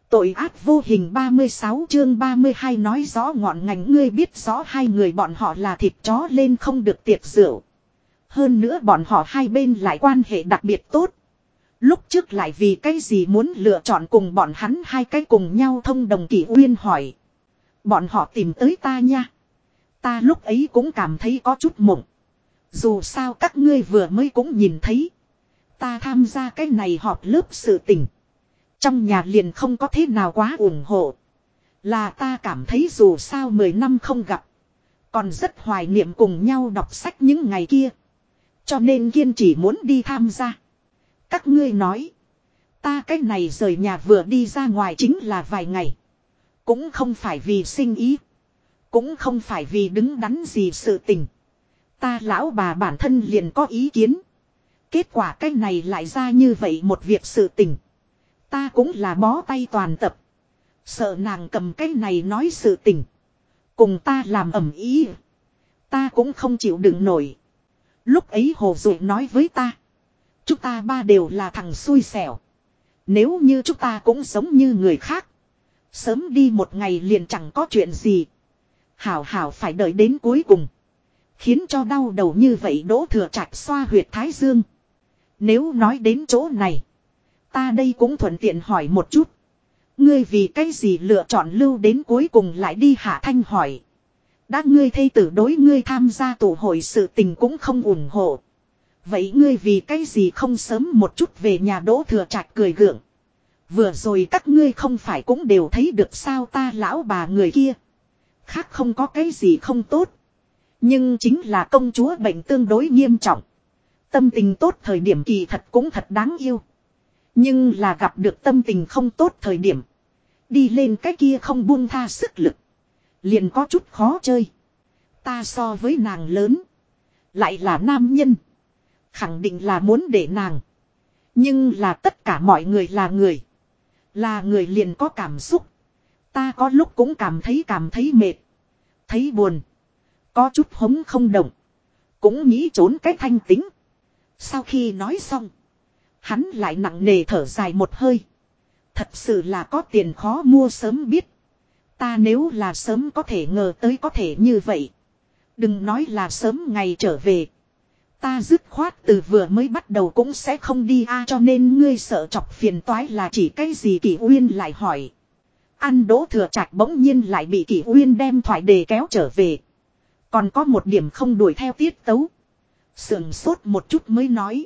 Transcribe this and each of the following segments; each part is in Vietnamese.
Tội ác vô hình 36 chương 32 nói rõ ngọn ngành ngươi biết rõ hai người bọn họ là thịt chó lên không được tiệc rượu. Hơn nữa bọn họ hai bên lại quan hệ đặc biệt tốt. Lúc trước lại vì cái gì muốn lựa chọn cùng bọn hắn hai cái cùng nhau thông đồng Kỷ Uyên hỏi. Bọn họ tìm tới ta nha. Ta lúc ấy cũng cảm thấy có chút mộng. Dù sao các ngươi vừa mới cũng nhìn thấy. Ta tham gia cái này họp lớp sự tình. Trong nhà liền không có thế nào quá ủng hộ. Là ta cảm thấy dù sao 10 năm không gặp. Còn rất hoài niệm cùng nhau đọc sách những ngày kia. Cho nên kiên trì muốn đi tham gia. Các ngươi nói. Ta cái này rời nhà vừa đi ra ngoài chính là vài ngày. Cũng không phải vì sinh ý. Cũng không phải vì đứng đắn gì sự tình. Ta lão bà bản thân liền có ý kiến. Kết quả cái này lại ra như vậy một việc sự tình. Ta cũng là bó tay toàn tập. Sợ nàng cầm cái này nói sự tình. Cùng ta làm ầm ý. Ta cũng không chịu đựng nổi. Lúc ấy Hồ Dụ nói với ta. Chúng ta ba đều là thằng xui xẻo. Nếu như chúng ta cũng giống như người khác. Sớm đi một ngày liền chẳng có chuyện gì. Hảo hảo phải đợi đến cuối cùng. Khiến cho đau đầu như vậy Đỗ Thừa Trạch xoa huyệt thái dương. Nếu nói đến chỗ này. Ta đây cũng thuận tiện hỏi một chút. Ngươi vì cái gì lựa chọn lưu đến cuối cùng lại đi Hạ Thanh hỏi. Đã ngươi thê tử đối ngươi tham gia tụ hội sự tình cũng không ủng hộ. Vậy ngươi vì cái gì không sớm một chút về nhà Đỗ Thừa Trạch cười gượng. Vừa rồi các ngươi không phải cũng đều thấy được sao ta lão bà người kia. Khác không có cái gì không tốt. Nhưng chính là công chúa bệnh tương đối nghiêm trọng. Tâm tình tốt thời điểm kỳ thật cũng thật đáng yêu. Nhưng là gặp được tâm tình không tốt thời điểm. Đi lên cái kia không buông tha sức lực. Liền có chút khó chơi. Ta so với nàng lớn. Lại là nam nhân. Khẳng định là muốn để nàng. Nhưng là tất cả mọi người là người. Là người liền có cảm xúc. Ta có lúc cũng cảm thấy mệt. Thấy buồn. Có chút hống không động. Cũng nghĩ trốn cái thanh tính. Sau khi nói xong. Hắn lại nặng nề thở dài một hơi. Thật sự là có tiền khó mua sớm biết. Ta nếu là sớm có thể ngờ tới có thể như vậy. Đừng nói là sớm ngày trở về. Ta dứt khoát từ vừa mới bắt đầu cũng sẽ không đi cho nên ngươi sợ chọc phiền toái là chỉ cái gì Kỷ Uyên lại hỏi. Ăn Đỗ Thừa Trạch bỗng nhiên lại bị Kỷ Uyên đem thoại đề kéo trở về. Còn có một điểm không đuổi theo tiết tấu. Sườn sốt một chút mới nói.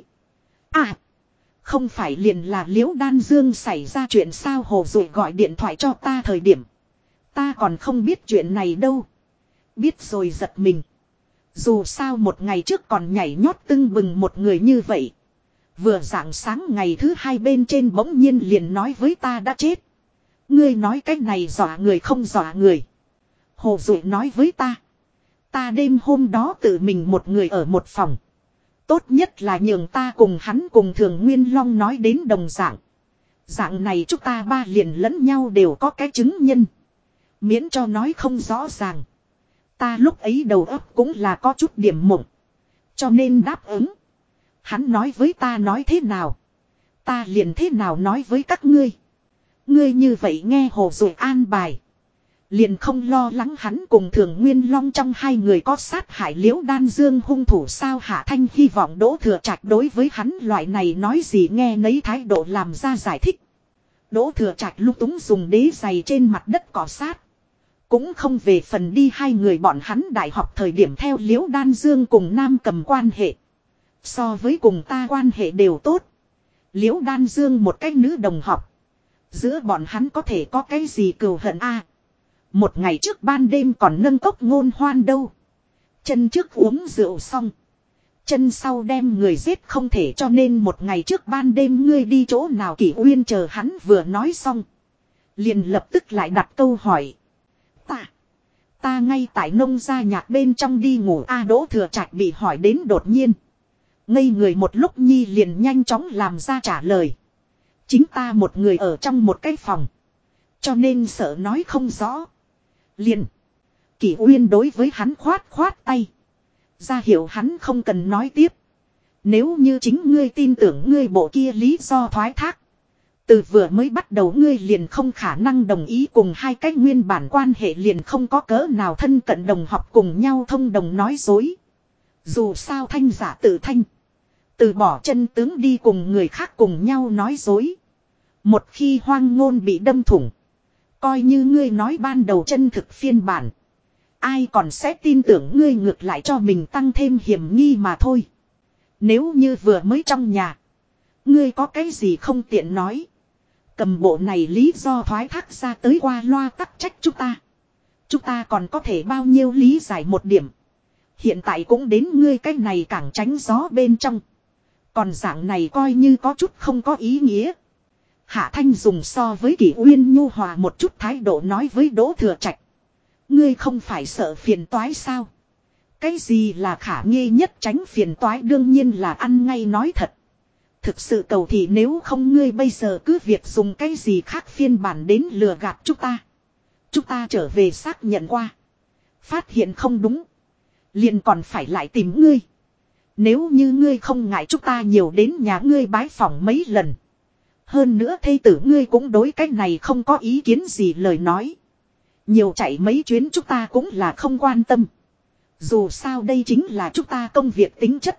Không phải liền là Liễu Đan Dương xảy ra chuyện sao Hồ Dụ gọi điện thoại cho ta thời điểm. Ta còn không biết chuyện này đâu. Biết rồi giật mình. Dù sao một ngày trước còn nhảy nhót tưng bừng một người như vậy. Vừa rạng sáng ngày thứ hai bên trên bỗng nhiên liền nói với ta đã chết. Ngươi nói cái này dọa người không dọa người. Hồ Dụ nói với ta. Ta đêm hôm đó tự mình một người ở một phòng. Tốt nhất là nhường ta cùng hắn cùng Thường Nguyên Long nói đến đồng dạng. Dạng này chúng ta ba liền lẫn nhau đều có cái chứng nhân. Miễn cho nói không rõ ràng. Ta lúc ấy đầu óc cũng là có chút điểm mộng. Cho nên đáp ứng. Hắn nói với ta nói thế nào. Ta liền thế nào nói với các ngươi. Ngươi như vậy nghe Hồ Dụ an bài. Liền không lo lắng hắn cùng Thường Nguyên Long trong hai người có sát hại Liễu Đan Dương hung thủ sao Hạ Thanh hy vọng Đỗ Thừa Trạch đối với hắn loại này nói gì nghe nấy thái độ làm ra giải thích. Đỗ Thừa Trạch lung túng dùng đế giày trên mặt đất cọ sát. Cũng không về phần đi hai người bọn hắn đại học thời điểm theo Liễu Đan Dương cùng Nam Cầm quan hệ. So với cùng ta quan hệ đều tốt. Liễu Đan Dương một cái nữ đồng học. Giữa bọn hắn có thể có cái gì cừu hận Một ngày trước ban đêm còn nâng cốc ngôn hoan đâu. Chân trước uống rượu xong. Chân sau đem người giết không thể cho nên một ngày trước ban đêm ngươi đi chỗ nào Kỷ Uyên chờ hắn vừa nói xong. Liền lập tức lại đặt câu hỏi. Ta ngay tại nông gia nhạc bên trong đi ngủ Đỗ Thừa Trạch bị hỏi đến đột nhiên. Ngây người một lúc nhi liền nhanh chóng làm ra trả lời. Chính ta một người ở trong một cái phòng. Cho nên sợ nói không rõ. Liền. Kỷ Uyên đối với hắn khoát tay. Ra hiệu hắn không cần nói tiếp. Nếu như chính ngươi tin tưởng ngươi bộ kia lý do thoái thác. Từ vừa mới bắt đầu ngươi liền không khả năng đồng ý cùng hai cái nguyên bản quan hệ liền không có cỡ nào thân cận đồng học cùng nhau thông đồng nói dối. Dù sao thanh giả tự thanh. Từ bỏ chân tướng đi cùng người khác cùng nhau nói dối. Một khi hoang ngôn bị đâm thủng. Coi như ngươi nói ban đầu chân thực phiên bản. Ai còn sẽ tin tưởng ngươi ngược lại cho mình tăng thêm hiểm nghi mà thôi. Nếu như vừa mới trong nhà. Ngươi có cái gì không tiện nói. Cầm bộ này lý do thoái thác ra tới qua loa tắc trách chúng ta. Chúng ta còn có thể bao nhiêu lý giải một điểm. Hiện tại cũng đến ngươi cái này càng tránh gió bên trong. Còn dạng này coi như có chút không có ý nghĩa. Hạ Thanh dùng so với Kỷ Uyên nhu hòa một chút thái độ nói với Đỗ Thừa Trạch. Ngươi không phải sợ phiền toái sao? Cái gì là khả nghi nhất tránh phiền toái đương nhiên là ăn ngay nói thật. Thực sự cầu thì nếu không ngươi bây giờ cứ việc dùng cái gì khác phiên bản đến lừa gạt chúng ta. Chúng ta trở về xác nhận qua. Phát hiện không đúng. Liền còn phải lại tìm ngươi. Nếu như ngươi không ngại chúng ta nhiều đến nhà ngươi bái phỏng mấy lần. Hơn nữa thê tử ngươi cũng đối cách này không có ý kiến gì lời nói. Nhiều chạy mấy chuyến chúng ta cũng là không quan tâm. Dù sao đây chính là chúng ta công việc tính chất.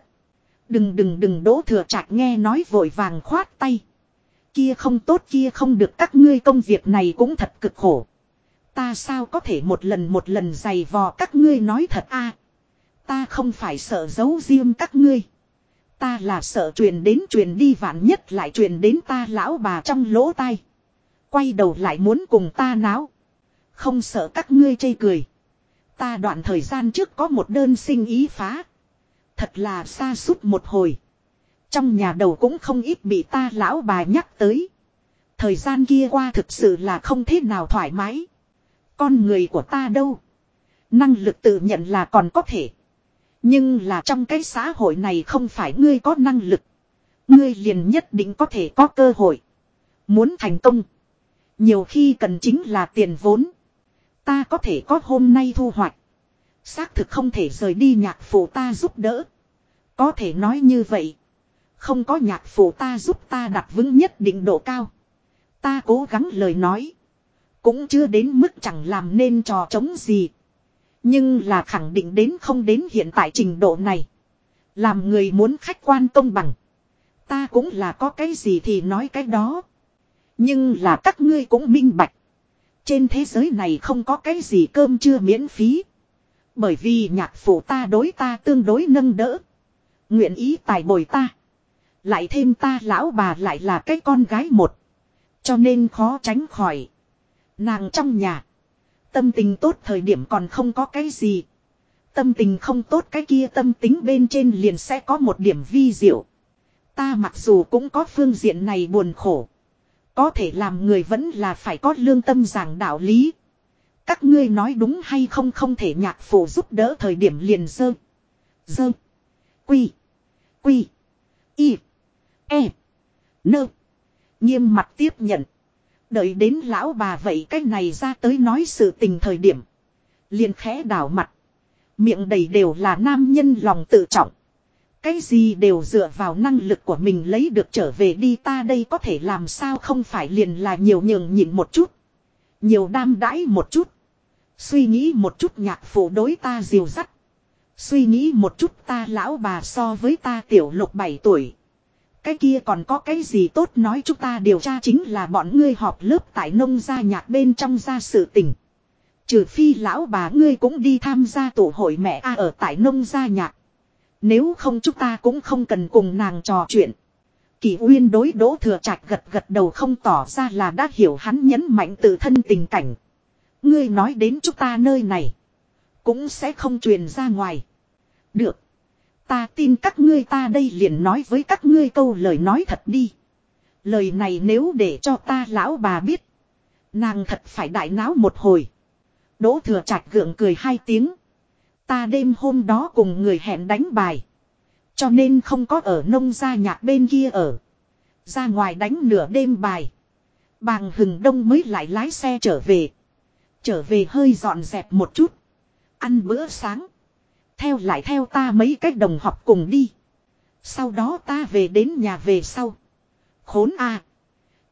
Đừng Đỗ Thừa Trạch nghe nói vội vàng khoát tay. Kia không tốt kia không được các ngươi công việc này cũng thật cực khổ. Ta sao có thể một lần giày vò các ngươi nói thật a? Ta không phải sợ giấu riêng các ngươi. Ta là sợ truyền đi vạn nhất lại truyền đến ta lão bà trong lỗ tai. Quay đầu lại muốn cùng ta náo. Không sợ các ngươi chê cười. Ta đoạn thời gian trước có một đơn sinh ý phá. Thật là xa suốt một hồi. Trong nhà đầu cũng không ít bị ta lão bà nhắc tới. Thời gian kia qua thực sự là không thế nào thoải mái. Con người của ta đâu? Năng lực tự nhận là còn có thể. Nhưng là trong cái xã hội này không phải ngươi có năng lực. Ngươi liền nhất định có thể có cơ hội. Muốn thành công. Nhiều khi cần chính là tiền vốn. Ta có thể có hôm nay thu hoạch. Xác thực không thể rời đi nhạc phụ ta giúp đỡ. Có thể nói như vậy. Không có nhạc phụ ta giúp ta đặt vững nhất định độ cao. Ta cố gắng lời nói. Cũng chưa đến mức chẳng làm nên trò trống gì. Nhưng là khẳng định đến không đến hiện tại trình độ này. Làm người muốn khách quan công bằng. Ta cũng là có cái gì thì nói cái đó. Nhưng là các ngươi cũng minh bạch. Trên thế giới này không có cái gì cơm chưa miễn phí. Bởi vì nhạc phụ ta đối ta tương đối nâng đỡ. Nguyện ý tài bồi ta. Lại thêm ta lão bà lại là cái con gái một. Cho nên khó tránh khỏi. Nàng trong nhà. Tâm tình tốt thời điểm còn không có cái gì. Tâm tình không tốt cái kia tâm tính bên trên liền sẽ có một điểm vi diệu. Ta mặc dù cũng có phương diện này buồn khổ. Có thể làm người vẫn là phải có lương tâm giảng đạo lý. Các ngươi nói đúng hay không không thể nhạc phụ giúp đỡ thời điểm liền dơ. Quy. Y. E. Nơ. Nghiêm mặt tiếp nhận. Đợi đến lão bà vậy cái này ra tới nói sự tình thời điểm. Liền khẽ đảo mặt. Miệng đầy đều là nam nhân lòng tự trọng. Cái gì đều dựa vào năng lực của mình lấy được trở về đi ta đây có thể làm sao không phải liền là nhiều nhường nhịn một chút. Nhiều đam đãi một chút. Suy nghĩ một chút nhạc phụ đối ta dìu dắt. Suy nghĩ một chút ta lão bà so với ta tiểu lục 7 tuổi. Cái kia còn có cái gì tốt nói chúng ta điều tra chính là bọn ngươi họp lớp tại nông gia nhạc bên trong gia sự tình. Trừ phi lão bà ngươi cũng đi tham gia tổ hội mẹ ở tại nông gia nhạc. Nếu không chúng ta cũng không cần cùng nàng trò chuyện. Kỷ Uyên đối Đỗ Thừa Trạch gật đầu không tỏ ra là đã hiểu hắn nhấn mạnh tự thân tình cảnh. Ngươi nói đến chúng ta nơi này. Cũng sẽ không truyền ra ngoài. Được. Ta tin các ngươi ta đây liền nói với các ngươi câu lời nói thật đi. Lời này nếu để cho ta lão bà biết. Nàng thật phải đại náo một hồi. Đỗ Thừa Trạch gượng cười 2 tiếng. Ta đêm hôm đó cùng người hẹn đánh bài. Cho nên không có ở nông gia nhạc bên kia ở. Ra ngoài đánh nửa đêm bài. Bàng Hừng Đông mới lại lái xe trở về. Trở về hơi dọn dẹp một chút. Ăn bữa sáng. Theo ta mấy cái đồng học cùng đi. Sau đó ta về đến nhà về sau. Khốn a,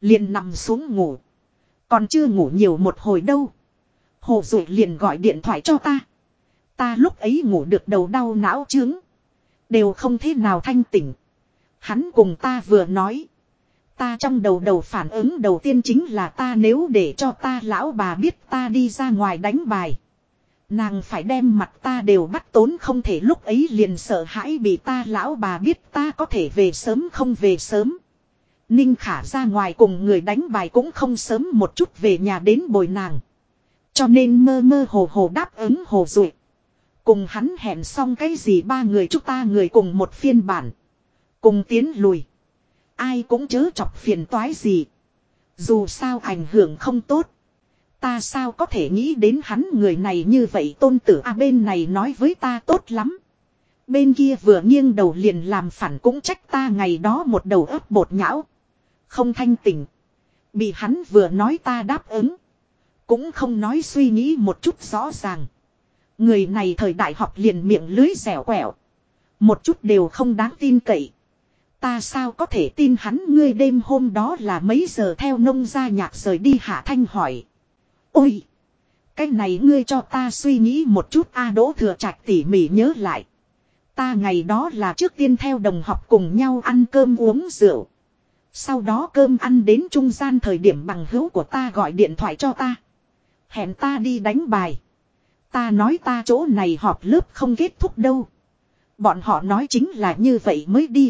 Liền nằm xuống ngủ. Còn chưa ngủ nhiều một hồi đâu. Hồ Duệ liền gọi điện thoại cho ta. Ta lúc ấy ngủ được đầu đau não chướng. Đều không thế nào thanh tỉnh. Hắn cùng ta vừa nói. Ta trong đầu phản ứng đầu tiên chính là ta nếu để cho ta lão bà biết ta đi ra ngoài đánh bài. Nàng phải đem mặt ta đều bắt tốn, không thể lúc ấy liền sợ hãi bị ta lão bà biết ta có thể về sớm không về sớm. Ninh Khả ra ngoài cùng người đánh bài cũng không sớm một chút về nhà đến bồi nàng. Cho nên mơ mơ hồ hồ đáp ứng Hồ Duệ. Cùng hắn hẹn xong cái gì ba người chúng ta người cùng một phiên bản. Cùng tiến lùi. Ai cũng chớ chọc phiền toái gì. Dù sao ảnh hưởng không tốt. Ta sao có thể nghĩ đến hắn người này như vậy tôn tử bên này nói với ta tốt lắm. Bên kia vừa nghiêng đầu liền làm phản cũng trách ta ngày đó một đầu ấp bột nhão. Không thanh tỉnh. Bị hắn vừa nói ta đáp ứng. Cũng không nói suy nghĩ một chút rõ ràng. Người này thời đại học liền miệng lưới dẻo quẹo. Một chút đều không đáng tin cậy. Ta sao có thể tin hắn, ngươi đêm hôm đó là mấy giờ theo nông gia nhạc rời đi? Hạ Thanh hỏi. Ôi! Cái này ngươi cho ta suy nghĩ một chút. Đỗ Thừa Trạch tỉ mỉ nhớ lại. Ta ngày đó là trước tiên theo đồng học cùng nhau ăn cơm uống rượu. Sau đó cơm ăn đến trung gian thời điểm bằng hữu của ta gọi điện thoại cho ta. Hẹn ta đi đánh bài. Ta nói ta chỗ này họp lớp không kết thúc đâu. Bọn họ nói chính là như vậy mới đi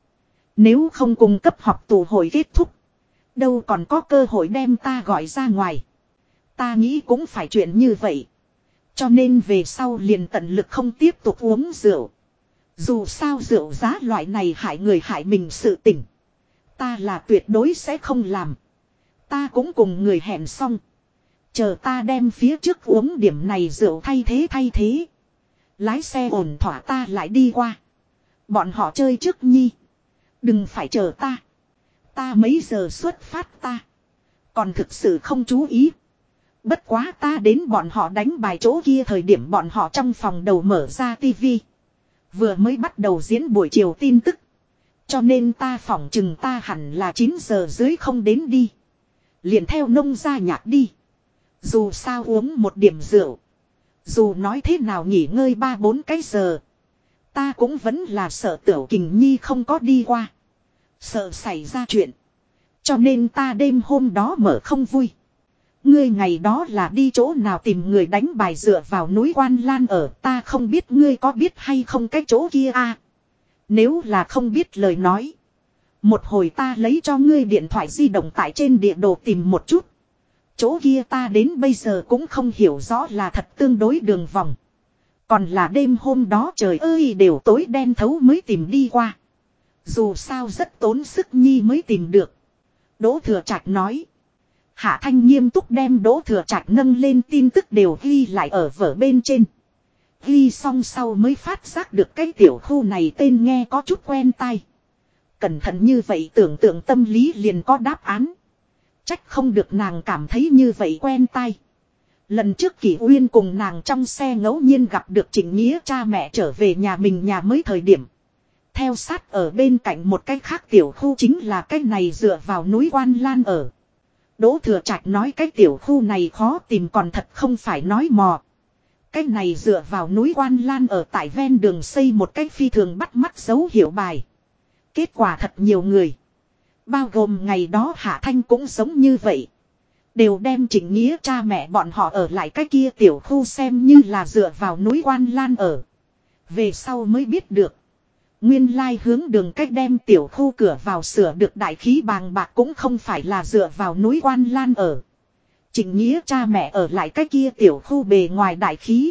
Nếu không cùng cấp học tụ hội kết thúc. Đâu còn có cơ hội đem ta gọi ra ngoài. Ta nghĩ cũng phải chuyện như vậy. Cho nên về sau liền tận lực không tiếp tục uống rượu. Dù sao rượu giá loại này hại người hại mình sự tình. Ta là tuyệt đối sẽ không làm. Ta cũng cùng người hẹn xong. Chờ ta đem phía trước uống điểm này rượu thay thế. Lái xe ổn thỏa ta lại đi qua. Bọn họ chơi trước nhi. Đừng phải chờ ta. Ta mấy giờ xuất phát ta. Còn thực sự không chú ý. Bất quá ta đến bọn họ đánh bài chỗ kia thời điểm bọn họ trong phòng đầu mở ra tivi. Vừa mới bắt đầu diễn buổi chiều tin tức. Cho nên ta phỏng chừng ta hẳn là 9 giờ dưới không đến đi. Liền theo nông gia nhạc đi. Dù sao uống một điểm rượu. Dù nói thế nào nghỉ ngơi 3-4 cái giờ. Ta cũng vẫn là sợ Tiểu Kình Nhi không có đi qua. Sợ xảy ra chuyện. Cho nên ta đêm hôm đó mở không vui. Ngươi ngày đó là đi chỗ nào tìm người đánh bài dựa vào núi Quan Lan ở, ta không biết ngươi có biết hay không cái chỗ kia Nếu là không biết lời nói. Một hồi ta lấy cho ngươi điện thoại di động tại trên địa đồ tìm một chút. Chỗ kia ta đến bây giờ cũng không hiểu rõ là thật tương đối đường vòng. Còn là đêm hôm đó trời ơi đều tối đen thấu mới tìm đi qua. Dù sao rất tốn sức nhi mới tìm được. Đỗ Thừa Trạch nói. Hạ Thanh nghiêm túc đem Đỗ Thừa Trạch nâng lên tin tức đều ghi lại ở vở bên trên. Ghi xong sau mới phát giác được cái tiểu khu này tên nghe có chút quen tai. Cẩn thận như vậy tưởng tượng tâm lý liền có đáp án. Trách không được nàng cảm thấy như vậy quen tai. Lần trước Kỷ Uyên cùng nàng trong xe ngẫu nhiên gặp được Trịnh Nghĩa cha mẹ trở về nhà mình nhà mới thời điểm. Theo sát ở bên cạnh một cái khác tiểu khu chính là cái này dựa vào núi Quan Lan ở. Đỗ Thừa Trạch nói cái tiểu khu này khó tìm còn thật không phải nói mò. Cái này dựa vào núi Quan Lan ở tại ven đường xây một cái phi thường bắt mắt dấu hiệu bài. Kết quả thật nhiều người. Bao gồm ngày đó Hạ Thanh cũng giống như vậy. Đều đem Trịnh Nghĩa cha mẹ bọn họ ở lại cái kia tiểu khu xem như là dựa vào núi Quan Lan ở. Về sau mới biết được. Nguyên lai hướng đường cách đem tiểu khu cửa vào sửa được đại khí bàng bạc cũng không phải là dựa vào núi Quan Lan ở. Trịnh Nghĩa cha mẹ ở lại cái kia tiểu khu bề ngoài đại khí.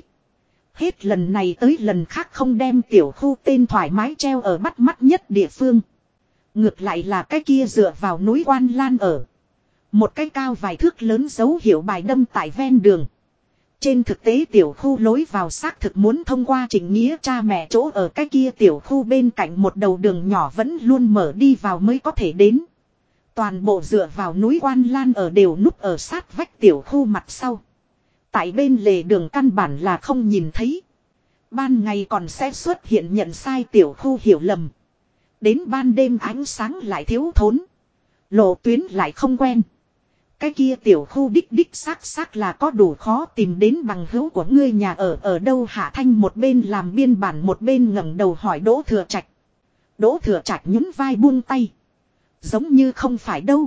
Hết lần này tới lần khác không đem tiểu khu tên thoải mái treo ở bắt mắt nhất địa phương. Ngược lại là cái kia dựa vào núi Quan Lan ở. Một cái cao vài thước lớn dấu hiệu bài đâm tại ven đường. Trên thực tế tiểu khu lối vào xác thực muốn thông qua Trịnh Nghĩa cha mẹ chỗ ở cái kia tiểu khu bên cạnh một đầu đường nhỏ vẫn luôn mở đi vào mới có thể đến. Toàn bộ dựa vào núi Quan Lan ở đều núp ở sát vách tiểu khu mặt sau. Tại bên lề đường căn bản là không nhìn thấy. Ban ngày còn sẽ xuất hiện nhận sai tiểu khu hiểu lầm. Đến ban đêm ánh sáng lại thiếu thốn. Lộ tuyến lại không quen. Cái kia tiểu khu đích xác là có đủ khó tìm đến bằng hữu của ngươi nhà ở đâu. Hạ Thanh một bên làm biên bản một bên ngẩng đầu hỏi Đỗ Thừa Trạch. Đỗ Thừa Trạch nhún vai buông tay. Giống như không phải đâu.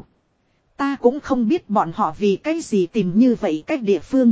Ta cũng không biết bọn họ vì cái gì tìm như vậy cách địa phương.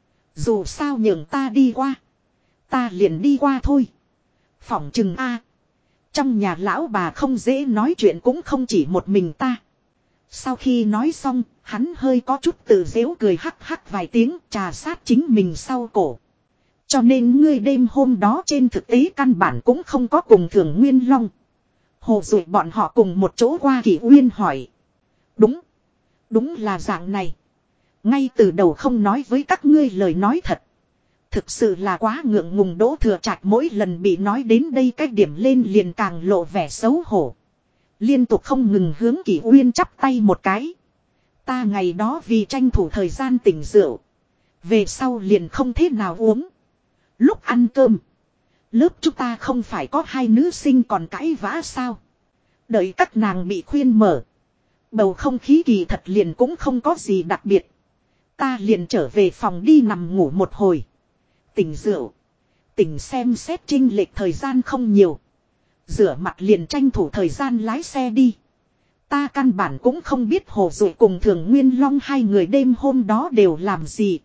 Dù sao nhường ta đi qua. Ta liền đi qua thôi. Phỏng chừng a. Trong nhà lão bà không dễ nói chuyện cũng không chỉ một mình ta. Sau khi nói xong, hắn hơi có chút tự giễu cười hắc hắc vài tiếng trà sát chính mình sau cổ. Cho nên ngươi đêm hôm đó trên thực tế căn bản cũng không có cùng Thường Nguyên Long. Hồ dụ bọn họ cùng một chỗ qua. Kỷ Uyên hỏi. Đúng. Đúng là dạng này. Ngay từ đầu không nói với các ngươi lời nói thật. Thực sự là quá ngượng ngùng. Đỗ Thừa Trạch mỗi lần bị nói đến đây cách điểm lên liền càng lộ vẻ xấu hổ. Liên tục không ngừng hướng Kỷ Uyên chắp tay một cái. Ta ngày đó vì tranh thủ thời gian tỉnh rượu. Về sau liền không thế nào uống. Lúc ăn cơm. Lớp chúng ta không phải có hai nữ sinh còn cãi vã sao. Đợi các nàng bị khuyên mở. Bầu không khí kỳ thật liền cũng không có gì đặc biệt. Ta liền trở về phòng đi nằm ngủ một hồi. Tỉnh rượu. Tỉnh xem xét chênh lệch thời gian không nhiều. Rửa mặt liền tranh thủ thời gian lái xe đi. Ta căn bản cũng không biết Hồ Dụ cùng Thường Nguyên Long hai người đêm hôm đó đều làm gì.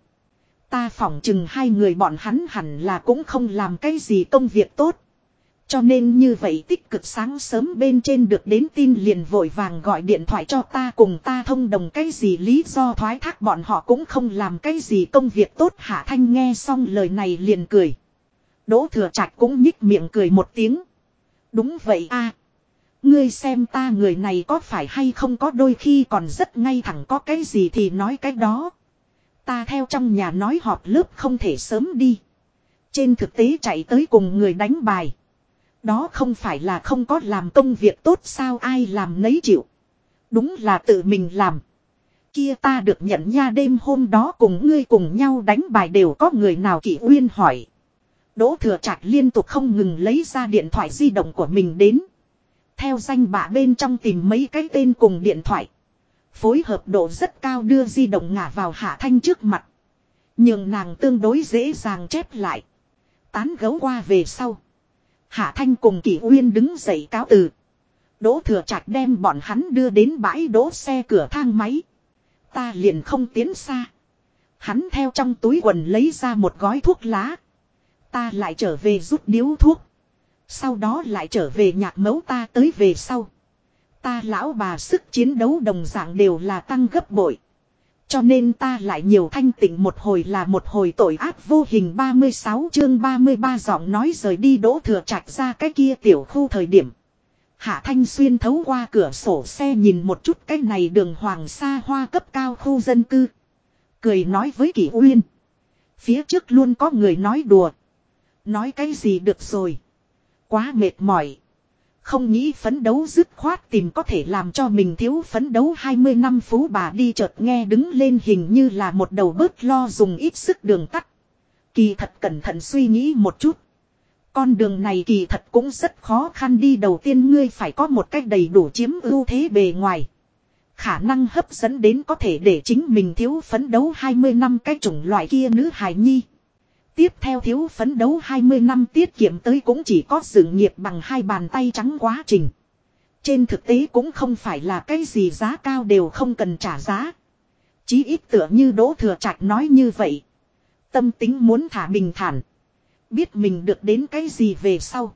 Ta phỏng chừng hai người bọn hắn hẳn là cũng không làm cái gì công việc tốt. Cho nên như vậy tích cực sáng sớm bên trên được đến tin liền vội vàng gọi điện thoại cho ta cùng ta thông đồng cái gì lý do thoái thác bọn họ cũng không làm cái gì công việc tốt. Hạ Thanh nghe xong lời này liền cười. Đỗ Thừa Trạch cũng nhích miệng cười một tiếng. Đúng vậy a. Ngươi xem ta người này có phải hay không có đôi khi còn rất ngay thẳng có cái gì thì nói cái đó. Ta theo trong nhà nói họp lớp không thể sớm đi. Trên thực tế chạy tới cùng người đánh bài. Đó không phải là không có làm công việc tốt sao ai làm nấy chịu. Đúng là tự mình làm. Kia ta được nhận nha đêm hôm đó cùng ngươi cùng nhau đánh bài đều có người nào. Kỷ Uyên hỏi. Đỗ Thừa Trạch liên tục không ngừng lấy ra điện thoại di động của mình đến. Theo danh bạ bên trong tìm mấy cái tên cùng điện thoại. Phối hợp độ rất cao đưa di động ngả vào Hạ Thanh trước mặt. Nhưng nàng tương đối dễ dàng chép lại. Tán gấu qua về sau. Hạ Thanh cùng Kỷ Uyên đứng dậy cáo từ. Đỗ Thừa Trạch đem bọn hắn đưa đến bãi đỗ xe cửa thang máy. Ta liền không tiến xa. Hắn theo trong túi quần lấy ra một gói thuốc lá. Ta lại trở về rút điếu thuốc. Sau đó lại trở về nhạc mẫu ta tới về sau. Ta lão bà sức chiến đấu đồng dạng đều là tăng gấp bội. Cho nên ta lại nhiều thanh tịnh một hồi là một hồi tội ác vô hình. 36 chương 33 giọng nói rời đi. Đỗ Thừa Trạch ra cái kia tiểu khu thời điểm. Hạ Thanh xuyên thấu qua cửa sổ xe nhìn một chút cái này đường hoàng sa hoa cấp cao khu dân cư. Cười nói với Kỷ Uyên. Phía trước luôn có người nói đùa. Nói cái gì được rồi. Quá mệt mỏi. Không nghĩ phấn đấu dứt khoát tìm có thể làm cho mình thiếu phấn đấu 20 năm phú bà đi chợt nghe đứng lên hình như là một đầu bớt lo dùng ít sức đường tắt. Kỳ thật cẩn thận suy nghĩ một chút. Con đường này kỳ thật cũng rất khó khăn đi. Đầu tiên ngươi phải có một cách đầy đủ chiếm ưu thế bề ngoài. Khả năng hấp dẫn đến có thể để chính mình thiếu phấn đấu 20 năm cái chủng loại kia nữ hài nhi. Tiếp theo thiếu phấn đấu 20 năm tiết kiệm tới cũng chỉ có sự nghiệp bằng hai bàn tay trắng quá trình. Trên thực tế cũng không phải là cái gì giá cao đều không cần trả giá. Chí ít tựa như Đỗ Thừa Trạch nói như vậy. Tâm tính muốn thả bình thản. Biết mình được đến cái gì về sau.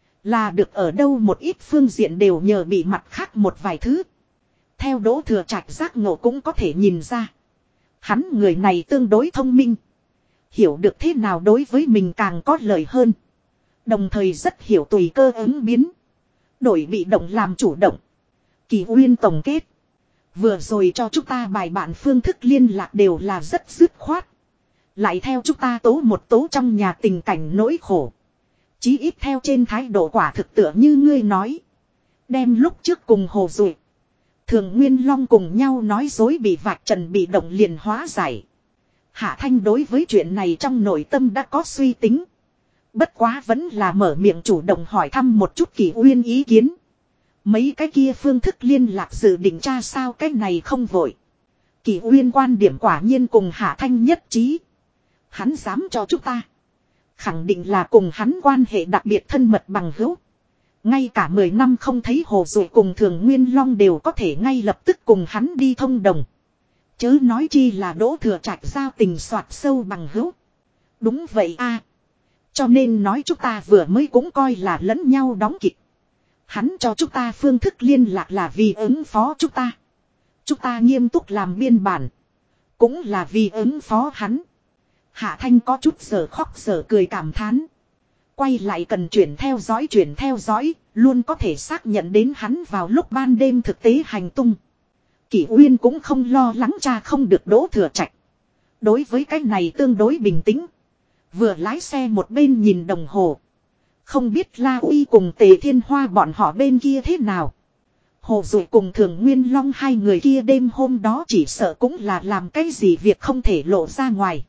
Là được ở đâu một ít phương diện đều nhờ bị mặt khác một vài thứ. Theo Đỗ Thừa Trạch giác ngộ cũng có thể nhìn ra. Hắn người này tương đối thông minh. Hiểu được thế nào đối với mình càng có lợi hơn. Đồng thời rất hiểu tùy cơ ứng biến. Đổi bị động làm chủ động. Kỷ Uyên tổng kết. Vừa rồi cho chúng ta bài bản phương thức liên lạc đều là rất dứt khoát. Lại theo chúng ta tố một tố trong nhà tình cảnh nỗi khổ. Chí ít theo trên thái độ quả thực tựa như ngươi nói. Đem lúc trước cùng Hồ Dụ Thường Nguyên Long cùng nhau nói dối bị vạch trần bị động liền hóa giải. Hạ Thanh đối với chuyện này trong nội tâm đã có suy tính. Bất quá vẫn là mở miệng chủ động hỏi thăm một chút Kỷ Uyên ý kiến. Mấy cái kia phương thức liên lạc dự định tra sao cái này không vội. Kỷ Uyên quan điểm quả nhiên cùng Hạ Thanh nhất trí. Hắn dám cho chúng ta. Khẳng định là cùng hắn quan hệ đặc biệt thân mật bằng hữu. Ngay cả 10 năm không thấy Hồ Dụ cùng Thường Nguyên Long đều có thể ngay lập tức cùng hắn đi thông đồng. Chớ nói chi là Đỗ Thừa Trạch giao tình soạt sâu bằng hữu. Đúng vậy a. Cho nên nói chúng ta vừa mới cũng coi là lẫn nhau đóng kịch. Hắn cho chúng ta phương thức liên lạc là vì ứng phó chúng ta. Chúng ta nghiêm túc làm biên bản. Cũng là vì ứng phó hắn. Hạ Thanh có chút giờ khóc giờ cười cảm thán. Quay lại cần chuyển theo dõi, luôn có thể xác nhận đến hắn vào lúc ban đêm thực tế hành tung. Kỷ Uyên cũng không lo lắng cha không được Đỗ Thừa Trạch. Đối với cái này tương đối bình tĩnh. Vừa lái xe một bên nhìn đồng hồ. Không biết La Uy cùng Tề Thiên Hoa bọn họ bên kia thế nào. Hồ Dụ cùng Thường Nguyên Long hai người kia đêm hôm đó chỉ sợ cũng là làm cái gì việc không thể lộ ra ngoài.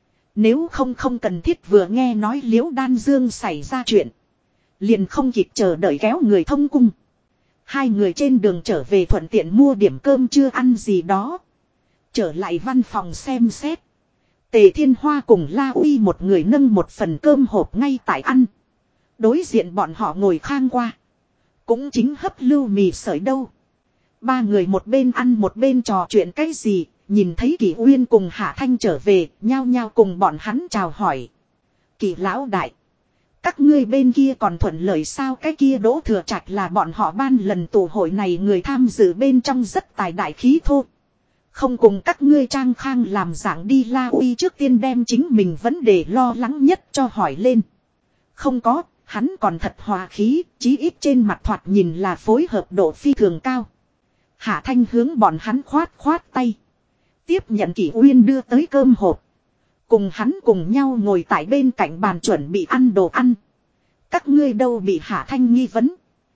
Nếu không cần thiết vừa nghe nói Liễu Đan Dương xảy ra chuyện. Liền không kịp chờ đợi kéo người thông cung. Hai người trên đường trở về thuận tiện mua điểm cơm chưa ăn gì đó. Trở lại văn phòng xem xét. Tề Thiên Hoa cùng La Uy một người nâng một phần cơm hộp ngay tại ăn. Đối diện bọn họ ngồi khang qua. Cũng chính hấp lưu mì sợi đâu. Ba người một bên ăn một bên trò chuyện cái gì. Nhìn thấy Kỷ Uyên cùng Hạ Thanh trở về, nhao nhao cùng bọn hắn chào hỏi. Kỷ lão đại. Các ngươi bên kia còn thuận lợi sao, cái kia Đỗ Thừa Trạch là bọn họ ban lần tụ hội này người tham dự bên trong rất tài đại khí thô. Không cùng các ngươi trang khang làm dạng đi. La Uy trước tiên đem chính mình vấn đề lo lắng nhất cho hỏi lên. Không có, hắn còn thật hòa khí, chí ít trên mặt thoạt nhìn là phối hợp độ phi thường cao. Hạ Thanh hướng bọn hắn khoát tay. Tiếp nhận Kỷ Uyên đưa tới cơm hộp. Cùng hắn cùng nhau ngồi tại bên cạnh bàn chuẩn bị ăn đồ ăn. Các ngươi đâu, bị Hạ Thanh nghi vấn.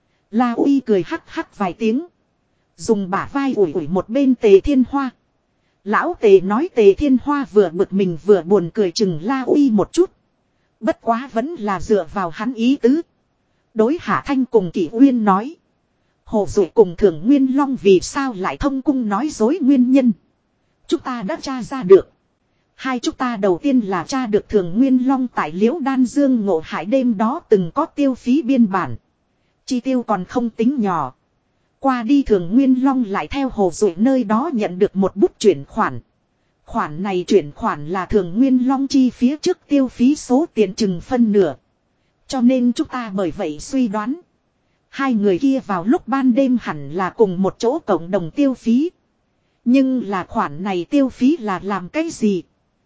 La Uy cười hắc vài tiếng. Dùng bả vai ủi một bên Tề Thiên Hoa. Lão Tề nói. Tề Thiên Hoa vừa bực mình vừa buồn cười chừng La Uy một chút. Bất quá vẫn là dựa vào hắn ý tứ. Đối Hạ Thanh cùng Kỷ Uyên nói. Hồ Dụ cùng Thường Nguyên Long vì sao lại thông cung nói dối nguyên nhân. Chúng ta đã tra ra được. Chúng ta đầu tiên là tra được Thường Nguyên Long tại Liễu Đan Dương ngộ hại đêm đó từng có tiêu phí biên bản. Chi tiêu còn không tính nhỏ. Qua đi Thường Nguyên Long lại theo Hồ Dụ nơi đó nhận được một bút chuyển khoản. Khoản này chuyển khoản là Thường Nguyên Long chi phía trước tiêu phí số tiền chừng phân nửa. Cho nên chúng ta bởi vậy suy đoán. Hai người kia vào lúc ban đêm hẳn là cùng một chỗ cộng đồng tiêu phí. Nhưng là khoản này tiêu phí là làm cái gì?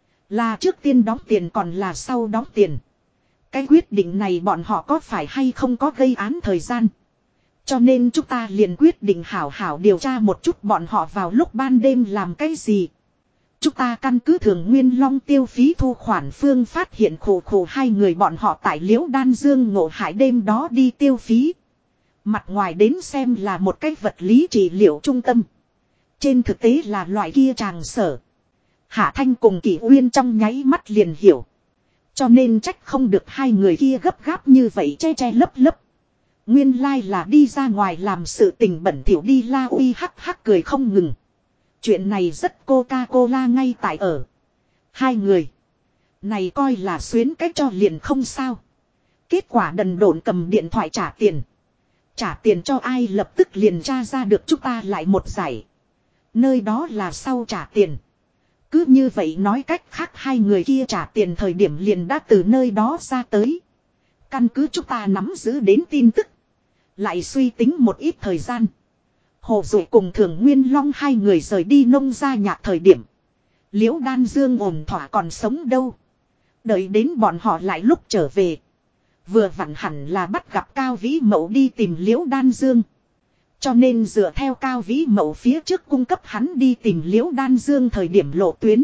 Là trước tiên đóng tiền còn là sau đóng tiền? Cái quyết định này bọn họ có phải hay không có gây án thời gian? Cho nên chúng ta liền quyết định hảo hảo điều tra một chút bọn họ vào lúc ban đêm làm cái gì. Chúng ta căn cứ Thường Nguyên Long tiêu phí thu khoản phương phát hiện khổ hai người bọn họ tại Liễu Đan Dương ngộ hại đêm đó đi tiêu phí. Mặt ngoài đến xem là một cái vật lý trị liệu trung tâm. Trên thực tế là loại kia tràng sở. Hạ Thanh cùng Kỷ Uyên trong nháy mắt liền hiểu. Cho nên trách không được hai người kia gấp gáp như vậy che lấp. Nguyên lai là đi ra ngoài làm sự tình bẩn thỉu đi. La Uy hắc cười không ngừng. Chuyện này rất Coca-Cola ngay tại ở. Hai người này coi là xuyến cách cho liền không sao. Kết quả đần độn cầm điện thoại trả tiền. Trả tiền cho ai lập tức liền tra ra được chúng ta lại một giải. Nơi đó là sau trả tiền. Cứ như vậy nói cách khác hai người kia trả tiền thời điểm liền đã từ nơi đó ra tới. Căn cứ chúng ta nắm giữ đến tin tức. Lại suy tính một ít thời gian. Hồ Dụ cùng Thường Nguyên Long hai người rời đi nông gia nhạc thời điểm. Liễu Đan Dương ổn thỏa còn sống đâu. Đợi đến bọn họ lại lúc trở về. Vừa vặn hẳn là bắt gặp Cao Vĩ Mậu đi tìm Liễu Đan Dương. Cho nên dựa theo Cao Vĩ Mậu phía trước cung cấp hắn đi tìm Liễu Đan Dương thời điểm lộ tuyến.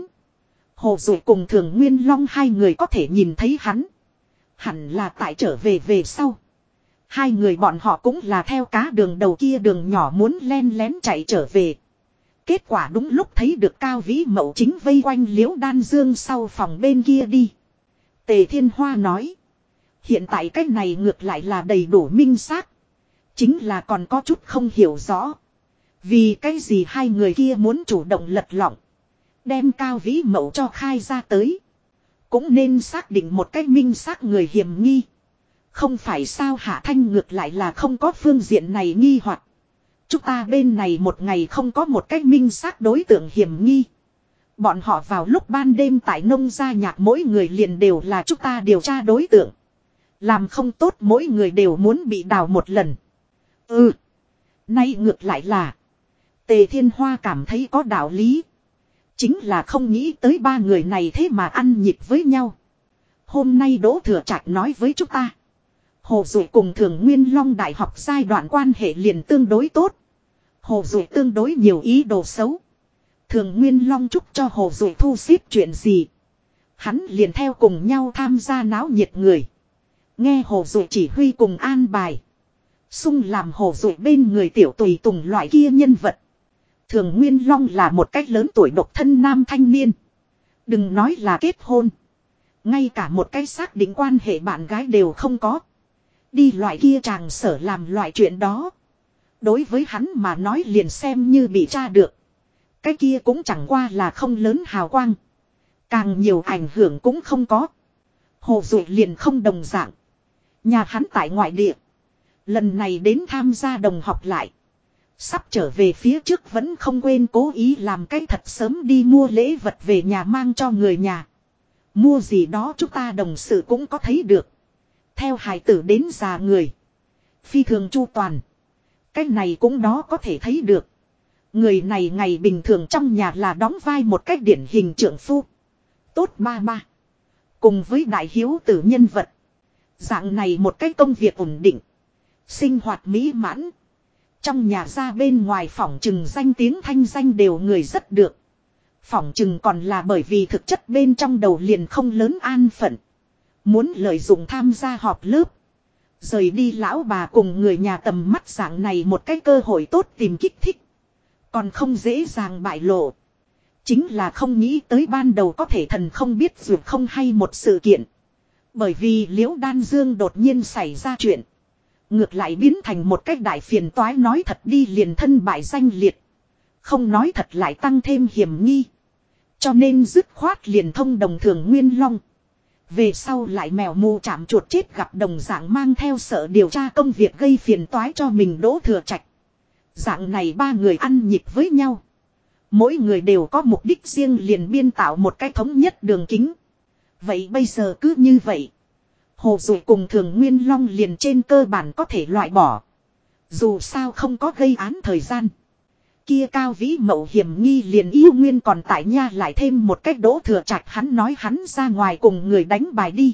Hồ Dụ cùng Thường Nguyên Long hai người có thể nhìn thấy hắn. Hẳn là tại trở về sau. Hai người bọn họ cũng là theo cá đường đầu kia đường nhỏ muốn len lén chạy trở về. Kết quả đúng lúc thấy được Cao Vĩ Mậu chính vây quanh Liễu Đan Dương sau phòng bên kia đi. Tề Thiên Hoa nói. Hiện tại cách này ngược lại là đầy đủ minh xác. Chính là còn có chút không hiểu rõ. Vì cái gì hai người kia muốn chủ động lật lọng. Đem Cao Vĩ Mậu cho khai ra tới. Cũng nên xác định một cách minh xác người hiểm nghi. Không phải sao Hạ Thanh ngược lại là không có phương diện này nghi hoặc. Chúng ta bên này một ngày không có một cách minh xác đối tượng hiểm nghi. Bọn họ vào lúc ban đêm tại nông gia nhạc mỗi người liền đều là chúng ta điều tra đối tượng. Làm không tốt mỗi người đều muốn bị đào một lần. Nay ngược lại là. Tề Thiên Hoa cảm thấy có đạo lý. Chính là không nghĩ tới ba người này thế mà ăn nhịp với nhau. Hôm nay Đỗ Thừa Trạch nói với chúng ta. Hồ Duệ cùng Thường Nguyên Long Đại học giai đoạn quan hệ liền tương đối tốt. Hồ Duệ tương đối nhiều ý đồ xấu. Thường Nguyên Long chúc cho Hồ Duệ thu xếp chuyện gì. Hắn liền theo cùng nhau tham gia náo nhiệt người. Nghe Hồ Duệ chỉ huy cùng an bài. Xung làm Hồ Duệ bên người tiểu tùy tùng loại kia nhân vật. Thường Nguyên Long là một cách lớn tuổi độc thân nam thanh niên. Đừng nói là kết hôn. Ngay cả một cái xác định quan hệ bạn gái đều không có. Đi loại kia chàng sở làm loại chuyện đó. Đối với hắn mà nói liền xem như bị tra được. Cái kia cũng chẳng qua là không lớn hào quang. Càng nhiều ảnh hưởng cũng không có. Hồ Duệ liền không đồng dạng. Nhà hắn tại ngoại địa. Lần này đến tham gia đồng học lại. Sắp trở về phía trước vẫn không quên cố ý làm cái thật sớm đi mua lễ vật về nhà mang cho người nhà. Mua gì đó chúng ta đồng sự cũng có thấy được. Theo hài tử đến già người. Phi thường chu toàn. Cái này cũng đó có thể thấy được. Người này ngày bình thường trong nhà là đóng vai một cách điển hình trượng phu. Tốt ba ba. Cùng với đại hiếu tử nhân vật. Dạng này một cái công việc ổn định. Sinh hoạt mỹ mãn. Trong nhà ra bên ngoài phỏng chừng danh tiếng thanh danh đều người rất được. Phỏng chừng còn là bởi vì thực chất bên trong đầu liền không lớn an phận. Muốn lợi dụng tham gia họp lớp. Rời đi lão bà cùng người nhà tầm mắt dạng này một cái cơ hội tốt tìm kích thích. Còn không dễ dàng bại lộ. Chính là không nghĩ tới ban đầu có thể thần không biết dù không hay một sự kiện. Bởi vì Liễu Đan Dương đột nhiên xảy ra chuyện. Ngược lại biến thành một cách đại phiền toái nói thật đi liền thân bại danh liệt. Không nói thật lại tăng thêm hiểm nghi. Cho nên dứt khoát liền thông đồng Thường Nguyên Long. Về sau lại mèo mù chạm chuột chết gặp đồng dạng mang theo sở điều tra công việc gây phiền toái cho mình Đỗ Thừa Trạch. Dạng này ba người ăn nhịp với nhau. Mỗi người đều có mục đích riêng liền biên tạo một cái thống nhất đường kính. Vậy bây giờ cứ như vậy. Hồ Duệ cùng Thường Nguyên Long liền trên cơ bản có thể loại bỏ. Dù sao không có gây án thời gian. Kia Cao Vĩ Mậu hiểm nghi liền yêu nguyên còn tại nha lại thêm một cách Đỗ Thừa Trạch hắn nói hắn ra ngoài cùng người đánh bài đi.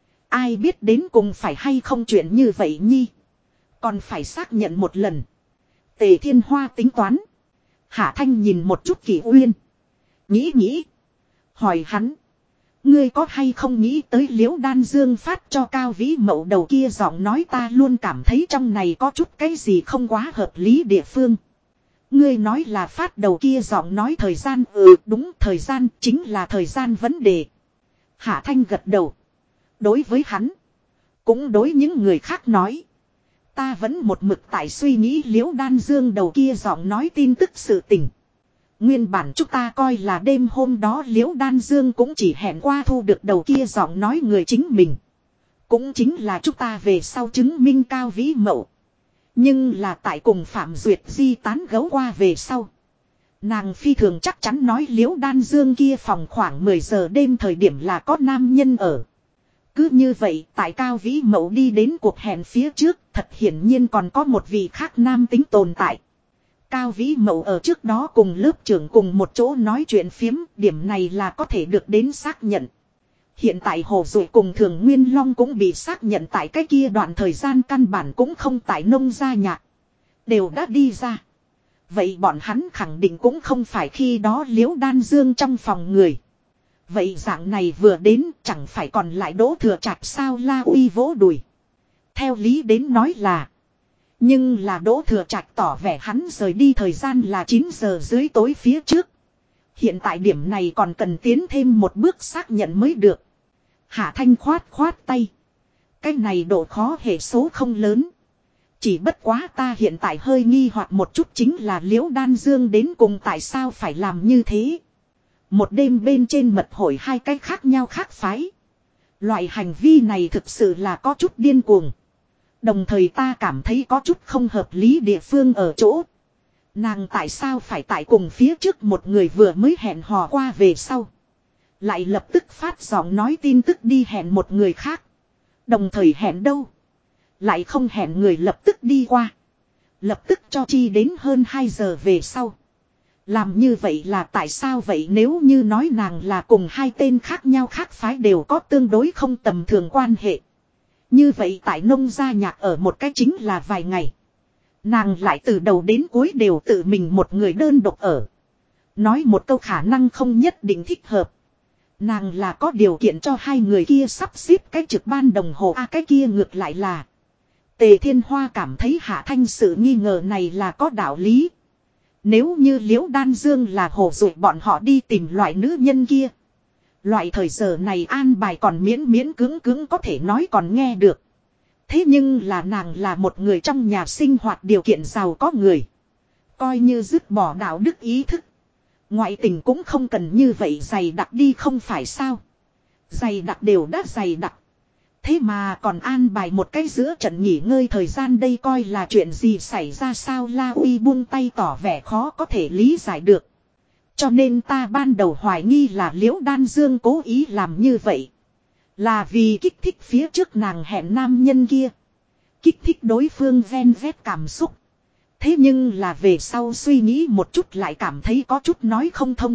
Ai biết đến cùng phải hay không chuyện như vậy nhi. Còn phải xác nhận một lần. Tề Thiên Hoa tính toán. Hạ Thanh nhìn một chút Kỷ Uyên. Nghĩ. Hỏi hắn. Ngươi có hay không nghĩ tới Liễu Đan Dương phát cho Cao Vĩ Mậu đầu kia giọng nói ta luôn cảm thấy trong này có chút cái gì không quá hợp lý địa phương. Ngươi nói là phát đầu kia giọng nói thời gian đúng thời gian chính là thời gian vấn đề. Hạ Thanh gật đầu. Đối với hắn. Cũng đối những người khác nói. Ta vẫn một mực tại suy nghĩ Liễu Đan Dương đầu kia giọng nói tin tức sự tình. Nguyên bản chúng ta coi là đêm hôm đó Liễu Đan Dương cũng chỉ hẹn qua thu được đầu kia giọng nói người chính mình. Cũng chính là chúng ta về sau chứng minh Cao Vĩ Mậu. Nhưng là tại cùng Phạm Duyệt Di tán gấu qua về sau. Nàng phi thường chắc chắn nói Liễu Đan Dương kia phòng khoảng 10 giờ đêm thời điểm là có nam nhân ở. Cứ như vậy tại Cao Vĩ Mậu đi đến cuộc hẹn phía trước thật hiển nhiên còn có một vị khác nam tính tồn tại. Cao Vĩ Mậu ở trước đó cùng lớp trưởng cùng một chỗ nói chuyện phiếm, điểm này là có thể được đến xác nhận. Hiện tại Hồ Duệ cùng Thường Nguyên Long cũng bị xác nhận tại cái kia đoạn thời gian căn bản cũng không tại nông gia nhạc. Đều đã đi ra. Vậy bọn hắn khẳng định cũng không phải khi đó Liễu Đan Dương trong phòng người. Vậy dạng này vừa đến chẳng phải còn lại Đỗ Thừa Trạch sao La Uy vỗ đùi. Theo lý đến nói là. Nhưng là Đỗ Thừa Trạch tỏ vẻ hắn rời đi thời gian là 9 giờ dưới tối phía trước. Hiện tại điểm này còn cần tiến thêm một bước xác nhận mới được. Hạ Thanh khoát tay. Cái này độ khó hệ số không lớn. Chỉ bất quá ta hiện tại hơi nghi hoặc một chút chính là Liễu Đan Dương đến cùng tại sao phải làm như thế. Một đêm bên trên mật hội hai cái khác nhau khác phái. Loại hành vi này thực sự là có chút điên cuồng. Đồng thời ta cảm thấy có chút không hợp lý địa phương ở chỗ. Nàng tại sao phải tại cùng phía trước một người vừa mới hẹn hò qua về sau. Lại lập tức phát giọng nói tin tức đi hẹn một người khác. Đồng thời hẹn đâu. Lại không hẹn người lập tức đi qua. Lập tức cho chi đến hơn 2 giờ về sau. Làm như vậy là tại sao vậy nếu như nói nàng là cùng hai tên khác nhau khác phái đều có tương đối không tầm thường quan hệ. Như vậy tại nông gia nhạc ở một cái chính là vài ngày. Nàng lại từ đầu đến cuối đều tự mình một người đơn độc ở. Nói một câu khả năng không nhất định thích hợp. Nàng là có điều kiện cho hai người kia sắp xếp cái trực ban đồng hồ cái kia ngược lại là. Tề Thiên Hoa cảm thấy Hạ Thanh sự nghi ngờ này là có đạo lý. Nếu như Liễu Đan Dương là hồ dụ bọn họ đi tìm loại nữ nhân kia. Loại thời giờ này an bài còn miễn cưỡng có thể nói còn nghe được. Thế nhưng là nàng là một người trong nhà sinh hoạt điều kiện giàu có người. Coi như dứt bỏ đạo đức ý thức. Ngoại tình cũng không cần như vậy dày đặc đi không phải sao. Dày đặc đều đã dày đặc. Thế mà còn an bài một cái giữa trận nghỉ ngơi thời gian đây coi là chuyện gì xảy ra sao La Uy buông tay tỏ vẻ khó có thể lý giải được. Cho nên ta ban đầu hoài nghi là Liễu Đan Dương cố ý làm như vậy. Là vì kích thích phía trước nàng hẹn nam nhân kia. Kích thích đối phương ven vét cảm xúc. Thế nhưng là về sau suy nghĩ một chút lại cảm thấy có chút nói không thông.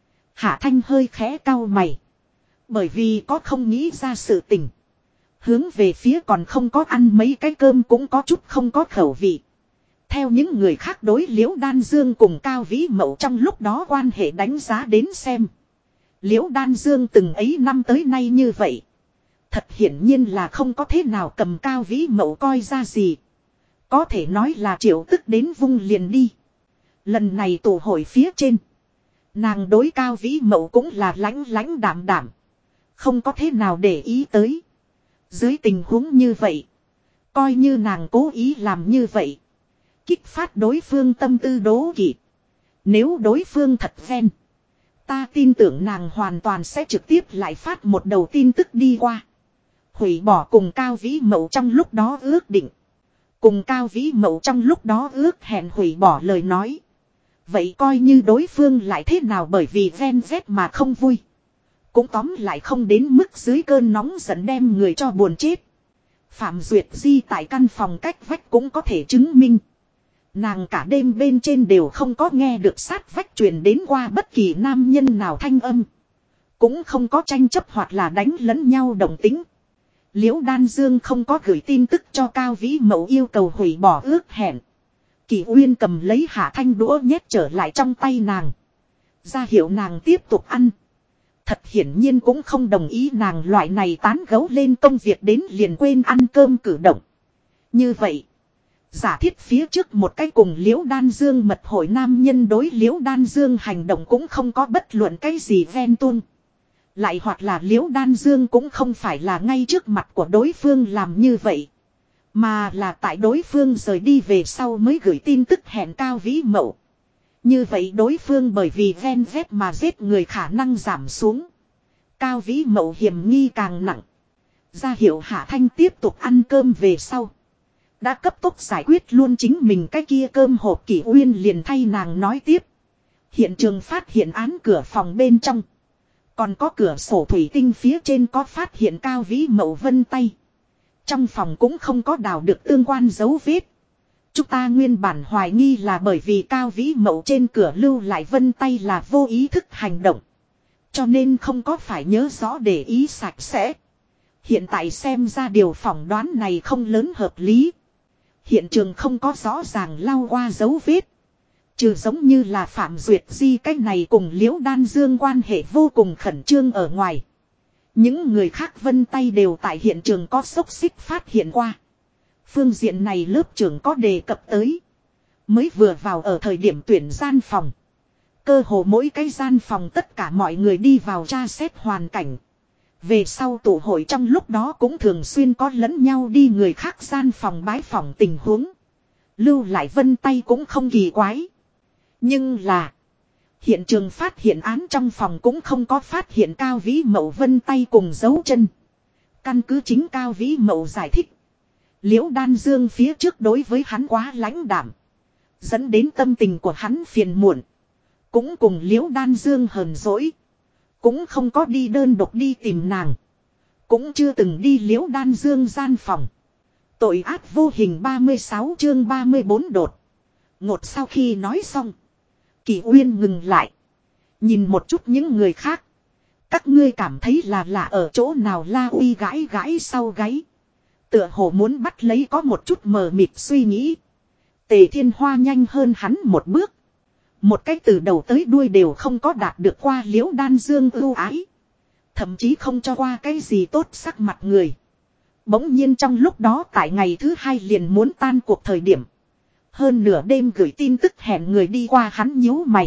Hạ Thanh hơi khẽ cau mày. Bởi vì có không nghĩ ra sự tình. Hướng về phía còn không có ăn mấy cái cơm cũng có chút không có khẩu vị. Theo những người khác đối Liễu Đan Dương cùng Cao Vĩ Mậu trong lúc đó quan hệ đánh giá đến xem. Liễu Đan Dương từng ấy năm tới nay như vậy. Thật hiển nhiên là không có thế nào cầm Cao Vĩ Mậu coi ra gì. Có thể nói là triệu tức đến vung liền đi. Lần này tụ hội phía trên. Nàng đối Cao Vĩ Mậu cũng là lãnh đạm. Không có thế nào để ý tới. Dưới tình huống như vậy. Coi như nàng cố ý làm như vậy. Kích phát đối phương tâm tư đố kỵ. Nếu đối phương thật ghen. Ta tin tưởng nàng hoàn toàn sẽ trực tiếp lại phát một đầu tin tức đi qua. Hủy bỏ cùng Cao Vĩ Mậu trong lúc đó ước định. Cùng Cao Vĩ Mậu trong lúc đó ước hẹn hủy bỏ lời nói. Vậy coi như đối phương lại thế nào bởi vì ghen ghét mà không vui. Cũng tóm lại không đến mức dưới cơn nóng giận đem người cho buồn chết. Phạm Duyệt Di tại căn phòng cách vách cũng có thể chứng minh. Nàng cả đêm bên trên đều không có nghe được sát vách truyền đến qua bất kỳ nam nhân nào thanh âm. Cũng không có tranh chấp hoặc là đánh lẫn nhau đồng tính. Liễu Đan Dương không có gửi tin tức cho Cao Vĩ Mậu yêu cầu hủy bỏ ước hẹn. Kỳ Uyên cầm lấy Hạ Thanh đũa nhét trở lại trong tay nàng. Ra hiệu nàng tiếp tục ăn. Thật hiển nhiên cũng không đồng ý nàng loại này tán gấu lên công việc đến liền quên ăn cơm cử động. Như vậy. Giả thiết phía trước một cái cùng Liễu Đan Dương mật hội nam nhân đối Liễu Đan Dương hành động cũng không có bất luận cái gì ven tuông. Lại hoặc là Liễu Đan Dương cũng không phải là ngay trước mặt của đối phương làm như vậy. Mà là tại đối phương rời đi về sau mới gửi tin tức hẹn Cao Vĩ Mậu. Như vậy đối phương bởi vì ven vét mà giết người khả năng giảm xuống. Cao Vĩ Mậu hiểm nghi càng nặng. Ra hiệu Hạ Thanh tiếp tục ăn cơm về sau. Đã cấp tốc giải quyết luôn chính mình cái kia cơm hộp Kỷ Uyên liền thay nàng nói tiếp. Hiện trường phát hiện án cửa phòng bên trong. Còn có cửa sổ thủy tinh phía trên có phát hiện Cao Vĩ Mậu vân tay. Trong phòng cũng không có đào được tương quan dấu vết. Chúng ta nguyên bản hoài nghi là bởi vì Cao Vĩ Mậu trên cửa lưu lại vân tay là vô ý thức hành động. Cho nên không có phải nhớ rõ để ý sạch sẽ. Hiện tại xem ra điều phỏng đoán này không lớn hợp lý. Hiện trường không có rõ ràng lau qua dấu vết. Trừ giống như là Phạm Duyệt Di cách này cùng Liễu Đan Dương quan hệ vô cùng khẩn trương ở ngoài. Những người khác vân tay đều tại hiện trường có xốc xích phát hiện qua. Phương diện này lớp trưởng có đề cập tới. Mới vừa vào ở thời điểm tuyển gian phòng. Cơ hồ mỗi cái gian phòng tất cả mọi người đi vào tra xét hoàn cảnh. Về sau tụ hội trong lúc đó cũng thường xuyên có lẫn nhau đi người khác gian phòng bái phòng tình huống. Lưu lại vân tay cũng không kỳ quái. Nhưng là. Hiện trường phát hiện án trong phòng cũng không có phát hiện Cao Vĩ Mậu vân tay cùng dấu chân. Căn cứ chính Cao Vĩ Mậu giải thích. Liễu Đan Dương phía trước đối với hắn quá lãnh đạm. Dẫn đến tâm tình của hắn phiền muộn. Cũng cùng Liễu Đan Dương hờn dỗi. Cũng không có đi đơn độc đi tìm nàng. Cũng chưa từng đi Liễu Đan Dương gian phòng. Tội ác vô hình 36 chương 34 đột. Ngột sau khi nói xong. Kỳ Uyên ngừng lại. Nhìn một chút những người khác. Các ngươi cảm thấy là lạ ở chỗ nào? La Uy gãi gãi sau gáy. Tựa hồ muốn bắt lấy có một chút mờ mịt suy nghĩ. Tề Thiên Hoa nhanh hơn hắn một bước. Một cách từ đầu tới đuôi đều không có đạt được qua Liễu Đan Dương ưu ái. Thậm chí không cho qua cái gì tốt sắc mặt người. Bỗng nhiên trong lúc đó tại ngày thứ 2 liền muốn tan cuộc thời điểm. Hơn nửa đêm gửi tin tức hẹn người đi qua, hắn nhíu mày.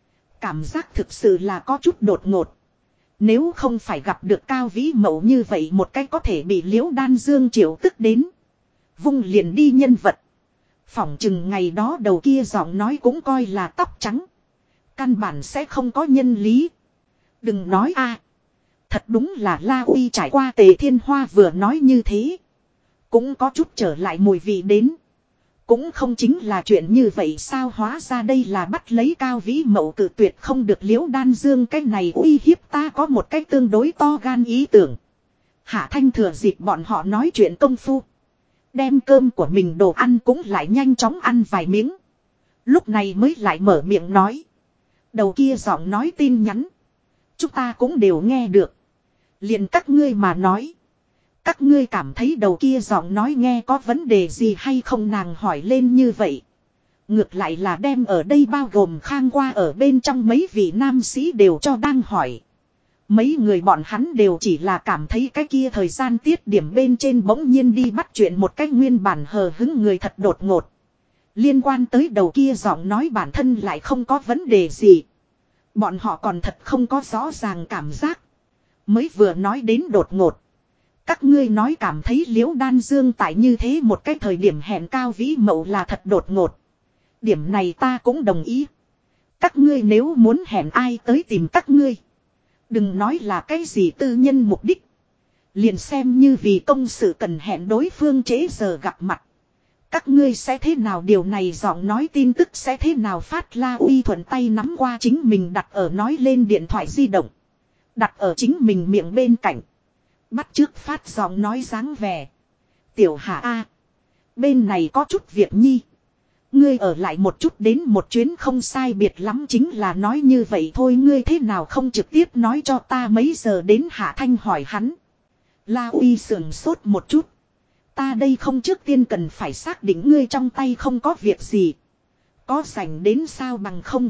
Cảm giác thực sự là có chút đột ngột. Nếu không phải gặp được Cao Vĩ Mậu như vậy một cách có thể bị Liễu Đan Dương triệu tức đến. Vung liền đi nhân vật. Phỏng chừng ngày đó đầu kia giọng nói cũng coi là tóc trắng. Căn bản sẽ không có nhân lý. Đừng nói a, thật đúng là La Uy trải qua. Tề Thiên Hoa vừa nói như thế. Cũng có chút trở lại mùi vị đến. Cũng không chính là chuyện như vậy sao, hóa ra đây là bắt lấy Cao Vĩ Mậu cự tuyệt không được Liễu Đan Dương. Cái này uy hiếp ta có một cách tương đối to gan ý tưởng. Hạ Thanh thừa dịp bọn họ nói chuyện công phu. Đem cơm của mình đồ ăn cũng lại nhanh chóng ăn vài miếng. Lúc này mới lại mở miệng nói. Đầu kia giọng nói tin nhắn. Chúng ta cũng đều nghe được. Liền các ngươi mà nói. Các ngươi cảm thấy đầu kia giọng nói nghe có vấn đề gì hay không? Nàng hỏi lên như vậy. Ngược lại là đem ở đây bao gồm Khang qua ở bên trong mấy vị nam sĩ đều cho đang hỏi. Mấy người bọn hắn đều chỉ là cảm thấy cái kia thời gian tiết điểm bên trên bỗng nhiên đi bắt chuyện một cách nguyên bản hờ hứng người thật đột ngột. Liên quan tới đầu kia giọng nói bản thân lại không có vấn đề gì. Bọn họ còn thật không có rõ ràng cảm giác. Mới vừa nói đến đột ngột. Các ngươi nói cảm thấy Liễu Đan Dương tại như thế một cái thời điểm hẹn Cao Vĩ Mậu là thật đột ngột. Điểm này ta cũng đồng ý. Các ngươi nếu muốn hẹn ai tới tìm các ngươi. Đừng nói là cái gì tư nhân mục đích. Liền xem như vì công sự cần hẹn đối phương trễ giờ gặp mặt. Các ngươi sẽ thế nào? Điều này giọng nói tin tức sẽ thế nào phát? La Uy thuận tay nắm qua chính mình đặt ở nói lên điện thoại di động. Đặt ở chính mình miệng bên cạnh. Bắt trước phát giọng nói dáng vẻ. Tiểu Hạ A. Bên này có chút việc nhi. Ngươi ở lại một chút đến một chuyến không sai biệt lắm, chính là nói như vậy thôi. Ngươi thế nào không trực tiếp nói cho ta mấy giờ đến? Hạ Thanh hỏi hắn. La Uy sườn sốt một chút. Ta đây không trước tiên cần phải xác định ngươi trong tay không có việc gì. Có rảnh đến sao bằng không.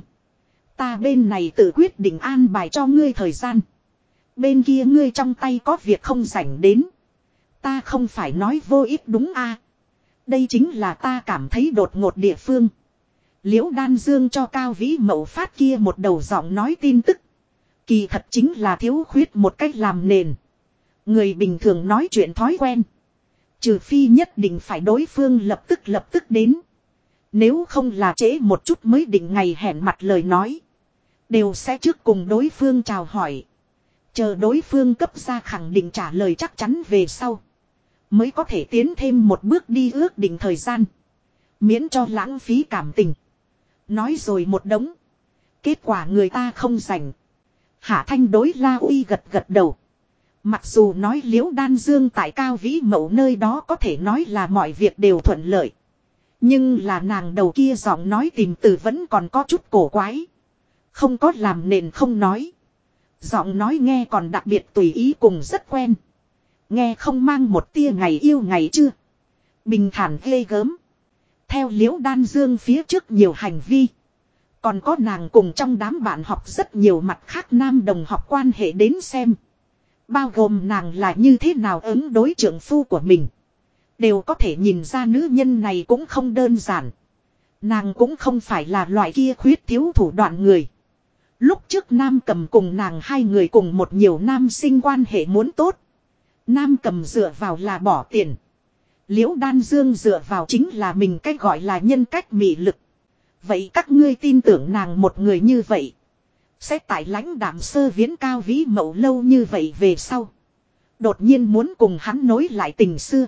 Ta bên này tự quyết định an bài cho ngươi thời gian. Bên kia ngươi trong tay có việc không rảnh đến. Ta không phải nói vô ích đúng a? Đây chính là ta cảm thấy đột ngột địa phương. Liễu Đan Dương cho Cao Vĩ Mậu phát kia một đầu giọng nói tin tức. Kỳ thật chính là thiếu khuyết một cách làm nền. Người bình thường nói chuyện thói quen. Trừ phi nhất định phải đối phương lập tức đến. Nếu không là trễ một chút mới định ngày hẹn mặt lời nói. Đều sẽ trước cùng đối phương chào hỏi. Chờ đối phương cấp ra khẳng định trả lời chắc chắn về sau. Mới có thể tiến thêm một bước đi ước định thời gian. Miễn cho lãng phí cảm tình. Nói rồi một đống. Kết quả người ta không rảnh. Hạ Thanh đối La Uy gật đầu. Mặc dù nói Liễu Đan Dương tại Cao Vĩ Mậu nơi đó có thể nói là mọi việc đều thuận lợi. Nhưng là nàng đầu kia giọng nói tìm từ vẫn còn có chút cổ quái. Không có làm nền không nói. Giọng nói nghe còn đặc biệt tùy ý cùng rất quen. Nghe không mang một tia ngày yêu ngày chưa. Bình thản ghê gớm. Theo Liễu Đan Dương phía trước nhiều hành vi. Còn có nàng cùng trong đám bạn học rất nhiều mặt khác nam đồng học quan hệ đến xem. Bao gồm nàng là như thế nào ứng đối trượng phu của mình. Đều có thể nhìn ra nữ nhân này cũng không đơn giản. Nàng cũng không phải là loại kia khuyết thiếu thủ đoạn người. Lúc trước Nam Cầm cùng nàng hai người cùng một nhiều nam sinh quan hệ muốn tốt. Nam Cầm dựa vào là bỏ tiền. Liễu Đan Dương dựa vào chính là mình cách gọi là nhân cách mị lực. Vậy các ngươi tin tưởng nàng một người như vậy. Sẽ tại lãnh đạm Sơ Viễn Cao Vĩ Mậu lâu như vậy về sau. Đột nhiên muốn cùng hắn nối lại tình xưa.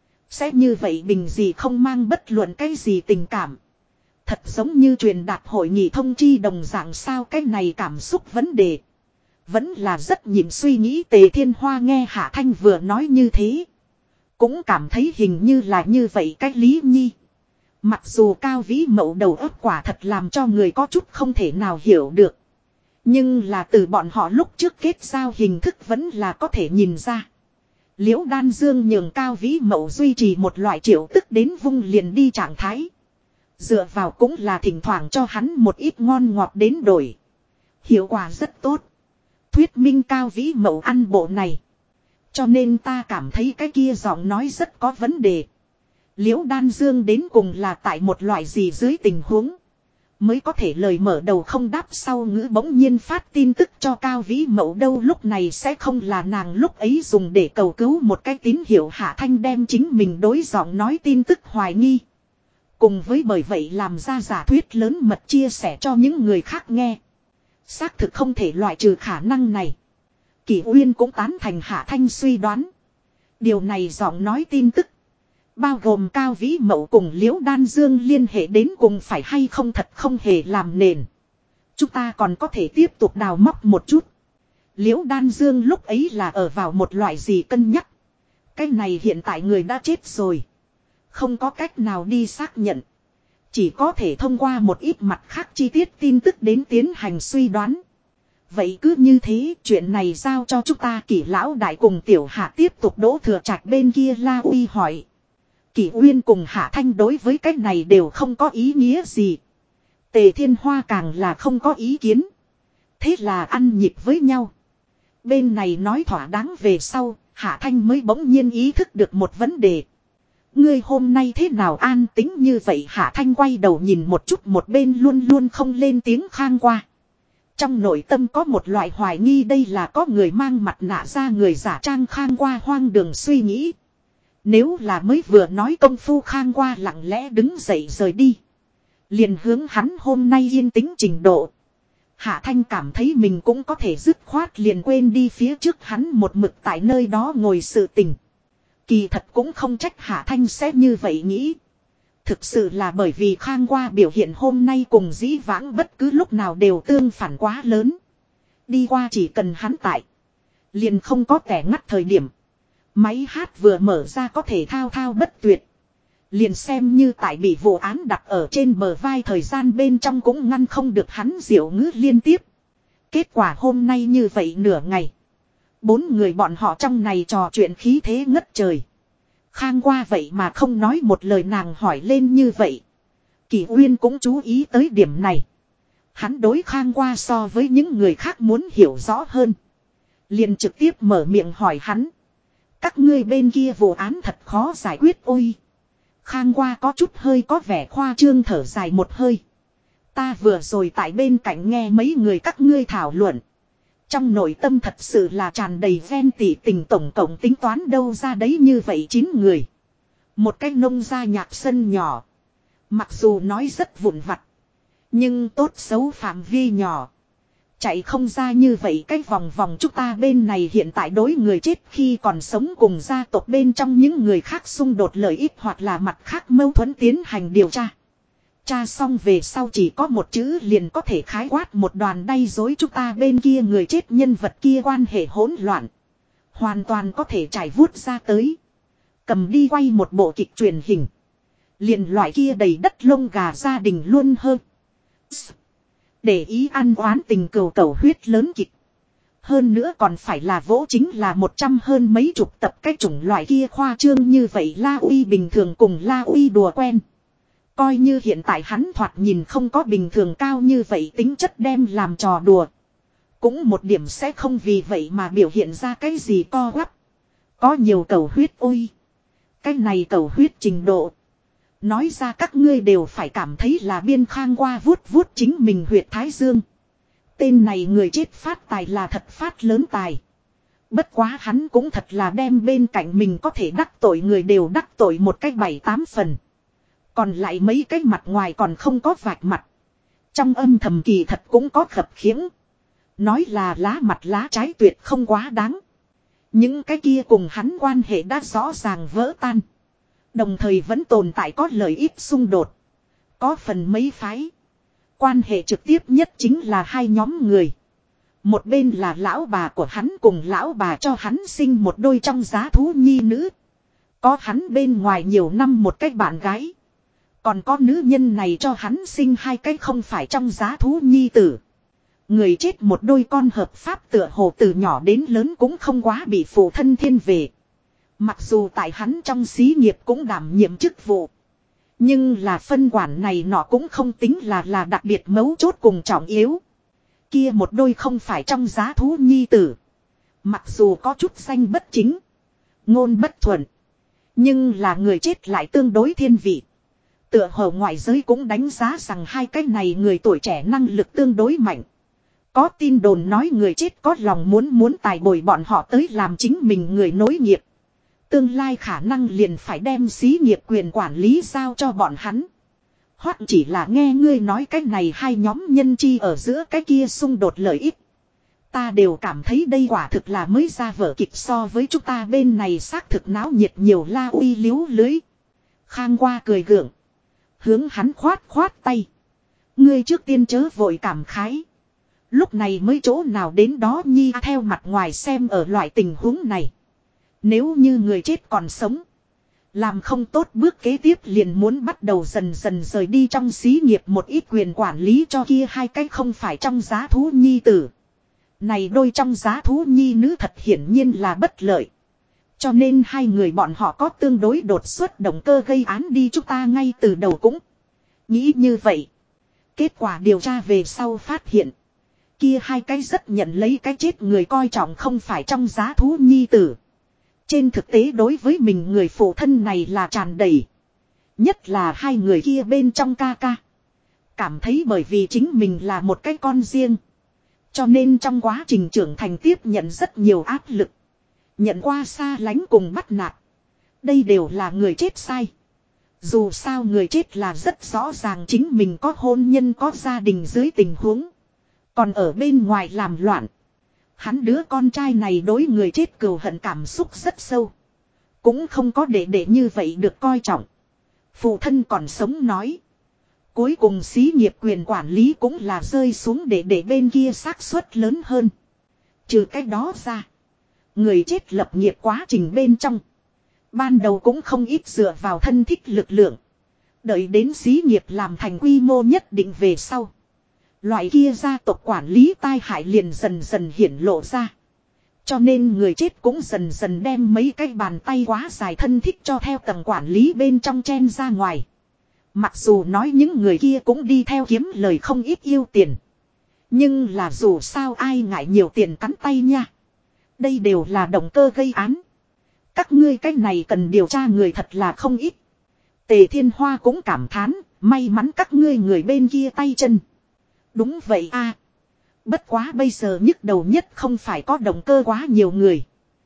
Sẽ như vậy bình gì không mang bất luận cái gì tình cảm. Thật giống như truyền đạt hội nghị thông chi đồng dạng sao cái này cảm xúc vấn đề. Vẫn là rất nhịn suy nghĩ Tề Thiên Hoa nghe Hạ Thanh vừa nói như thế. Cũng cảm thấy hình như là như vậy cách Lý Nhi. Mặc dù Cao Vĩ Mậu đầu óc quả thật làm cho người có chút không thể nào hiểu được. Nhưng là từ bọn họ lúc trước kết giao hình thức vẫn là có thể nhìn ra. Liễu Đan Dương nhường Cao Vĩ Mậu duy trì một loại triệu tức đến vung liền đi trạng thái. Dựa vào cũng là thỉnh thoảng cho hắn một ít ngon ngọt đến đổi. Hiệu quả rất tốt. Thuyết minh Cao Vĩ Mậu ăn bộ này. Cho nên ta cảm thấy cái kia giọng nói rất có vấn đề. Liễu Đan Dương đến cùng là tại một loại gì dưới tình huống. Mới có thể lời mở đầu không đáp sau ngữ bỗng nhiên phát tin tức cho Cao Vĩ Mậu đâu lúc này sẽ không là nàng lúc ấy dùng để cầu cứu một cái tín hiệu Hạ Thanh đem chính mình đối giọng nói tin tức hoài nghi. Cùng với bởi vậy làm ra giả thuyết lớn mật chia sẻ cho những người khác nghe. Xác thực không thể loại trừ khả năng này. Kỷ Uyên cũng tán thành Hạ Thanh suy đoán. Điều này giọng nói tin tức. Bao gồm Cao Vĩ Mậu cùng Liễu Đan Dương liên hệ đến cùng phải hay không thật không hề làm nền. Chúng ta còn có thể tiếp tục đào móc một chút. Liễu Đan Dương lúc ấy là ở vào một loại gì cân nhắc. Cái này hiện tại người đã chết rồi. Không có cách nào đi xác nhận. Chỉ có thể thông qua một ít mặt khác chi tiết tin tức đến tiến hành suy đoán. Vậy cứ như thế chuyện này giao cho chúng ta Kỷ lão đại cùng Tiểu Hạ tiếp tục Đỗ Thừa Trạch bên kia La Uy hỏi. Kỷ Uyên cùng Hạ Thanh đối với cách này đều không có ý nghĩa gì. Tề Thiên Hoa càng là không có ý kiến. Thế là ăn nhịp với nhau. Bên này nói thỏa đáng về sau, Hạ Thanh mới bỗng nhiên ý thức được một vấn đề. Ngươi hôm nay thế nào an tính như vậy Hạ Thanh quay đầu nhìn một chút một bên luôn luôn không lên tiếng Khang Qua. Trong nội tâm có một loại hoài nghi đây là có người mang mặt nạ ra người giả trang Khang Qua hoang đường suy nghĩ. Nếu là mới vừa nói công phu Khang Qua lặng lẽ đứng dậy rời đi. Liền hướng hắn hôm nay yên tĩnh trình độ. Hạ Thanh cảm thấy mình cũng có thể dứt khoát liền quên đi phía trước hắn một mực tại nơi đó ngồi sự tình. Kỳ thật cũng không trách Hạ Thanh sẽ như vậy nghĩ. Thực sự là bởi vì Khang Qua biểu hiện hôm nay cùng dĩ vãng bất cứ lúc nào đều tương phản quá lớn. Đi qua chỉ cần hắn tại. Liền không có kẻ ngắt thời điểm. Máy hát vừa mở ra có thể thao thao bất tuyệt. Liền xem như tại bị vụ án đặt ở trên bờ vai thời gian bên trong cũng ngăn không được hắn diệu ngữ liên tiếp. Kết quả hôm nay như vậy nửa ngày. 4 người bọn họ trong này trò chuyện khí thế ngất trời. Khang Qua vậy mà không nói một lời nàng hỏi lên như vậy. Kỷ Uyên cũng chú ý tới điểm này. Hắn đối Khang Qua so với những người khác muốn hiểu rõ hơn. Liền trực tiếp mở miệng hỏi hắn. Các ngươi bên kia vụ án thật khó giải quyết ôi. Khang Qua có chút hơi có vẻ khoa trương thở dài một hơi. Ta vừa rồi tại bên cạnh nghe mấy người các ngươi thảo luận. Trong nội tâm thật sự là tràn đầy ven tỉ tình tổng cộng tính toán đâu ra đấy như vậy 9 người. Một cái nông gia nhạc sân nhỏ. Mặc dù nói rất vụn vặt. Nhưng tốt xấu phạm vi nhỏ. Chạy không ra như vậy cái vòng vòng chúng ta bên này hiện tại đối người chết khi còn sống cùng gia tộc bên trong những người khác xung đột lợi ích hoặc là mặt khác mâu thuẫn tiến hành điều tra. Tra xong về sau chỉ có một chữ liền có thể khái quát một đoàn đay dối chúng ta bên kia người chết nhân vật kia quan hệ hỗn loạn. Hoàn toàn có thể trải vuốt ra tới. Cầm đi quay một bộ kịch truyền hình. Liền loại kia đầy đất lông gà gia đình luôn hơn. Để ý ăn oán tình cừu cầu huyết lớn kịch. Hơn nữa còn phải là vỗ chính là 100 hơn mấy chục tập cái chủng loại kia khoa trương như vậy La Uy bình thường cùng La Uy đùa quen. Coi như hiện tại hắn thoạt nhìn không có bình thường cao như vậy tính chất đem làm trò đùa. Cũng một điểm sẽ không vì vậy mà biểu hiện ra cái gì co quắp. Có nhiều cầu huyết ôi. Cái này cầu huyết trình độ. Nói ra các ngươi đều phải cảm thấy là biên Khang Qua vuốt vuốt chính mình huyệt thái dương. Tên này người chết phát tài là thật phát lớn tài. Bất quá hắn cũng thật là đem bên cạnh mình có thể đắc tội người đều đắc tội một cách 7-8 phần. Còn lại mấy cái mặt ngoài còn không có vạch mặt. Trong âm thầm kỳ thật cũng có khập khiễng. Nói là lá mặt lá trái tuyệt không quá đáng. Những cái kia cùng hắn quan hệ đã rõ ràng vỡ tan. Đồng thời vẫn tồn tại có lợi ích xung đột. Có phần mấy phái. Quan hệ trực tiếp nhất chính là hai nhóm người. Một bên là lão bà của hắn cùng lão bà cho hắn sinh một đôi trong giá thú nhi nữ. Có hắn bên ngoài nhiều năm một cái bạn gái. Còn có nữ nhân này cho hắn sinh hai cái không phải trong giá thú nhi tử. Người chết một đôi con hợp pháp tựa hồ từ nhỏ đến lớn cũng không quá bị phụ thân thiên về. Mặc dù tại hắn trong xí nghiệp cũng đảm nhiệm chức vụ. Nhưng là phân quản này nọ cũng không tính là đặc biệt mấu chốt cùng trọng yếu. Kia một đôi không phải trong giá thú nhi tử. Mặc dù có chút danh bất chính. Ngôn bất thuận. Nhưng là người chết lại tương đối thiên vị. Tựa hồ ngoại giới cũng đánh giá rằng hai cái này người tuổi trẻ năng lực tương đối mạnh. Có tin đồn nói người chết có lòng muốn tài bồi bọn họ tới làm chính mình người nối nghiệp. Tương lai khả năng liền phải đem xí nghiệp quyền quản lý giao cho bọn hắn. Hoặc chỉ là nghe ngươi nói cái này hai nhóm nhân chi ở giữa cái kia xung đột lợi ích. Ta đều cảm thấy đây quả thực là mới ra vở kịch so với chúng ta bên này xác thực náo nhiệt nhiều la uy liếu lưới. Khang qua cười gượng. Hướng hắn khoát tay. Ngươi trước tiên chớ vội cảm khái. Lúc này mới chỗ nào đến đó nhi theo mặt ngoài xem ở loại tình huống này. Nếu như người chết còn sống. Làm không tốt bước kế tiếp liền muốn bắt đầu dần dần rời đi trong xí nghiệp một ít quyền quản lý cho kia hai cái không phải trong giá thú nhi tử. Này đôi trong giá thú nhi nữ thật hiển nhiên là bất lợi. Cho nên hai người bọn họ có tương đối đột xuất động cơ gây án đi chúng ta ngay từ đầu cũng nghĩ như vậy. Kết quả điều tra về sau phát hiện. Kia hai cái rất nhận lấy cái chết người coi trọng không phải trong giá thú nhi tử. Trên thực tế đối với mình người phụ thân này là tràn đầy. Nhất là hai người kia bên trong ca ca. Cảm thấy bởi vì chính mình là một cái con riêng. Cho nên trong quá trình trưởng thành tiếp nhận rất nhiều áp lực. Nhận qua xa lánh cùng bắt nạt. Đây đều là người chết sai. Dù sao người chết là rất rõ ràng chính mình có hôn nhân có gia đình dưới tình huống. Còn ở bên ngoài làm loạn. Hắn đứa con trai này đối người chết cừu hận cảm xúc rất sâu. Cũng không có để như vậy được coi trọng. Phụ thân còn sống nói. Cuối cùng xí nghiệp quyền quản lý cũng là rơi xuống để bên kia xác suất lớn hơn. Trừ cái đó ra. Người chết lập nghiệp quá trình bên trong. Ban đầu cũng không ít dựa vào thân thích lực lượng. Đợi đến xí nghiệp làm thành quy mô nhất định về sau. Loại kia gia tộc quản lý tai hại liền dần dần hiển lộ ra. Cho nên người chết cũng dần dần đem mấy cái bàn tay quá dài thân thích cho theo tầng quản lý bên trong chen ra ngoài. Mặc dù nói những người kia cũng đi theo kiếm lời không ít yêu tiền. Nhưng là dù sao ai ngại nhiều tiền cắn tay nha. Đây đều là động cơ gây án. Các ngươi cái này cần điều tra người thật là không ít. Tề Thiên Hoa cũng cảm thán, may mắn các ngươi người bên kia tay chân. Đúng vậy a. Bất quá bây giờ nhức đầu nhất không phải có động cơ quá nhiều người.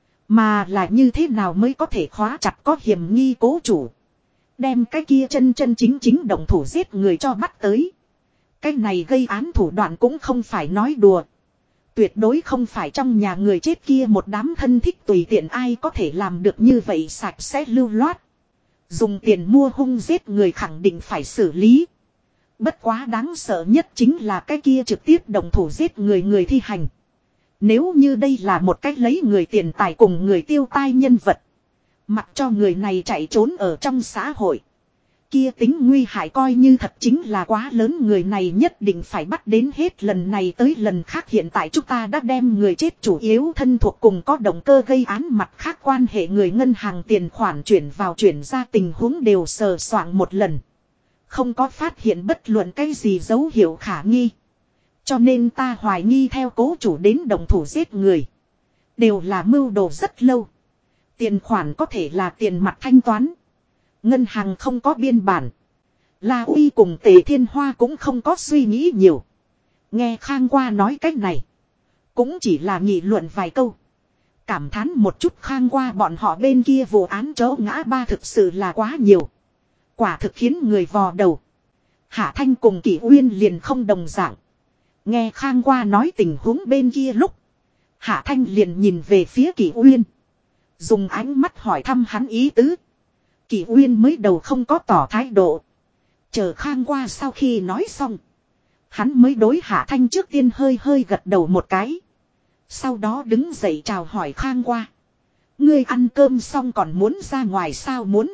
Mà là như thế nào mới có thể khóa chặt có hiểm nghi cố chủ. Đem cái kia chân chính động thủ giết người cho bắt tới. Cái này gây án thủ đoạn cũng không phải nói đùa. Tuyệt đối không phải trong nhà người chết kia một đám thân thích tùy tiện ai có thể làm được như vậy sạch sẽ lưu loát. Dùng tiền mua hung giết người khẳng định phải xử lý. Bất quá đáng sợ nhất chính là cái kia trực tiếp động thủ giết người thi hành. Nếu như đây là một cách lấy người tiền tài cùng người tiêu tai nhân vật. Mặc cho người này chạy trốn ở trong xã hội. Kia tính nguy hại coi như thật chính là quá lớn, người này nhất định phải bắt đến hết lần này tới lần khác. Hiện tại chúng ta đã đem người chết chủ yếu thân thuộc cùng có động cơ gây án mặt khác quan hệ người ngân hàng tiền khoản chuyển vào chuyển ra tình huống đều sờ soạng một lần. Không có phát hiện bất luận cái gì dấu hiệu khả nghi. Cho nên ta hoài nghi theo cố chủ đến động thủ giết người. Đều là mưu đồ rất lâu. Tiền khoản có thể là tiền mặt thanh toán. Ngân hàng không có biên bản. La Uy cùng Tề Thiên Hoa cũng không có suy nghĩ nhiều. Nghe Khang qua nói cách này. Cũng chỉ là nghị luận vài câu. Cảm thán một chút Khang qua bọn họ bên kia vụ án chó ngã ba thực sự là quá nhiều. Quả thực khiến người vò đầu. Hạ Thanh cùng Kỷ Uyên liền không đồng dạng. Nghe Khang qua nói tình huống bên kia lúc. Hạ Thanh liền nhìn về phía Kỷ Uyên. Dùng ánh mắt hỏi thăm hắn ý tứ. Kỷ Uyên mới đầu không có tỏ thái độ. Chờ Khang qua sau khi nói xong. Hắn mới đối Hạ Thanh trước tiên hơi hơi gật đầu một cái. Sau đó đứng dậy chào hỏi Khang qua. Ngươi ăn cơm xong còn muốn ra ngoài sao muốn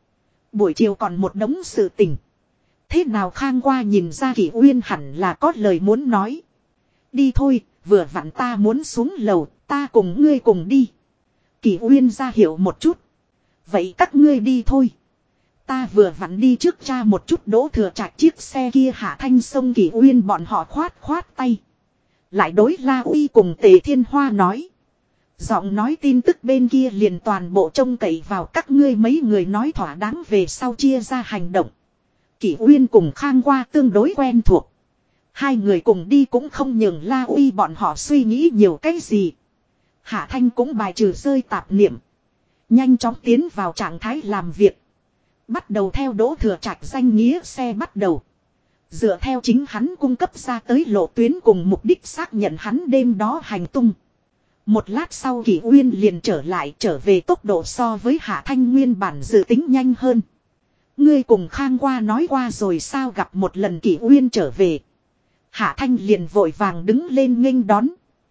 buổi chiều còn một đống sự tình. Thế nào Khang qua nhìn ra Kỷ Uyên hẳn là có lời muốn nói. Đi thôi, vừa vặn ta muốn xuống lầu, ta cùng ngươi cùng đi. Kỷ Uyên ra hiệu một chút. Vậy các ngươi đi thôi. Ta vừa vặn đi trước cha một chút Đỗ Thừa Trạch chiếc xe kia. Hạ Thanh xông Kỷ Uyên bọn họ khoát tay. Lại đối La Uy cùng Tề Thiên Hoa nói. Giọng nói tin tức bên kia liền toàn bộ trông cậy vào các ngươi mấy người nói thỏa đáng về sau chia ra hành động. Kỷ Uyên cùng Khang qua tương đối quen thuộc. Hai người cùng đi cũng không nhường La Uy bọn họ suy nghĩ nhiều cái gì. Hạ Thanh cũng bài trừ rơi tạp niệm. Nhanh chóng tiến vào trạng thái làm việc. Bắt đầu theo Đỗ Thừa Trạch danh nghĩa xe bắt đầu. Dựa theo chính hắn cung cấp ra tới lộ tuyến cùng mục đích xác nhận hắn đêm đó hành tung. Một lát sau Kỷ Uyên liền trở về tốc độ so với Hạ Thanh nguyên bản dự tính nhanh hơn. Ngươi cùng Khang qua nói qua rồi sao gặp một lần Kỷ Uyên trở về. Hạ Thanh liền vội vàng đứng lên nghênh đón.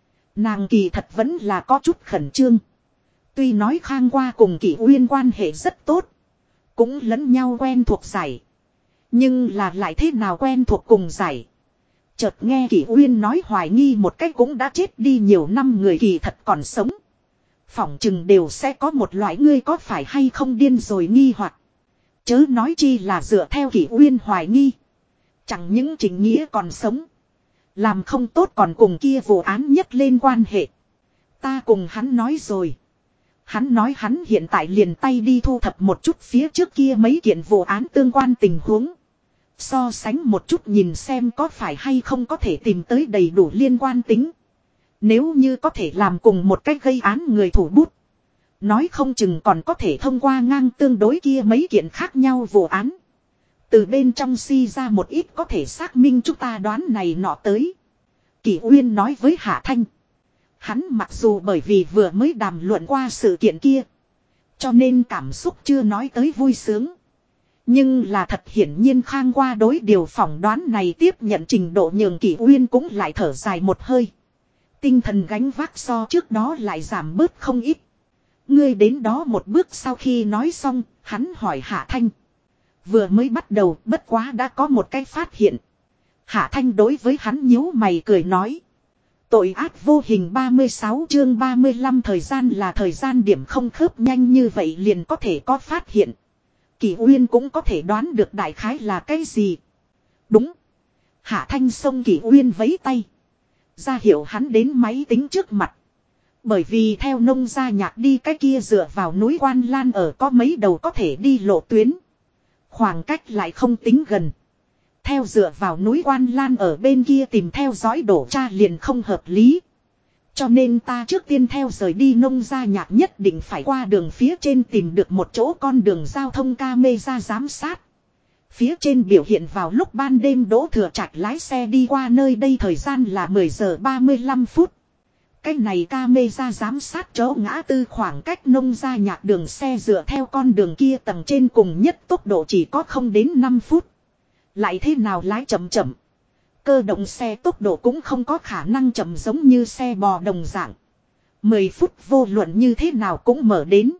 Nàng kỳ thật vẫn là có chút khẩn trương. Tuy nói Khang qua cùng Kỷ Uyên quan hệ rất tốt. Cũng lẫn nhau quen thuộc giải. Nhưng là lại thế nào quen thuộc cùng giải. Chợt nghe Kỷ Uyên nói hoài nghi một cách cũng đã chết đi nhiều năm người kỳ thật còn sống. Phỏng chừng đều sẽ có một loại ngươi có phải hay không điên rồi nghi hoặc. Chớ nói chi là dựa theo Kỷ Uyên hoài nghi. Chẳng những Trịnh Nghĩa còn sống. Làm không tốt còn cùng kia vụ án nhất lên quan hệ. Ta cùng hắn nói rồi. Hắn nói hắn hiện tại liền tay đi thu thập một chút phía trước kia mấy kiện vụ án tương quan tình huống. So sánh một chút nhìn xem có phải hay không có thể tìm tới đầy đủ liên quan tính. Nếu như có thể làm cùng một cách gây án người thủ bút. Nói không chừng còn có thể thông qua ngang tương đối kia mấy kiện khác nhau vụ án. Từ bên trong suy ra một ít có thể xác minh chúng ta đoán này nọ tới. Kỷ Uyên nói với Hạ Thanh. Hắn mặc dù bởi vì vừa mới đàm luận qua sự kiện kia. Cho nên cảm xúc chưa nói tới vui sướng. Nhưng là thật hiển nhiên Khang qua đối điều phỏng đoán này tiếp nhận trình độ nhường Kỷ Uyên cũng lại thở dài một hơi. Tinh thần gánh vác so trước đó lại giảm bớt không ít. Ngươi đến đó một bước sau khi nói xong, hắn hỏi Hạ Thanh. Vừa mới bắt đầu bất quá đã có một cái phát hiện. Hạ Thanh đối với hắn nhíu mày cười nói. Tội ác vô hình 36 chương 35 thời gian là thời gian điểm không khớp nhanh như vậy liền có thể có phát hiện. Kỷ Uyên cũng có thể đoán được đại khái là cái gì. Đúng. Hạ Thanh xông Kỷ Uyên vẫy tay. Ra hiệu hắn đến máy tính trước mặt. Bởi vì theo nông gia nhạc đi cái kia dựa vào núi Quan Lan ở có mấy đầu có thể đi lộ tuyến. Khoảng cách lại không tính gần. Theo dựa vào núi Quan Lan ở bên kia tìm theo dõi đổ tra liền không hợp lý. Cho nên ta trước tiên theo rời đi nông gia nhạc nhất định phải qua đường phía trên tìm được một chỗ con đường giao thông camera giám sát. Phía trên biểu hiện vào lúc ban đêm Đỗ Thừa Trạch lái xe đi qua nơi đây thời gian là 10 giờ 35 phút. Cái này camera giám sát chỗ ngã tư khoảng cách nông gia nhạc đường xe dựa theo con đường kia tầng trên cùng nhất tốc độ chỉ có không đến 5 phút. Lại thế nào lái chậm chậm. Cơ động xe tốc độ cũng không có khả năng chậm giống như xe bò đồng dạng. 10 phút vô luận như thế nào cũng mở đến.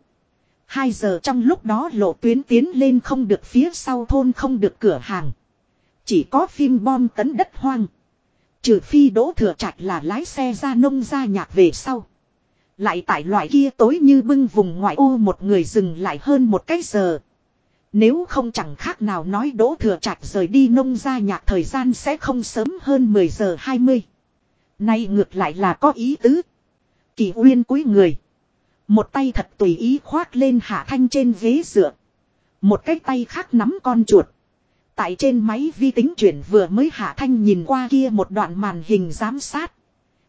2 giờ trong lúc đó lộ tuyến tiến lên không được phía sau thôn không được cửa hàng. Chỉ có phim bom tấn đất hoang. Trừ phi Đỗ Thừa Trạch là lái xe ra nông gia nhạc về sau. Lại tại loại kia tối như bưng vùng ngoại ô một người dừng lại hơn một cái giờ. Nếu không chẳng khác nào nói Đỗ Thừa Trạch rời đi nông gia nhạc thời gian sẽ không sớm hơn 10 giờ 20. Nay ngược lại là có ý tứ. Kỷ Uyên cúi người. Một tay thật tùy ý khoác lên Hạ Thanh trên ghế dựa. Một cái tay khác nắm con chuột. Tại trên máy vi tính chuyển vừa mới Hạ Thanh nhìn qua kia một đoạn màn hình giám sát.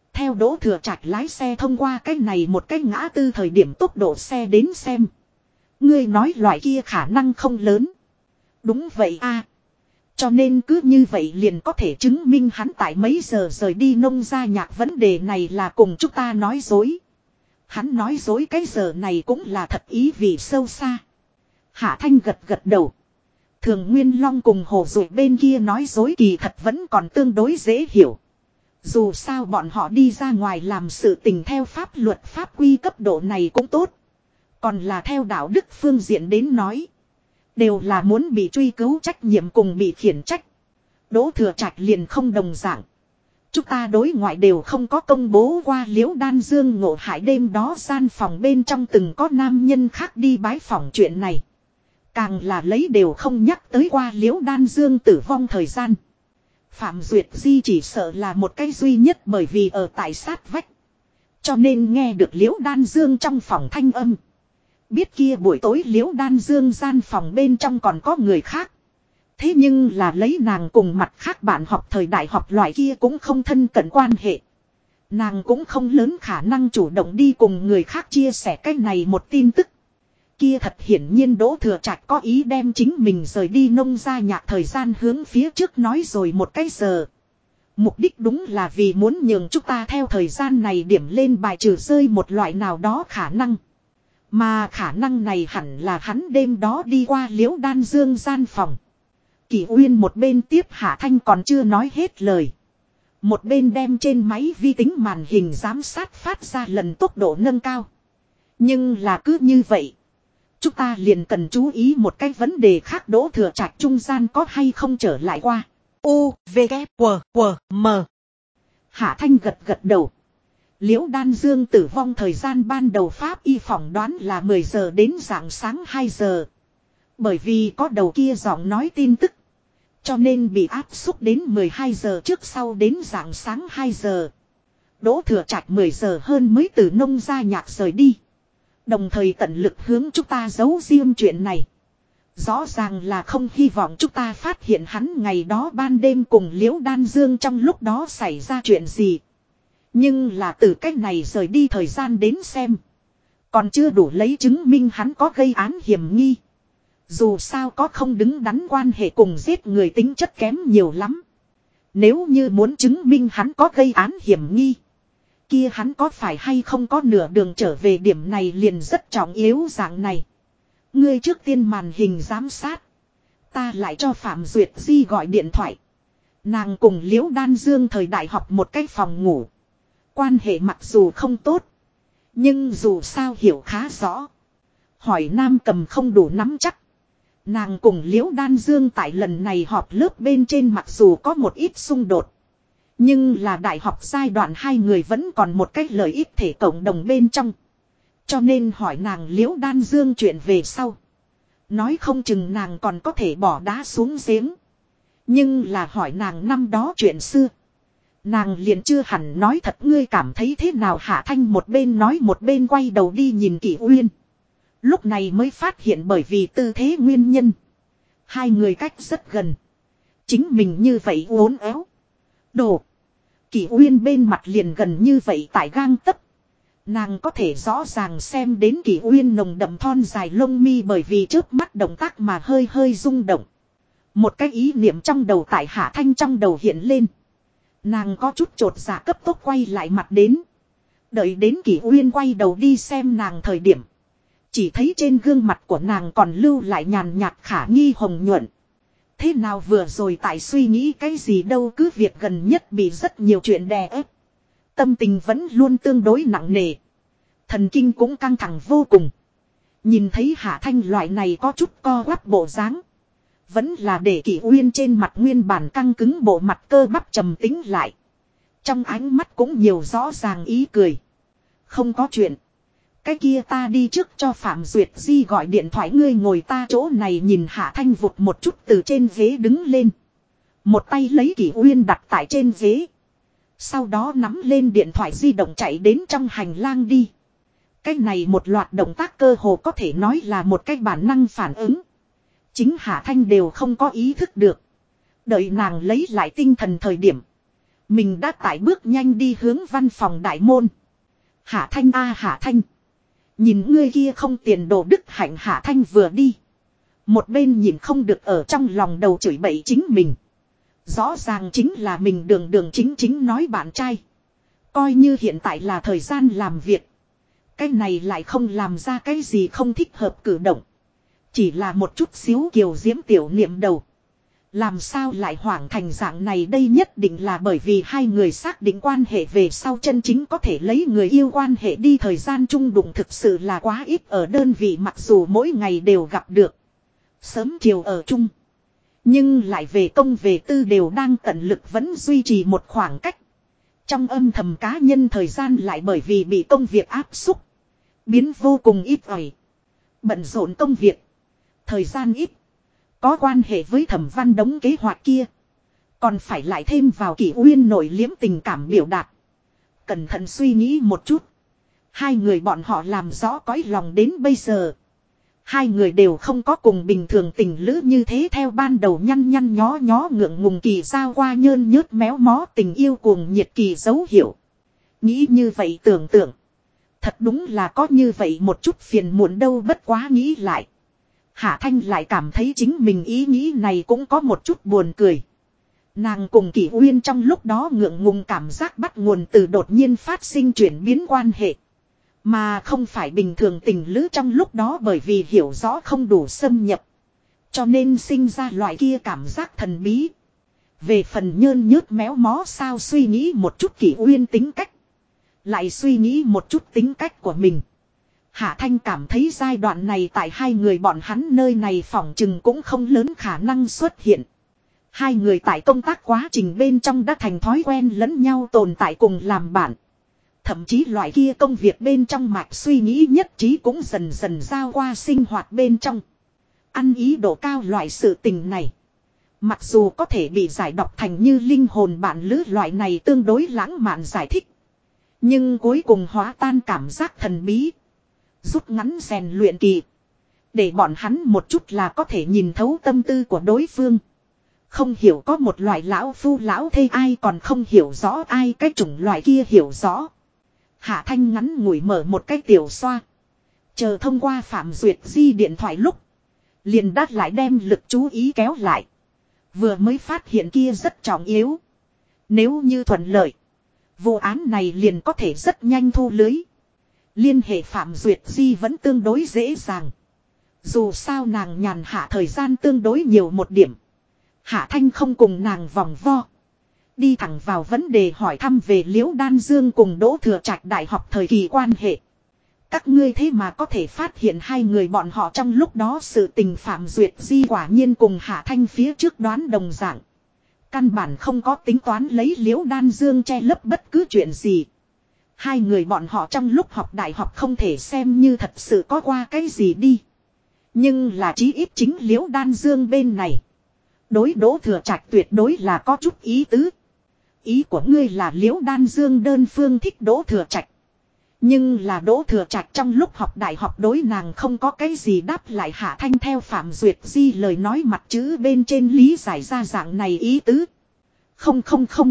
Theo Đỗ Thừa Trạch lái xe thông qua cái này một cái ngã tư thời điểm tốc độ xe đến xem. Ngươi nói loại kia khả năng không lớn. Đúng vậy a. Cho nên cứ như vậy liền có thể chứng minh hắn tại mấy giờ rời đi Nông Gia Nhạc, vấn đề này là cùng chúng ta nói dối. Hắn nói dối cái giờ này cũng là thật ý vì sâu xa. Hạ Thanh gật gật đầu. Thường Nguyên Long cùng Hồ Dụ bên kia nói dối kỳ thật vẫn còn tương đối dễ hiểu. Dù sao bọn họ đi ra ngoài làm sự tình theo pháp luật pháp quy cấp độ này cũng tốt. Còn là theo đạo đức phương diện đến nói. Đều là muốn bị truy cứu trách nhiệm cùng bị khiển trách. Đỗ Thừa Trạch liền không đồng dạng. Chúng ta đối ngoại đều không có công bố qua Liễu Đan Dương ngộ hại đêm đó gian phòng bên trong từng có nam nhân khác đi bái phỏng chuyện này. Càng là lấy đều không nhắc tới qua Liễu Đan Dương tử vong thời gian. Phạm Duyệt Di chỉ sợ là một cái duy nhất bởi vì ở tại sát vách. Cho nên nghe được Liễu Đan Dương trong phòng thanh âm. Biết kia buổi tối Liễu Đan Dương gian phòng bên trong còn có người khác. Thế nhưng là lấy nàng cùng mặt khác bạn học thời đại học loại kia cũng không thân cận quan hệ. Nàng cũng không lớn khả năng chủ động đi cùng người khác chia sẻ cái này một tin tức. Kia thật hiển nhiên Đỗ Thừa Trạch có ý đem chính mình rời đi Nông Gia Nhạc thời gian hướng phía trước nói rồi một cái giờ. Mục đích đúng là vì muốn nhường chúng ta theo thời gian này điểm lên bài trừ rơi một loại nào đó khả năng. Mà khả năng này hẳn là hắn đêm đó đi qua Liễu Đan Dương gian phòng. Kỷ Uyên một bên tiếp Hạ Thanh còn chưa nói hết lời. Một bên đem trên máy vi tính màn hình giám sát phát ra lần tốc độ nâng cao. Nhưng là cứ như vậy. Chúng ta liền cần chú ý một cái vấn đề khác, Đỗ Thừa Trạch trung gian có hay không trở lại qua. U, V, K, W, W, M. Hạ Thanh gật gật đầu. Liễu Đan Dương tử vong thời gian ban đầu pháp y phỏng đoán là 10 giờ đến rạng sáng 2 giờ. Bởi vì có đầu kia giọng nói tin tức. Cho nên bị áp xúc đến 12 giờ trước sau đến rạng sáng 2 giờ. Đỗ Thừa Trạch 10 giờ hơn mới từ Nông Gia Nhạc rời đi. Đồng thời tận lực hướng chúng ta giấu riêng chuyện này. Rõ ràng là không hy vọng chúng ta phát hiện hắn ngày đó ban đêm cùng Liễu Đan Dương trong lúc đó xảy ra chuyện gì. Nhưng là từ cách này rời đi thời gian đến xem. Còn chưa đủ lấy chứng minh hắn có gây án hiểm nghi. Dù sao có không đứng đắn quan hệ cùng giết người tính chất kém nhiều lắm. Nếu như muốn chứng minh hắn có gây án hiểm nghi. Kia hắn có phải hay không có nửa đường trở về, điểm này liền rất trọng yếu dạng này. Ngươi trước tiên màn hình giám sát. Ta lại cho Phạm Duyệt Di gọi điện thoại. Nàng cùng Liễu Đan Dương thời đại học một cái phòng ngủ. Quan hệ mặc dù không tốt. Nhưng dù sao hiểu khá rõ. Hỏi Nam Cầm không đủ nắm chắc. Nàng cùng Liễu Đan Dương tại lần này họp lớp bên trên mặc dù có một ít xung đột. Nhưng là đại học giai đoạn hai người vẫn còn một cách lợi ích thể cộng đồng bên trong. Cho nên hỏi nàng Liễu Đan Dương chuyện về sau. Nói không chừng nàng còn có thể bỏ đá xuống giếng. Nhưng là hỏi nàng năm đó chuyện xưa. Nàng liền chưa hẳn nói thật. Ngươi cảm thấy thế nào? Hạ Thanh một bên nói một bên quay đầu đi nhìn Kỷ Uyên. Lúc này mới phát hiện bởi vì tư thế nguyên nhân. Hai người cách rất gần. Chính mình như vậy uốn éo. Đồ. Kỷ Uyên bên mặt liền gần như vậy tại gang tấc. Nàng có thể rõ ràng xem đến Kỷ Uyên nồng đậm thon dài lông mi bởi vì chớp mắt động tác mà hơi hơi rung động. Một cái ý niệm trong đầu tại Hạ Thanh trong đầu hiện lên. Nàng có chút chột dạ cấp tốc quay lại mặt đến. Đợi đến Kỷ Uyên quay đầu đi xem nàng thời điểm. Chỉ thấy trên gương mặt của nàng còn lưu lại nhàn nhạt khả nghi hồng nhuận. Thế nào vừa rồi tại suy nghĩ cái gì đâu, cứ việc gần nhất bị rất nhiều chuyện đè ép. Tâm tình vẫn luôn tương đối nặng nề. Thần kinh cũng căng thẳng vô cùng. Nhìn thấy Hạ Thanh loại này có chút co quắp bộ dáng. Vẫn là để Kỷ Uyên trên mặt nguyên bản căng cứng bộ mặt cơ bắp trầm tính lại. Trong ánh mắt cũng nhiều rõ ràng ý cười. Không có chuyện. Cái kia ta đi trước cho Phạm Duyệt Di gọi điện thoại, ngươi ngồi ta chỗ này. Nhìn Hạ Thanh vụt một chút từ trên ghế đứng lên. Một tay lấy Kỷ Uyên đặt tại trên ghế. Sau đó nắm lên điện thoại di động chạy đến trong hành lang đi. Cái này một loạt động tác cơ hồ có thể nói là một cái bản năng phản ứng. Chính Hạ Thanh đều không có ý thức được. Đợi nàng lấy lại tinh thần thời điểm. Mình đã tải bước nhanh đi hướng văn phòng đại môn. Hạ Thanh a Hạ Thanh. Nhìn ngươi kia không tiền đồ đức hạnh. Hạ Thanh vừa đi. Một bên nhìn không được ở trong lòng đầu chửi bậy chính mình. Rõ ràng chính là mình đường đường chính chính nói bạn trai. Coi như hiện tại là thời gian làm việc. Cái này lại không làm ra cái gì không thích hợp cử động. Chỉ là một chút xíu kiều diễm tiểu niệm đầu. Làm sao lại hoảng thành dạng này đây nhất định là bởi vì hai người xác định quan hệ về sau chân chính có thể lấy người yêu quan hệ đi thời gian chung đụng thực sự là quá ít ở đơn vị mặc dù mỗi ngày đều gặp được. Sớm chiều ở chung. Nhưng lại về công về tư đều đang tận lực vẫn duy trì một khoảng cách. Trong âm thầm cá nhân thời gian lại bởi vì bị công việc áp xúc. Biến vô cùng ít ỏi. Bận rộn công việc. Thời gian ít. Có quan hệ với Thẩm Văn đống kế hoạch kia. Còn phải lại thêm vào Kỷ Uyên nội liếm tình cảm biểu đạt. Cẩn thận suy nghĩ một chút. Hai người bọn họ làm rõ cõi lòng đến bây giờ. Hai người đều không có cùng bình thường tình lữ như thế theo ban đầu nhăn nhăn nhó nhó ngượng ngùng kỳ giao qua nhơn nhớt méo mó tình yêu cuồng nhiệt kỳ dấu hiệu. Nghĩ như vậy tưởng tượng. Thật đúng là có như vậy một chút phiền muộn đâu bất quá nghĩ lại. Hạ Thanh lại cảm thấy chính mình ý nghĩ này cũng có một chút buồn cười. Nàng cùng Kỷ Uyên trong lúc đó ngượng ngùng cảm giác bắt nguồn từ đột nhiên phát sinh chuyển biến quan hệ. Mà không phải bình thường tình lữ trong lúc đó bởi vì hiểu rõ không đủ xâm nhập. Cho nên sinh ra loại kia cảm giác thần bí. Về phần nhơn nhớt méo mó sao suy nghĩ một chút Kỷ Uyên tính cách. Lại suy nghĩ một chút tính cách của mình. Hạ Thanh cảm thấy giai đoạn này tại hai người bọn hắn nơi này phỏng chừng cũng không lớn khả năng xuất hiện. Hai người tại công tác quá trình bên trong đã thành thói quen lẫn nhau tồn tại cùng làm bạn. Thậm chí loại kia công việc bên trong mạch suy nghĩ nhất trí cũng dần dần giao qua sinh hoạt bên trong. Ăn ý độ cao loại sự tình này. Mặc dù có thể bị giải đọc thành như linh hồn bạn lữ loại này tương đối lãng mạn giải thích. Nhưng cuối cùng hóa tan cảm giác thần bí. Rút ngắn rèn luyện kỳ. Để bọn hắn một chút là có thể nhìn thấu tâm tư của đối phương. Không hiểu có một loại lão phu lão thê ai còn không hiểu rõ ai cái chủng loại kia hiểu rõ. Hạ Thanh ngắn ngủi mở một cái tiểu xoa. Chờ thông qua Phạm Duyệt Di điện thoại lúc. Liền đắt lại đem lực chú ý kéo lại. Vừa mới phát hiện kia rất trọng yếu. Nếu như thuận lợi. Vụ án này liền có thể rất nhanh thu lưới. Liên hệ Phạm Duyệt Di vẫn tương đối dễ dàng. Dù sao nàng nhàn hạ thời gian tương đối nhiều một điểm. Hạ Thanh không cùng nàng vòng vo. Đi thẳng vào vấn đề hỏi thăm về Liễu Đan Dương cùng Đỗ Thừa Trạch đại học thời kỳ quan hệ. Các ngươi thế mà có thể phát hiện hai người bọn họ trong lúc đó sự tình Phạm Duyệt Di quả nhiên cùng Hạ Thanh phía trước đoán đồng dạng. Căn bản không có tính toán lấy Liễu Đan Dương che lấp bất cứ chuyện gì. Hai người bọn họ trong lúc học đại học không thể xem như thật sự có qua cái gì đi. Nhưng là chí ít chính Liễu Đan Dương bên này. Đối Đỗ Thừa Trạch tuyệt đối là có chút ý tứ. Ý của ngươi là Liễu Đan Dương đơn phương thích Đỗ Thừa Trạch. Nhưng là Đỗ Thừa Trạch trong lúc học đại học đối nàng không có cái gì đáp lại. Hạ Thanh theo Phạm Duyệt Di lời nói mặt chữ bên trên lý giải ra dạng này ý tứ. Không.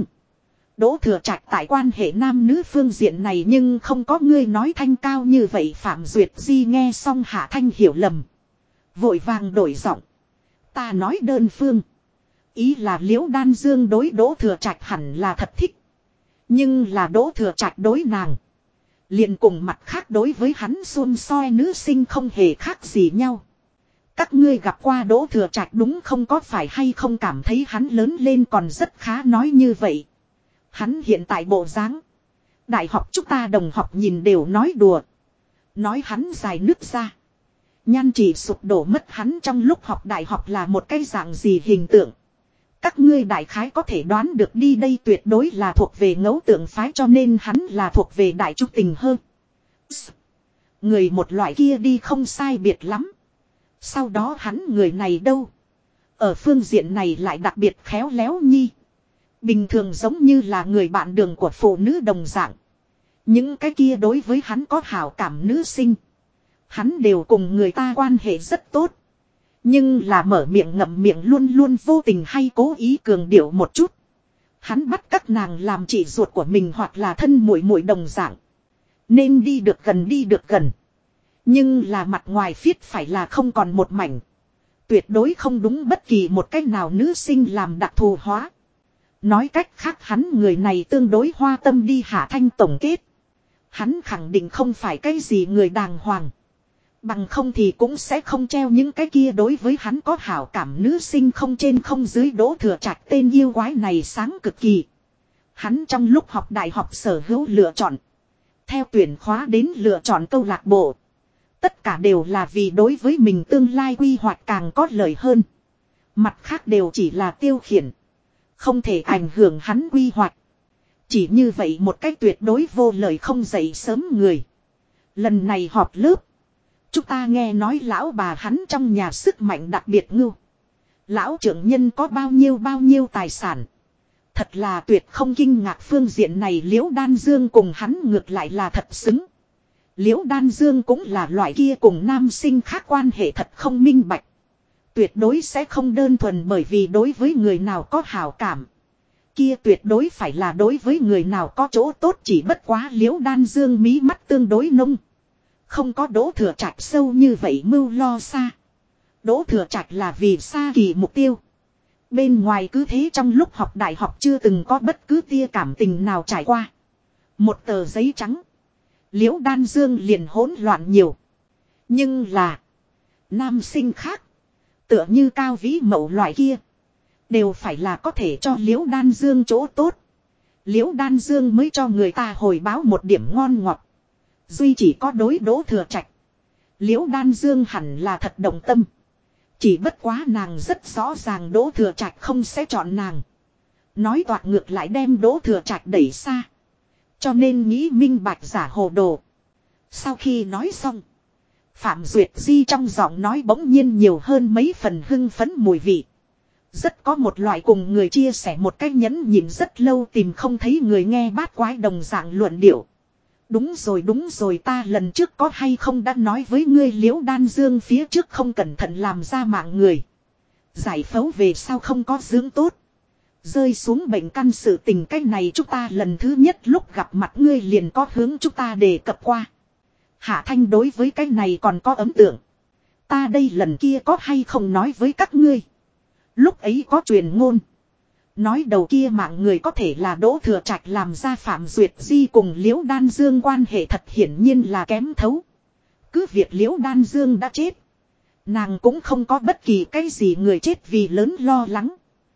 Đỗ Thừa Trạch tại quan hệ nam nữ phương diện này nhưng không có ngươi nói thanh cao như vậy. Phạm Duyệt Di nghe xong Hạ Thanh hiểu lầm. Vội vàng đổi giọng. Ta nói đơn phương. Ý là Liễu Đan Dương đối Đỗ Thừa Trạch hẳn là thật thích. Nhưng là Đỗ Thừa Trạch đối nàng. Liền cùng mặt khác đối với hắn xôn soi nữ sinh không hề khác gì nhau. Các ngươi gặp qua Đỗ Thừa Trạch đúng không có phải hay không cảm thấy hắn lớn lên còn rất khá nói như vậy. Hắn hiện tại bộ dáng. Đại học chúng ta đồng học nhìn đều nói đùa. Nói hắn dài nước ra. Nhan chỉ sụp đổ mất hắn trong lúc học đại học là một cái dạng gì hình tượng. Các ngươi đại khái có thể đoán được đi đây tuyệt đối là thuộc về ngẫu tượng phái cho nên hắn là thuộc về đại trúc tình hơn. Người một loại kia đi không sai biệt lắm. Sau đó hắn người này đâu. Ở phương diện này lại đặc biệt khéo léo nhi. Bình thường giống như là người bạn đường của phụ nữ đồng dạng. Những cái kia đối với hắn có hảo cảm nữ sinh. Hắn đều cùng người ta quan hệ rất tốt. Nhưng là mở miệng ngậm miệng luôn luôn vô tình hay cố ý cường điệu một chút. Hắn bắt các nàng làm chị ruột của mình hoặc là thân muội muội đồng dạng. Nên đi được gần đi được gần. Nhưng là mặt ngoài phiết phải là không còn một mảnh. Tuyệt đối không đúng bất kỳ một cách nào nữ sinh làm đặc thù hóa. Nói cách khác hắn người này tương đối hoa tâm đi Hạ Thanh tổng kết. Hắn khẳng định không phải cái gì người đàng hoàng. Bằng không thì cũng sẽ không treo những cái kia đối với hắn có hảo cảm nữ sinh không trên không dưới. Đỗ Thừa Trạch tên yêu quái này sáng cực kỳ. Hắn trong lúc học đại học sở hữu lựa chọn. Theo tuyển khóa đến lựa chọn câu lạc bộ. Tất cả đều là vì đối với mình tương lai quy hoạch càng có lợi hơn. Mặt khác đều chỉ là tiêu khiển. Không thể ảnh hưởng hắn quy hoạch. Chỉ như vậy một cách tuyệt đối vô lợi không dậy sớm người. Lần này họp lớp. Chúng ta nghe nói lão bà hắn trong nhà sức mạnh đặc biệt ngưu. Lão trưởng nhân có bao nhiêu tài sản. Thật là tuyệt không kinh ngạc phương diện này. Liễu Đan Dương cùng hắn ngược lại là thật xứng. Liễu Đan Dương cũng là loại kia cùng nam sinh khác quan hệ thật không minh bạch. Tuyệt đối sẽ không đơn thuần bởi vì đối với người nào có hảo cảm. Kia tuyệt đối phải là đối với người nào có chỗ tốt, chỉ bất quá Liễu Đan Dương mí mắt tương đối nông. Không có Đỗ Thừa Trạch sâu như vậy mưu lo xa. Đỗ Thừa Trạch là vì xa kỳ mục tiêu. Bên ngoài cứ thế trong lúc học đại học chưa từng có bất cứ tia cảm tình nào trải qua. Một tờ giấy trắng. Liễu Đan Dương liền hỗn loạn nhiều. Nhưng là. Nam sinh khác. Tựa như Cao Vĩ Mậu loại kia. Đều phải là có thể cho Liễu Đan Dương chỗ tốt. Liễu Đan Dương mới cho người ta hồi báo một điểm ngon ngọt. Duy chỉ có đối Đỗ Thừa Trạch. Liễu Đan Dương hẳn là thật động tâm. Chỉ bất quá nàng rất rõ ràng Đỗ Thừa Trạch không sẽ chọn nàng. Nói toạc ngược lại đem Đỗ Thừa Trạch đẩy xa. Cho nên nghĩ minh bạch giả hồ đồ. Sau khi nói xong. Phạm Duyệt Di trong giọng nói bỗng nhiên nhiều hơn mấy phần hưng phấn mùi vị. Rất có một loại cùng người chia sẻ một cách nhẫn nhịn rất lâu tìm không thấy người nghe bát quái đồng dạng luận điệu. Đúng rồi ta lần trước có hay không đã nói với ngươi Liễu Đan Dương phía trước không cẩn thận làm ra mạng người. Giải phẫu về sau không có dưỡng tốt. Rơi xuống bệnh căn sự tình cách này chúng ta lần thứ nhất lúc gặp mặt ngươi liền có hướng chúng ta đề cập qua. Hạ Thanh đối với cái này còn có ấn tượng. Ta đây lần kia có hay không nói với các ngươi. Lúc ấy có truyền ngôn. Nói đầu kia mạng người có thể là Đỗ Thừa Trạch làm ra. Phạm Duyệt Di cùng Liễu Đan Dương quan hệ thật hiển nhiên là kém thấu. Cứ việc Liễu Đan Dương đã chết. Nàng cũng không có bất kỳ cái gì người chết vì lớn lo lắng.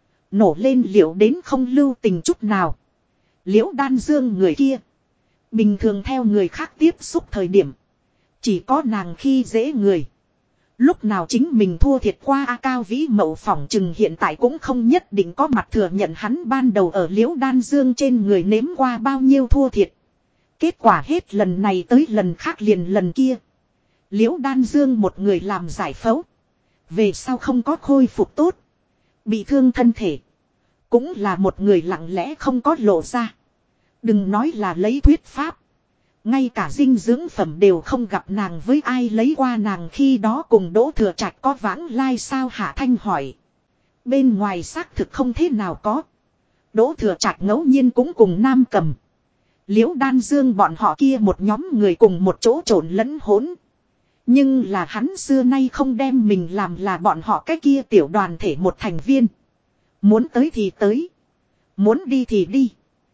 Nổ lên liệu đến không lưu tình chút nào. Liễu Đan Dương người kia. Bình thường theo người khác tiếp xúc thời điểm. Chỉ có nàng khi dễ người. Lúc nào chính mình thua thiệt qua Cao Vĩ Mậu phỏng chừng hiện tại cũng không nhất định có mặt thừa nhận hắn ban đầu ở Liễu Đan Dương trên người nếm qua bao nhiêu thua thiệt. Kết quả hết lần này tới lần khác liền lần kia. Liễu Đan Dương một người làm giải phẫu. Về sau không có khôi phục tốt. Bị thương thân thể. Cũng là một người lặng lẽ không có lộ ra. Đừng nói là lấy thuyết pháp. Ngay cả dinh dưỡng phẩm đều không gặp nàng với ai lấy qua nàng khi đó cùng Đỗ Thừa Trạch có vãng lai sao Hạ Thanh hỏi. Bên ngoài xác thực không thế nào có. Đỗ Thừa Trạch ngẫu nhiên cũng cùng Nam Cầm. Liễu Đan Dương bọn họ kia một nhóm người cùng một chỗ trộn lẫn hỗn. Nhưng là hắn xưa nay không đem mình làm là bọn họ cái kia tiểu đoàn thể một thành viên. Muốn tới thì tới. Muốn đi thì đi.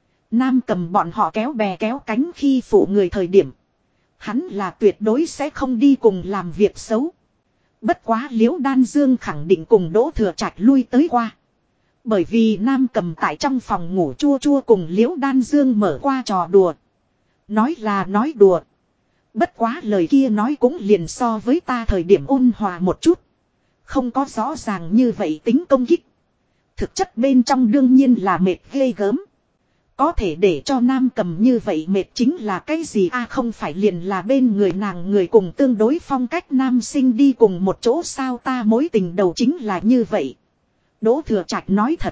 Nam Cầm bọn họ kéo bè kéo cánh khi phụ người thời điểm. Hắn là tuyệt đối sẽ không đi cùng làm việc xấu. Bất quá Liễu Đan Dương khẳng định cùng Đỗ Thừa Trạch lui tới qua. Bởi vì Nam Cầm tại trong phòng ngủ chua chua cùng Liễu Đan Dương mở qua trò đùa. Nói là nói đùa. Bất quá lời kia nói cũng liền so với ta thời điểm ôn hòa một chút. Không có rõ ràng như vậy tính công kích. Thực chất bên trong đương nhiên là mệt ghê gớm. Có thể để cho Nam Cầm như vậy mệt chính là cái gì không phải liền là bên người nàng người cùng tương đối phong cách nam sinh đi cùng một chỗ sao ta mối tình đầu chính là như vậy. Đỗ Thừa Trạch nói thật.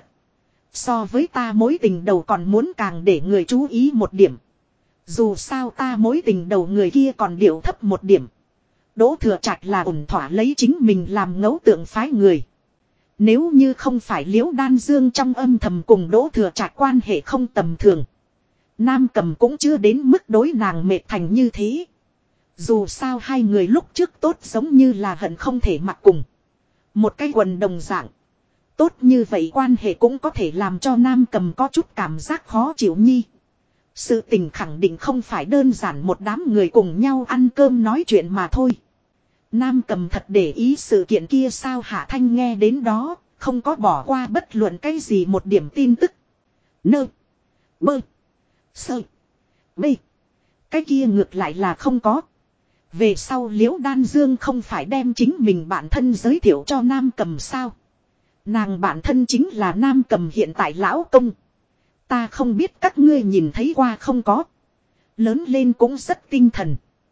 So với ta mối tình đầu còn muốn càng để người chú ý một điểm. Dù sao ta mối tình đầu người kia còn điệu thấp một điểm. Đỗ Thừa Trạch là ổn thỏa lấy chính mình làm ngẫu tượng phái người. Nếu như không phải Liễu Đan Dương trong âm thầm cùng Đỗ Thừa Trạch quan hệ không tầm thường. Nam Cầm cũng chưa đến mức đối nàng mệt thành như thế. Dù sao hai người lúc trước tốt giống như là hận không thể mặc cùng. Một cái quần đồng dạng. Tốt như vậy quan hệ cũng có thể làm cho Nam Cầm có chút cảm giác khó chịu nhi. Sự tình khẳng định không phải đơn giản một đám người cùng nhau ăn cơm nói chuyện mà thôi. Nam Cầm thật để ý sự kiện kia sao Hạ Thanh nghe đến đó, không có bỏ qua bất luận cái gì một điểm tin tức. Nơ. Bơ. Sơ. Bê. Cái kia ngược lại là không có. Về sau Liễu Đan Dương không phải đem chính mình bản thân giới thiệu cho Nam Cầm sao. Nàng bản thân chính là Nam Cầm hiện tại lão công. Ta không biết các ngươi nhìn thấy qua không có. Lớn lên cũng rất tinh thần.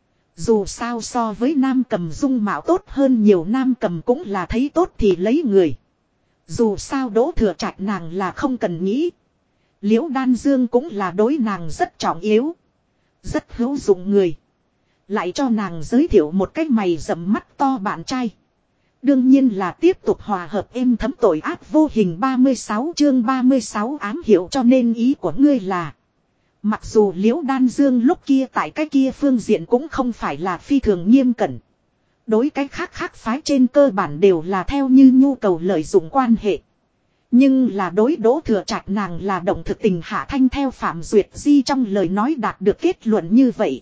Dù sao so với Nam Cầm dung mạo tốt hơn nhiều Nam Cầm cũng là thấy tốt thì lấy người. Dù sao Đỗ Thừa Trạch nàng là không cần nghĩ. Liễu Đan Dương cũng là đối nàng rất trọng yếu. Rất hữu dụng người. Lại cho nàng giới thiệu một cái mày rậm mắt to bạn trai. Đương nhiên là tiếp tục hòa hợp êm thấm tội ác vô hình 36 chương 36 ám hiệu cho nên ý của ngươi là. Mặc dù Liễu Đan Dương lúc kia tại cái kia phương diện cũng không phải là phi thường nghiêm cẩn. Đối cái khác phái trên cơ bản đều là theo như nhu cầu lợi dụng quan hệ. Nhưng là đối Đỗ Thừa Trạch nàng là động thực tình Hạ Thanh theo Phạm Duyệt Di trong lời nói đạt được kết luận như vậy.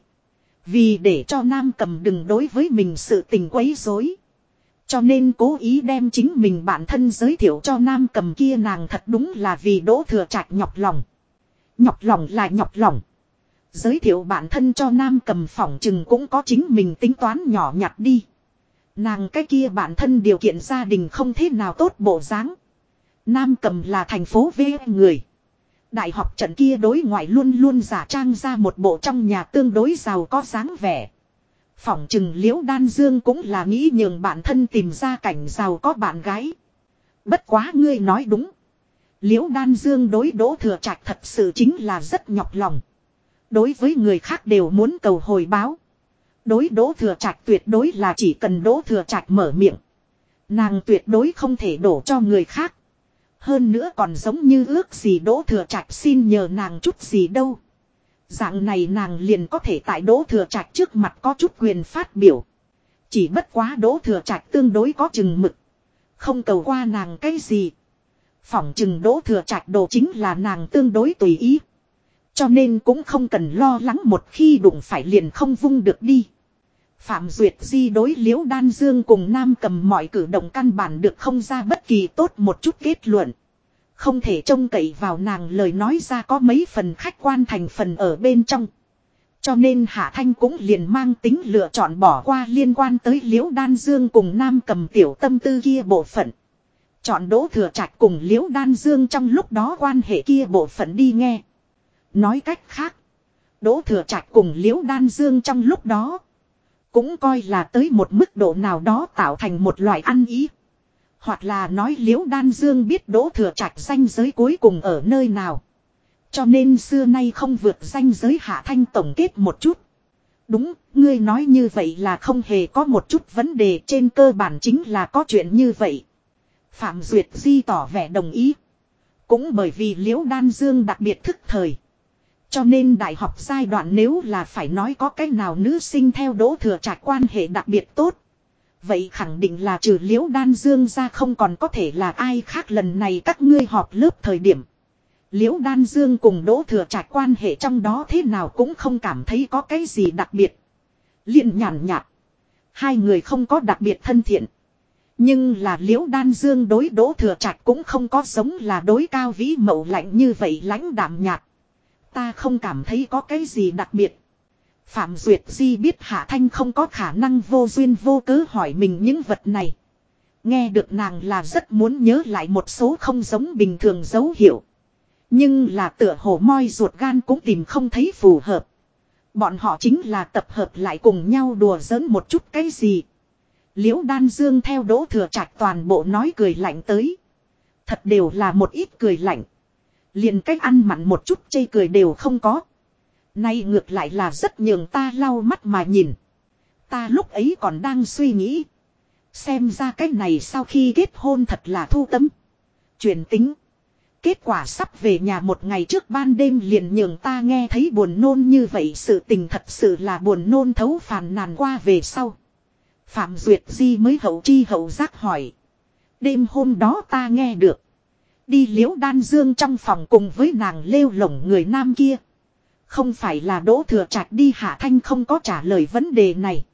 Vì để cho Nam Cầm đừng đối với mình sự tình quấy rối, cho nên cố ý đem chính mình bản thân giới thiệu cho Nam Cầm kia nàng thật đúng là vì Đỗ Thừa Trạch nhọc lòng. Nhọc lòng là nhọc lòng. Giới thiệu bản thân cho Nam Cầm phỏng chừng cũng có chính mình tính toán nhỏ nhặt đi. Nàng cái kia bản thân điều kiện gia đình không thế nào tốt bộ dáng. Nam Cầm là thành phố V người. Đại học trận kia đối ngoại luôn luôn giả trang ra một bộ trong nhà tương đối giàu có dáng vẻ. Phỏng chừng Liễu Đan Dương cũng là nghĩ nhường bản thân tìm ra cảnh giàu có bạn gái. Bất quá ngươi nói đúng. Liễu Đan Dương đối Đỗ Thừa Trạch thật sự chính là rất nhọc lòng. Đối với người khác đều muốn cầu hồi báo. Đối Đỗ Thừa Trạch tuyệt đối là chỉ cần Đỗ Thừa Trạch mở miệng. Nàng tuyệt đối không thể đổ cho người khác. Hơn nữa còn giống như ước gì Đỗ Thừa Trạch xin nhờ nàng chút gì đâu. Dạng này nàng liền có thể tại Đỗ Thừa Trạch trước mặt có chút quyền phát biểu. Chỉ bất quá Đỗ Thừa Trạch tương đối có chừng mực. Không cầu qua nàng cái gì. Phỏng chừng Đỗ Thừa Trạch đồ chính là nàng tương đối tùy ý. Cho nên cũng không cần lo lắng một khi đụng phải liền không vung được đi. Phạm Duyệt Di đối Liễu Đan Dương cùng Nam Cầm mọi cử động căn bản được không ra bất kỳ tốt một chút kết luận. Không thể trông cậy vào nàng lời nói ra có mấy phần khách quan thành phần ở bên trong. Cho nên Hạ Thanh cũng liền mang tính lựa chọn bỏ qua liên quan tới Liễu Đan Dương cùng Nam Cầm tiểu tâm tư kia bộ phận. Chọn Đỗ Thừa Trạch cùng Liễu Đan Dương trong lúc đó quan hệ kia bộ phận đi nghe. Nói cách khác, Đỗ Thừa Trạch cùng Liễu Đan Dương trong lúc đó cũng coi là tới một mức độ nào đó tạo thành một loại ăn ý. Hoặc là nói Liễu Đan Dương biết Đỗ Thừa Trạch ranh giới cuối cùng ở nơi nào. Cho nên xưa nay không vượt ranh giới. Hạ Thanh tổng kết một chút. Đúng, ngươi nói như vậy là không hề có một chút vấn đề, trên cơ bản chính là có chuyện như vậy. Phạm Duyệt Di tỏ vẻ đồng ý. Cũng bởi vì Liễu Đan Dương đặc biệt thức thời. Cho nên đại học giai đoạn nếu là phải nói có cái nào nữ sinh theo Đỗ Thừa Trạch quan hệ đặc biệt tốt. Vậy khẳng định là trừ Liễu Đan Dương ra không còn có thể là ai khác. Lần này các ngươi họp lớp thời điểm, Liễu Đan Dương cùng Đỗ Thừa Trạch quan hệ trong đó thế nào cũng không cảm thấy có cái gì đặc biệt. Liền nhàn nhạt. Hai người không có đặc biệt thân thiện. Nhưng là Liễu Đan Dương đối Đỗ Thừa Trạch cũng không có giống là đối Cao Vĩ Mậu lạnh như vậy lãnh đạm nhạt. Ta không cảm thấy có cái gì đặc biệt. Phạm Duyệt Di biết Hạ Thanh không có khả năng vô duyên vô cớ hỏi mình những vật này. Nghe được nàng là rất muốn nhớ lại một số không giống bình thường dấu hiệu. Nhưng là tựa hồ moi ruột gan cũng tìm không thấy phù hợp. Bọn họ chính là tập hợp lại cùng nhau đùa giỡn một chút cái gì. Liễu Đan Dương theo Đỗ Thừa Trạch toàn bộ nói cười lạnh tới. Thật đều là một ít cười lạnh. Liền cách ăn mặn một chút chê cười đều không có. Nay ngược lại là rất nhường ta lau mắt mà nhìn. Ta lúc ấy còn đang suy nghĩ. Xem ra cái này sau khi kết hôn thật là thu tâm. Chuyển tính. Kết quả sắp về nhà một ngày trước ban đêm liền nhường ta nghe thấy buồn nôn như vậy, sự tình thật sự là buồn nôn thấu phàn nàn qua về sau. Phạm Duyệt Di mới hậu chi hậu giác hỏi. Đêm hôm đó ta nghe được. Đi Liễu Đan Dương trong phòng cùng với nàng lêu lổng người nam kia. Không phải là Đỗ Thừa Trạch đi. Hạ Thanh không có trả lời vấn đề này.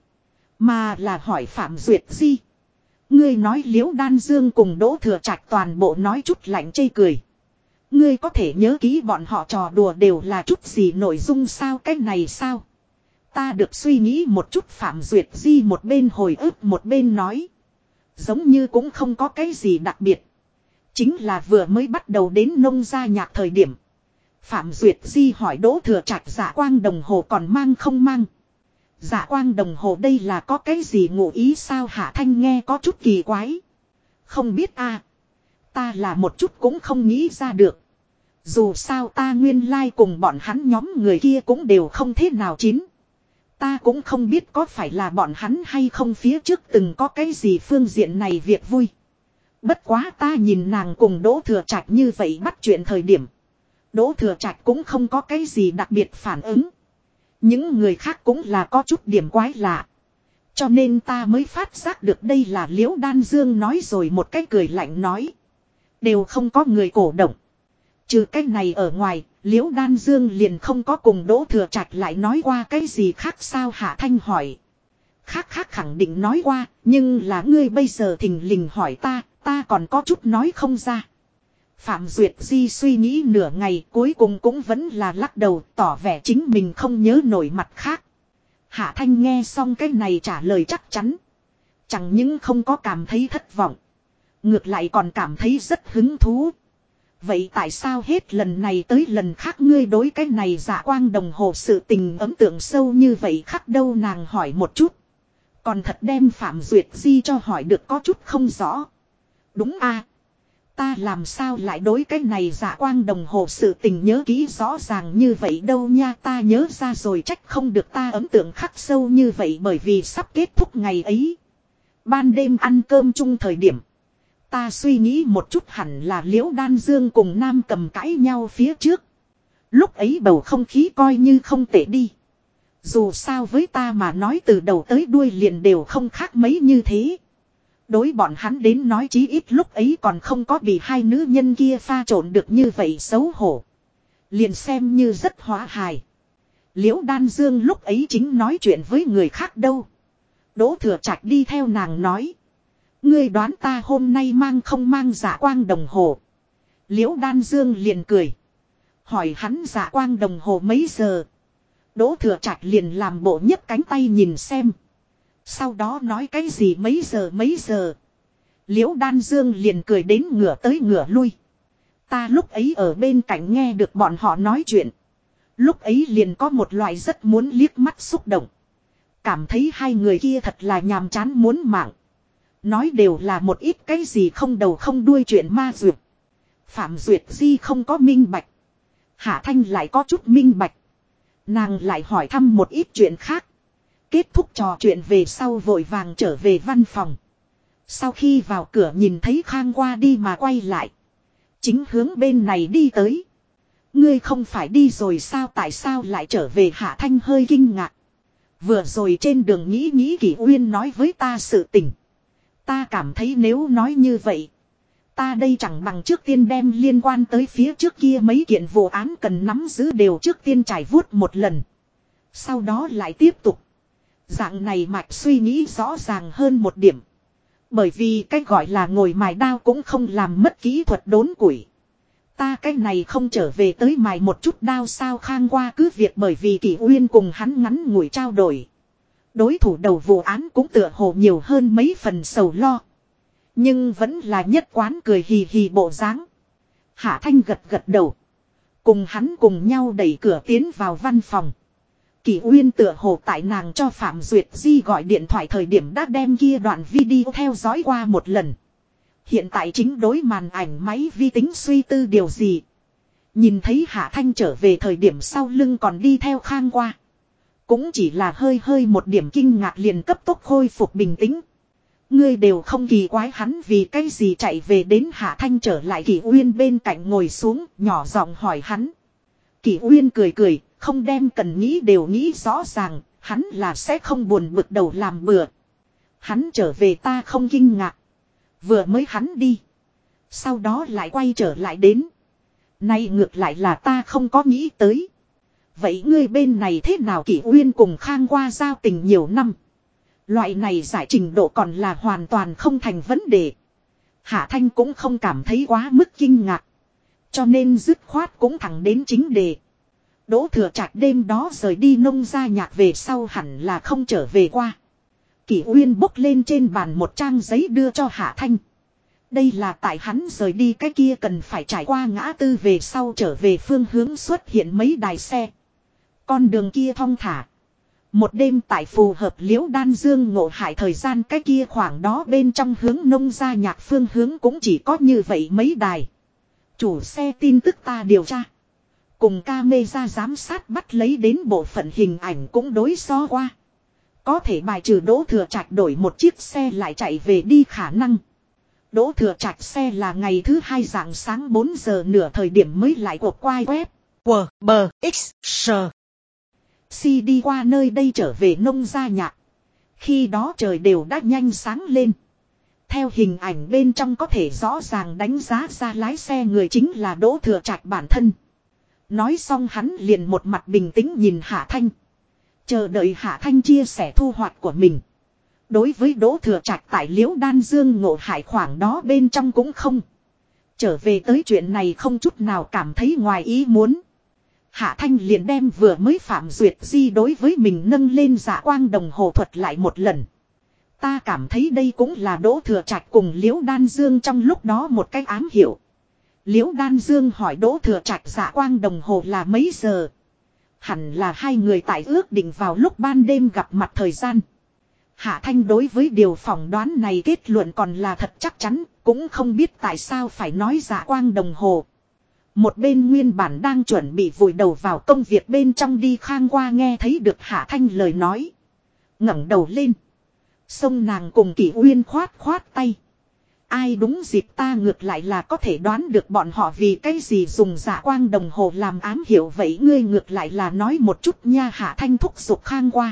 Mà là hỏi Phạm Duyệt Di. Ngươi nói Liễu Đan Dương cùng Đỗ Thừa Trạch toàn bộ nói chút lạnh chê cười. Ngươi có thể nhớ kỹ bọn họ trò đùa đều là chút gì nội dung sao, cái này sao? Ta được suy nghĩ một chút. Phạm Duyệt Di một bên hồi ức một bên nói. Giống như cũng không có cái gì đặc biệt. Chính là vừa mới bắt đầu đến nông gia nhạc thời điểm. Phạm Duyệt Di hỏi Đỗ Thừa Trạch dạ quang đồng hồ còn mang không mang. Dạ quang đồng hồ đây là có cái gì ngụ ý sao? Hạ Thanh nghe có chút kỳ quái. Không biết a, ta là một chút cũng không nghĩ ra được. Dù sao ta nguyên lai cùng bọn hắn nhóm người kia cũng đều không thế nào chín. Ta cũng không biết có phải là bọn hắn hay không phía trước từng có cái gì phương diện này việc vui. Bất quá ta nhìn nàng cùng Đỗ Thừa Trạch như vậy bắt chuyện thời điểm. Đỗ Thừa Trạch cũng không có cái gì đặc biệt phản ứng. Những người khác cũng là có chút điểm quái lạ. Cho nên ta mới phát giác được đây là Liễu Đan Dương nói rồi một cái cười lạnh nói. Đều không có người cổ động. Trừ cái này ở ngoài, Liễu Đan Dương liền không có cùng Đỗ Thừa Trạch lại nói qua cái gì khác sao? Hạ Thanh hỏi. Khác khẳng định nói qua, nhưng là ngươi bây giờ thình lình hỏi ta còn có chút nói không ra. Phạm Duyệt Di suy nghĩ nửa ngày cuối cùng cũng vẫn là lắc đầu tỏ vẻ chính mình không nhớ nổi mặt khác. Hạ Thanh nghe xong cái này trả lời chắc chắn. Chẳng những không có cảm thấy thất vọng. Ngược lại còn cảm thấy rất hứng thú. Vậy tại sao hết lần này tới lần khác ngươi đối cái này dạ quang đồng hồ sự tình ấn tượng sâu như vậy khắc đâu? Nàng hỏi một chút. Còn thật đem Phạm Duyệt Di cho hỏi được có chút không rõ. Đúng a, ta làm sao lại đối cái này dạ quang đồng hồ sự tình nhớ kỹ rõ ràng như vậy đâu nha. Ta nhớ ra rồi, trách không được ta ấn tượng khắc sâu như vậy, bởi vì sắp kết thúc ngày ấy. Ban đêm ăn cơm chung thời điểm. Ta suy nghĩ một chút hẳn là Liễu Đan Dương cùng Nam Cầm cãi nhau phía trước. Lúc ấy bầu không khí coi như không tệ đi. Dù sao với ta mà nói từ đầu tới đuôi liền đều không khác mấy như thế. Đối bọn hắn đến nói chí ít lúc ấy còn không có bị hai nữ nhân kia pha trộn được như vậy xấu hổ. Liền xem như rất hóa hài. Liễu Đan Dương lúc ấy chính nói chuyện với người khác đâu. Đỗ Thừa Trạch đi theo nàng nói. Ngươi đoán ta hôm nay mang không mang dạ quang đồng hồ? Liễu Đan Dương liền cười. Hỏi hắn dạ quang đồng hồ mấy giờ? Đỗ Thừa Trạch liền làm bộ nhấc cánh tay nhìn xem. Sau đó nói cái gì mấy giờ? Liễu Đan Dương liền cười đến ngửa tới ngửa lui. Ta lúc ấy ở bên cạnh nghe được bọn họ nói chuyện. Lúc ấy liền có một loại rất muốn liếc mắt xúc động. Cảm thấy hai người kia thật là nhàm chán muốn mạng. Nói đều là một ít cái gì không đầu không đuôi chuyện ma duyệt. Phạm Duyệt Di không có minh bạch. Hạ Thanh lại có chút minh bạch. Nàng lại hỏi thăm một ít chuyện khác. Kết thúc trò chuyện về sau vội vàng trở về văn phòng. Sau khi vào cửa nhìn thấy Khang qua đi mà quay lại. Chính hướng bên này đi tới. Ngươi không phải đi rồi sao, tại sao lại trở về? Hạ Thanh hơi kinh ngạc. Vừa rồi trên đường nghĩ Kỷ Uyên nói với ta sự tình. Ta cảm thấy nếu nói như vậy. Ta đây chẳng bằng trước tiên đem liên quan tới phía trước kia mấy kiện vụ án cần nắm giữ đều trước tiên trải vuốt một lần. Sau đó lại tiếp tục. Dạng này mạch suy nghĩ rõ ràng hơn một điểm. Bởi vì cái gọi là ngồi mài đao cũng không làm mất kỹ thuật đốn củi. Ta cái này không trở về tới mài một chút đao sao? Khang qua cứ việc bởi vì Kỷ Uyên cùng hắn ngắn ngủi trao đổi. Đối thủ đầu vụ án cũng tựa hồ nhiều hơn mấy phần sầu lo. Nhưng vẫn là nhất quán cười hì hì bộ dáng. Hạ Thanh gật đầu. Cùng hắn cùng nhau đẩy cửa tiến vào văn phòng. Kỷ Uyên tựa hồ tại nàng cho Phạm Duyệt Di gọi điện thoại thời điểm đã đem kia đoạn video theo dõi qua một lần. Hiện tại chính đối màn ảnh máy vi tính suy tư điều gì. Nhìn thấy Hạ Thanh trở về thời điểm sau lưng còn đi theo Khang qua. Cũng chỉ là hơi một điểm kinh ngạc liền cấp tốc khôi phục bình tĩnh. Ngươi đều không kỳ quái hắn vì cái gì chạy về đến Hạ Thanh trở lại Kỷ Uyên bên cạnh ngồi xuống, nhỏ giọng hỏi hắn. Kỷ Uyên cười cười, không đem cần nghĩ đều nghĩ rõ ràng, hắn là sẽ không buồn bực đầu làm bừa. Hắn trở về ta không kinh ngạc. Vừa mới hắn đi. Sau đó lại quay trở lại đến. Nay ngược lại là ta không có nghĩ tới. Vậy ngươi bên này thế nào? Kỷ Uyên cùng Khang qua giao tình nhiều năm. Loại này giải trình độ còn là hoàn toàn không thành vấn đề. Hạ Thanh cũng không cảm thấy quá mức kinh ngạc. Cho nên dứt khoát cũng thẳng đến chính đề. Đỗ Thừa Trạch đêm đó rời đi Nông Gia Nhạc về sau hẳn là không trở về qua. Kỷ Uyên bốc lên trên bàn một trang giấy đưa cho Hạ Thanh. Đây là tại hắn rời đi cái kia cần phải trải qua ngã tư về sau trở về phương hướng xuất hiện mấy đài xe. Con đường kia thong thả. Một đêm tại phù hợp Liễu Đan Dương ngộ hại thời gian cái kia khoảng đó bên trong hướng Nông Gia Nhạc phương hướng cũng chỉ có như vậy mấy đài. Chủ xe tin tức ta điều tra. Cùng camera giám sát bắt lấy đến bộ phận hình ảnh cũng đối so qua. Có thể bài trừ Đỗ Thừa Trạch đổi một chiếc xe lại chạy về đi khả năng. Đỗ Thừa Trạch xe là ngày thứ hai rạng sáng 4 giờ nửa thời điểm mới lại cuộc quay web. WBXR. Si đi qua nơi đây trở về Nông Gia Nhạc. Khi đó trời đều đã nhanh sáng lên. Theo hình ảnh bên trong có thể rõ ràng đánh giá ra lái xe người chính là Đỗ Thừa Trạch bản thân. Nói xong hắn liền một mặt bình tĩnh nhìn Hạ Thanh. Chờ đợi Hạ Thanh chia sẻ thu hoạch của mình. Đối với Đỗ Thừa Trạch tại Liễu Đan Dương ngộ hại khoảng đó bên trong cũng không. Trở về tới chuyện này không chút nào cảm thấy ngoài ý muốn. Hạ Thanh liền đem vừa mới Phạm Duyệt Di đối với mình nâng lên dạ quang đồng hồ thuật lại một lần. Ta cảm thấy đây cũng là Đỗ Thừa Trạch cùng Liễu Đan Dương trong lúc đó một cách ám hiệu. Liễu Đan Dương hỏi Đỗ Thừa Trạch dạ quang đồng hồ là mấy giờ. Hẳn là hai người tại ước định vào lúc ban đêm gặp mặt thời gian. Hạ Thanh đối với điều phỏng đoán này kết luận còn là thật chắc chắn, cũng không biết tại sao phải nói dạ quang đồng hồ. Một bên nguyên bản đang chuẩn bị vùi đầu vào công việc bên trong đi Khang qua nghe thấy được Hạ Thanh lời nói. Ngẩng đầu lên. Xông nàng cùng Kỷ Uyên khoát khoát tay. Ai đúng dịp ta ngược lại là có thể đoán được bọn họ vì cái gì dùng dạ quang đồng hồ làm ám hiệu vậy ngươi ngược lại là nói một chút nha. Hạ Thanh thúc giục Khang qua.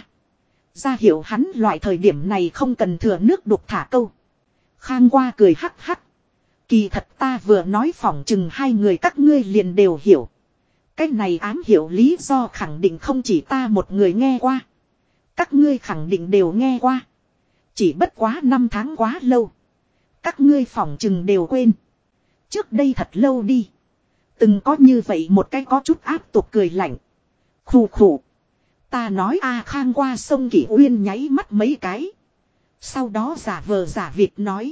Ra hiểu hắn loại thời điểm này không cần thừa nước đục thả câu. Khang qua cười hắc hắc. Kỳ thật ta vừa nói phỏng chừng hai người các ngươi liền đều hiểu. Cái này ám hiểu lý do khẳng định không chỉ ta một người nghe qua. Các ngươi khẳng định đều nghe qua. Chỉ bất quá 5 tháng quá lâu. Các ngươi phỏng chừng đều quên. Trước đây thật lâu đi. Từng có như vậy một cái có chút áp tục cười lạnh. Khủ khủ. Ta nói a. Khang qua sông Kỷ Uyên nháy mắt mấy cái. Sau đó giả vờ giả vịt nói.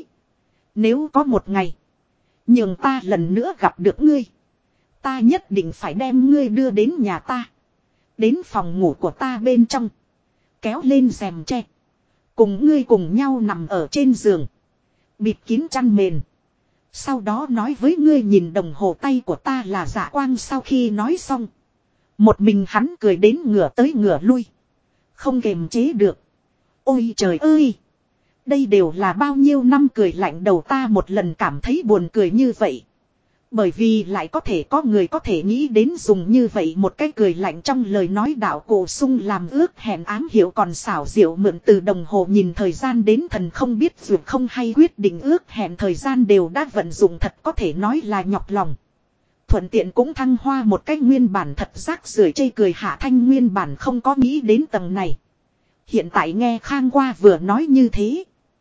Nếu có một ngày. Nhường ta lần nữa gặp được ngươi. Ta nhất định phải đem ngươi đưa đến nhà ta. Đến phòng ngủ của ta bên trong. Kéo lên rèm tre. Cùng ngươi cùng nhau nằm ở trên giường. Bịt kín chăn mền. Sau đó nói với ngươi nhìn đồng hồ tay của ta là dạ quang. Sau khi nói xong. Một mình hắn cười đến ngửa tới ngửa lui. Không kềm chế được. Ôi trời ơi. Đây đều là bao nhiêu năm cười lạnh đầu ta một lần cảm thấy buồn cười như vậy. Bởi vì lại có thể có người có thể nghĩ đến dùng như vậy một cái cười lạnh trong lời nói đạo cổ sung làm ước hẹn ám hiệu còn xảo diệu mượn từ đồng hồ nhìn thời gian đến thần không biết dù không hay quyết định ước hẹn thời gian đều đã vận dụng thật có thể nói là nhọc lòng. Thuận tiện cũng thăng hoa một cách nguyên bản thật rác rưởi chây cười. Hạ Thanh nguyên bản không có nghĩ đến tầng này. Hiện tại nghe Khang qua vừa nói như thế.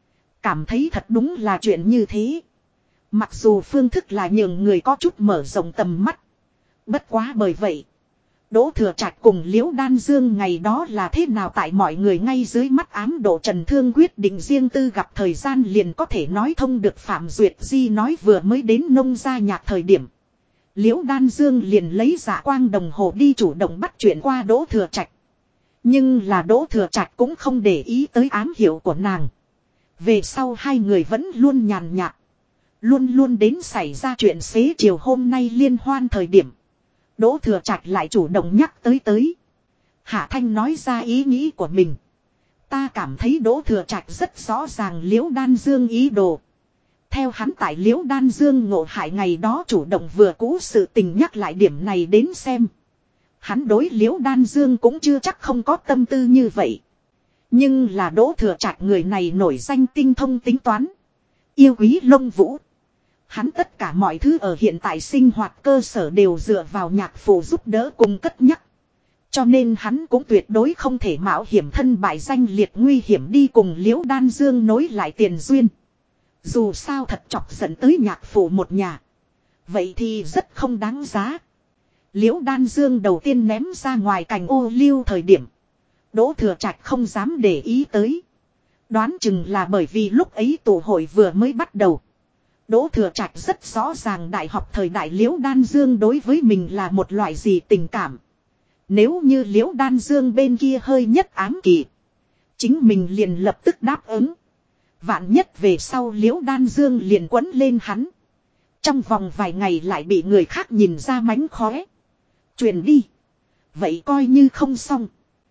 Cảm thấy thật đúng là chuyện như thế. Mặc dù phương thức là nhường người có chút mở rộng tầm mắt. Bất quá bởi vậy. Đỗ Thừa Trạch cùng Liễu Đan Dương ngày đó là thế nào tại mọi người ngay dưới mắt ám độ trần thương quyết định riêng tư gặp thời gian liền có thể nói thông được. Phạm Duyệt Di nói vừa mới đến Nông Gia Nhạc thời điểm. Liễu Đan Dương liền lấy dạ quang đồng hồ đi chủ động bắt chuyện qua Đỗ Thừa Trạch. Nhưng là Đỗ Thừa Trạch cũng không để ý tới ám hiệu của nàng. Về sau hai người vẫn luôn nhàn nhạt. Luôn luôn đến xảy ra chuyện xế chiều hôm nay liên hoan thời điểm. Đỗ Thừa Trạch lại chủ động nhắc tới. Hạ Thanh nói ra ý nghĩ của mình. Ta cảm thấy Đỗ Thừa Trạch rất rõ ràng Liễu Đan Dương ý đồ. Theo hắn tại Liễu Đan Dương ngộ hại ngày đó chủ động vừa cũ sự tình nhắc lại điểm này đến xem. Hắn đối Liễu Đan Dương cũng chưa chắc không có tâm tư như vậy. Nhưng là Đỗ Thừa Trạch người này nổi danh tinh thông tính toán. Yêu quý Lông Vũ. Hắn tất cả mọi thứ ở hiện tại sinh hoạt cơ sở đều dựa vào nhạc phụ giúp đỡ cùng cất nhắc. Cho nên hắn cũng tuyệt đối không thể mạo hiểm thân bại danh liệt nguy hiểm đi cùng Liễu Đan Dương nối lại tiền duyên. Dù sao thật chọc dẫn tới nhạc phụ một nhà. Vậy thì rất không đáng giá. Liễu Đan Dương đầu tiên ném ra ngoài cành ô liu thời điểm. Đỗ Thừa Trạch không dám để ý tới. Đoán chừng là bởi vì lúc ấy tụ hội vừa mới bắt đầu. Đỗ Thừa Trạch rất rõ ràng đại học thời đại Liễu Đan Dương đối với mình là một loại gì tình cảm. Nếu như Liễu Đan Dương bên kia hơi nhất ám kỳ. Chính mình liền lập tức đáp ứng. Vạn nhất về sau Liễu Đan Dương liền quấn lên hắn. Trong vòng vài ngày lại bị người khác nhìn ra mánh khóe. Truyền đi. Vậy coi như không xong.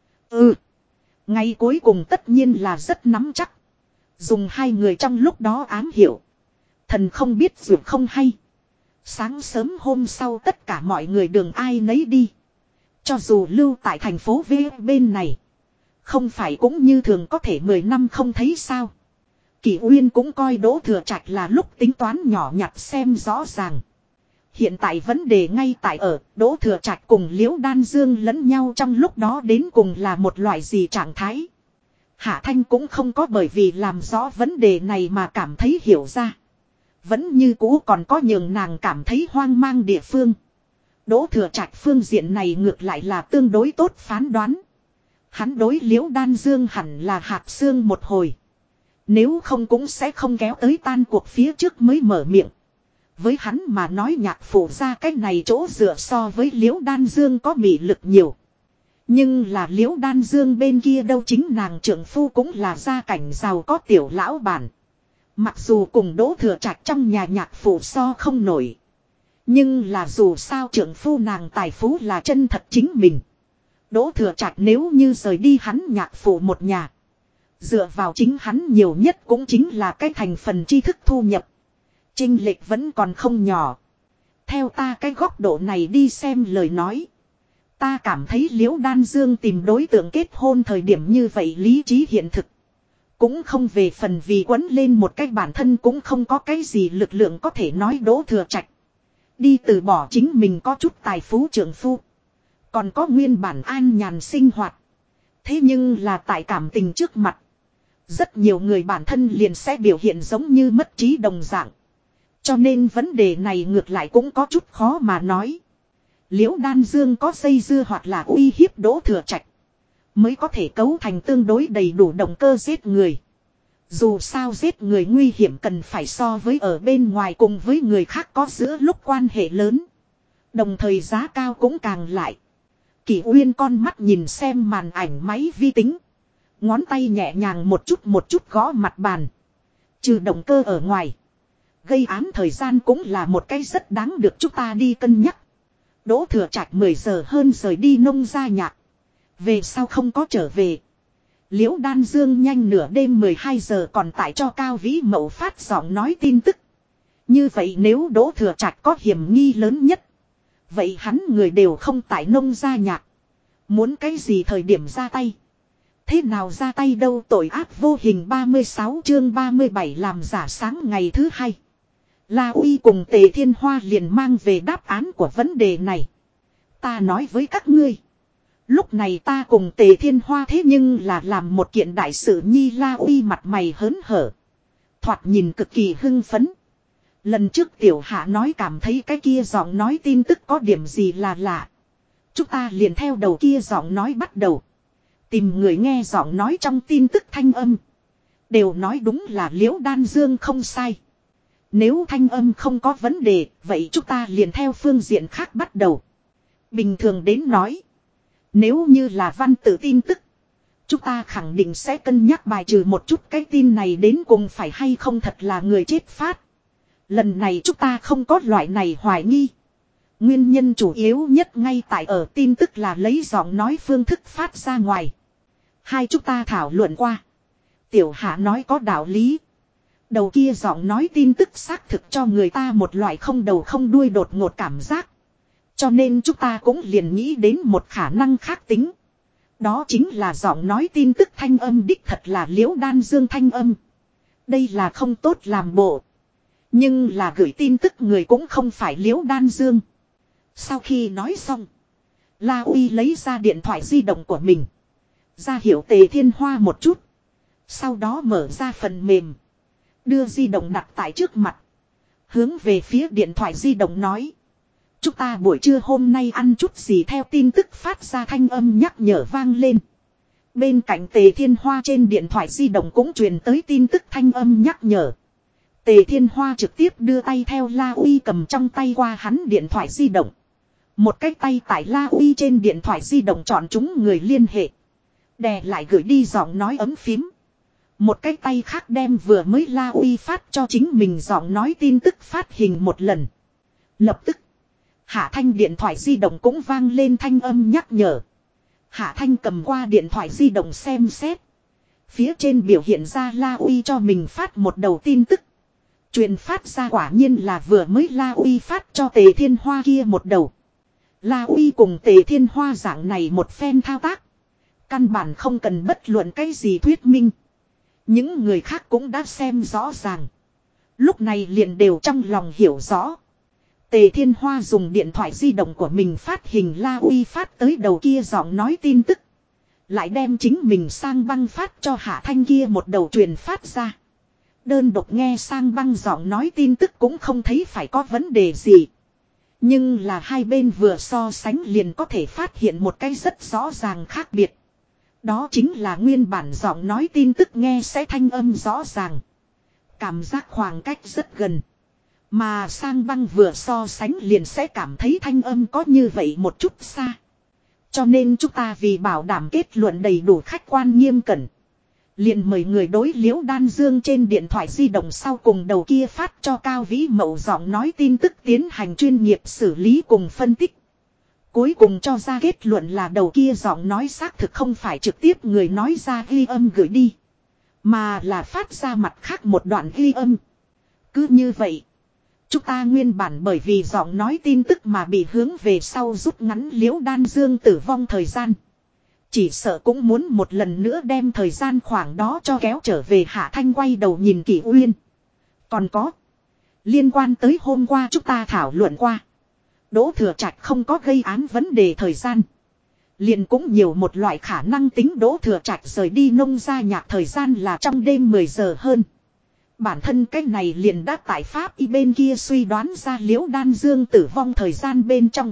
Ngày cuối cùng tất nhiên là rất nắm chắc. Dùng hai người trong lúc đó ám hiểu. Thần không biết dù không hay. Sáng sớm hôm sau tất cả mọi người đường ai nấy đi. Cho dù lưu tại thành phố V bên này. Không phải cũng như thường có thể 10 năm không thấy sao. Kỷ Uyên cũng coi Đỗ Thừa Trạch là lúc tính toán nhỏ nhặt xem rõ ràng. Hiện tại vấn đề ngay tại ở Đỗ Thừa Trạch cùng Liễu Đan Dương lẫn nhau trong lúc đó đến cùng là một loại gì trạng thái. Hạ Thanh cũng không có bởi vì làm rõ vấn đề này mà cảm thấy hiểu ra. Vẫn như cũ còn có nhường nàng cảm thấy hoang mang địa phương. Đỗ Thừa Trạch phương diện này ngược lại là tương đối tốt phán đoán. Hắn đối Liễu Đan Dương hẳn là hạt xương một hồi. Nếu không cũng sẽ không kéo tới tan cuộc phía trước mới mở miệng. Với hắn mà nói nhạc phụ ra cái này chỗ dựa so với Liễu Đan Dương có mị lực nhiều. Nhưng là Liễu Đan Dương bên kia đâu chính nàng trưởng phu cũng là gia cảnh giàu có tiểu lão bản. Mặc dù cùng Đỗ Thừa Trạch trong nhà nhạc phụ so không nổi. Nhưng là dù sao trưởng phu nàng tài phú là chân thật chính mình. Đỗ Thừa Trạch nếu như rời đi hắn nhạc phụ một nhà. Dựa vào chính hắn nhiều nhất cũng chính là cái thành phần tri thức thu nhập. Chênh lệch vẫn còn không nhỏ. Theo ta cái góc độ này đi xem lời nói. Ta cảm thấy Liễu Đan Dương tìm đối tượng kết hôn thời điểm như vậy lý trí hiện thực. Cũng không về phần vì quấn lên một cái bản thân cũng không có cái gì lực lượng có thể nói Đỗ Thừa Trạch. Đi từ bỏ chính mình có chút tài phú trưởng phu. Còn có nguyên bản an nhàn sinh hoạt. Thế nhưng là tại cảm tình trước mặt. Rất nhiều người bản thân liền sẽ biểu hiện giống như mất trí đồng dạng. Cho nên vấn đề này ngược lại cũng có chút khó mà nói. Liễu Đan Dương có dây dưa hoặc là uy hiếp Đỗ Thừa Trạch. Mới có thể cấu thành tương đối đầy đủ động cơ giết người. Dù sao giết người nguy hiểm cần phải so với ở bên ngoài cùng với người khác có giữa lúc quan hệ lớn. Đồng thời giá cao cũng càng lại. Kỷ Uyên con mắt nhìn xem màn ảnh máy vi tính. Ngón tay nhẹ nhàng một chút gõ mặt bàn. Trừ động cơ ở ngoài. Gây án thời gian cũng là một cái rất đáng được chúng ta đi cân nhắc. Đỗ Thừa Trạch 10 giờ hơn rời đi nông gia nhạc. Về sau không có trở về. Liễu Đan Dương nhanh nửa đêm 12 giờ còn tại cho Cao Vĩ Mậu phát giọng nói tin tức. Như vậy nếu Đỗ Thừa Trạch có hiểm nghi lớn nhất. Vậy hắn người đều không tại nông gia nhạc. Muốn cái gì thời điểm ra tay. Thế nào ra tay đâu tội ác vô hình 36 chương 37 làm giả sáng ngày thứ hai. La Uy cùng Tề Thiên Hoa liền mang về đáp án của vấn đề này. Ta nói với các ngươi. Lúc này ta cùng Tề Thiên Hoa thế nhưng là làm một kiện đại sự nhi. La Uy mặt mày hớn hở. Thoạt nhìn cực kỳ hưng phấn. Lần trước tiểu hạ nói cảm thấy cái kia giọng nói tin tức có điểm gì là lạ. Chúng ta liền theo đầu kia giọng nói bắt đầu. Tìm người nghe giọng nói trong tin tức thanh âm. Đều nói đúng là Liễu Đan Dương không sai. Nếu thanh âm không có vấn đề, vậy chúng ta liền theo phương diện khác bắt đầu. Bình thường đến nói. Nếu như là văn tự tin tức. Chúng ta khẳng định sẽ cân nhắc bài trừ một chút cái tin này đến cùng phải hay không thật là người chết phát. Lần này chúng ta không có loại này hoài nghi. Nguyên nhân chủ yếu nhất ngay tại ở tin tức là lấy giọng nói phương thức phát ra ngoài. Hai chúng ta thảo luận qua. Tiểu Hạ nói có đạo lý. Đầu kia giọng nói tin tức xác thực cho người ta một loại không đầu không đuôi đột ngột cảm giác. Cho nên chúng ta cũng liền nghĩ đến một khả năng khác tính. Đó chính là giọng nói tin tức thanh âm đích thật là Liễu Đan Dương thanh âm. Đây là không tốt làm bộ. Nhưng là gửi tin tức người cũng không phải Liễu Đan Dương. Sau khi nói xong, La Uy lấy ra điện thoại di động của mình. Ra hiệu Tề Thiên Hoa một chút. Sau đó mở ra phần mềm. Đưa di động đặt tại trước mặt. Hướng về phía điện thoại di động nói. Chúng ta buổi trưa hôm nay ăn chút gì theo tin tức phát ra thanh âm nhắc nhở vang lên. Bên cạnh Tề Thiên Hoa trên điện thoại di động cũng truyền tới tin tức thanh âm nhắc nhở. Tề Thiên Hoa trực tiếp đưa tay theo La Uy cầm trong tay qua hắn điện thoại di động. Một cái tay tại La Uy trên điện thoại di động chọn chúng người liên hệ. Đè lại gửi đi giọng nói ấm phím. Một cái tay khác đem vừa mới La Uy phát cho chính mình giọng nói tin tức phát hình một lần. Lập tức, Hạ Thanh điện thoại di động cũng vang lên thanh âm nhắc nhở. Hạ Thanh cầm qua điện thoại di động xem xét. Phía trên biểu hiện ra La Uy cho mình phát một đầu tin tức. Truyền phát ra quả nhiên là vừa mới La Uy phát cho Tề Thiên Hoa kia một đầu. La Uy cùng Tề Thiên Hoa dạng này một phen thao tác. Căn bản không cần bất luận cái gì thuyết minh. Những người khác cũng đã xem rõ ràng. Lúc này liền đều trong lòng hiểu rõ. Tề Thiên Hoa dùng điện thoại di động của mình phát hình La Uy phát tới đầu kia giọng nói tin tức. Lại đem chính mình sang băng phát cho Hạ Thanh kia một đầu truyền phát ra. Đơn độc nghe sang băng giọng nói tin tức cũng không thấy phải có vấn đề gì. Nhưng là hai bên vừa so sánh liền có thể phát hiện một cái rất rõ ràng khác biệt. Đó chính là nguyên bản giọng nói tin tức nghe sẽ thanh âm rõ ràng. Cảm giác khoảng cách rất gần. Mà sang băng vừa so sánh liền sẽ cảm thấy thanh âm có như vậy một chút xa. Cho nên chúng ta vì bảo đảm kết luận đầy đủ khách quan nghiêm cẩn. Liền mời người đối Liễu Đan Dương trên điện thoại di động sau cùng đầu kia phát cho Cao Vĩ Mậu giọng nói tin tức tiến hành chuyên nghiệp xử lý cùng phân tích. Cuối cùng cho ra kết luận là đầu kia giọng nói xác thực không phải trực tiếp người nói ra ghi âm gửi đi. Mà là phát ra mặt khác một đoạn ghi âm. Cứ như vậy. Chúng ta nguyên bản bởi vì giọng nói tin tức mà bị hướng về sau rút ngắn Liễu Đan Dương tử vong thời gian. Chỉ sợ cũng muốn một lần nữa đem thời gian khoảng đó cho kéo trở về. Hạ Thanh quay đầu nhìn Kỷ Uyên. Còn có. Liên quan tới hôm qua chúng ta thảo luận qua. Đỗ Thừa Trạch không có gây án vấn đề thời gian. Liền cũng nhiều một loại khả năng tính Đỗ Thừa Trạch rời đi Nông Gia Nhạc thời gian là trong đêm 10 giờ hơn. Bản thân cái này liền đã tại Pháp y bên kia suy đoán ra Liễu Đan Dương tử vong thời gian bên trong.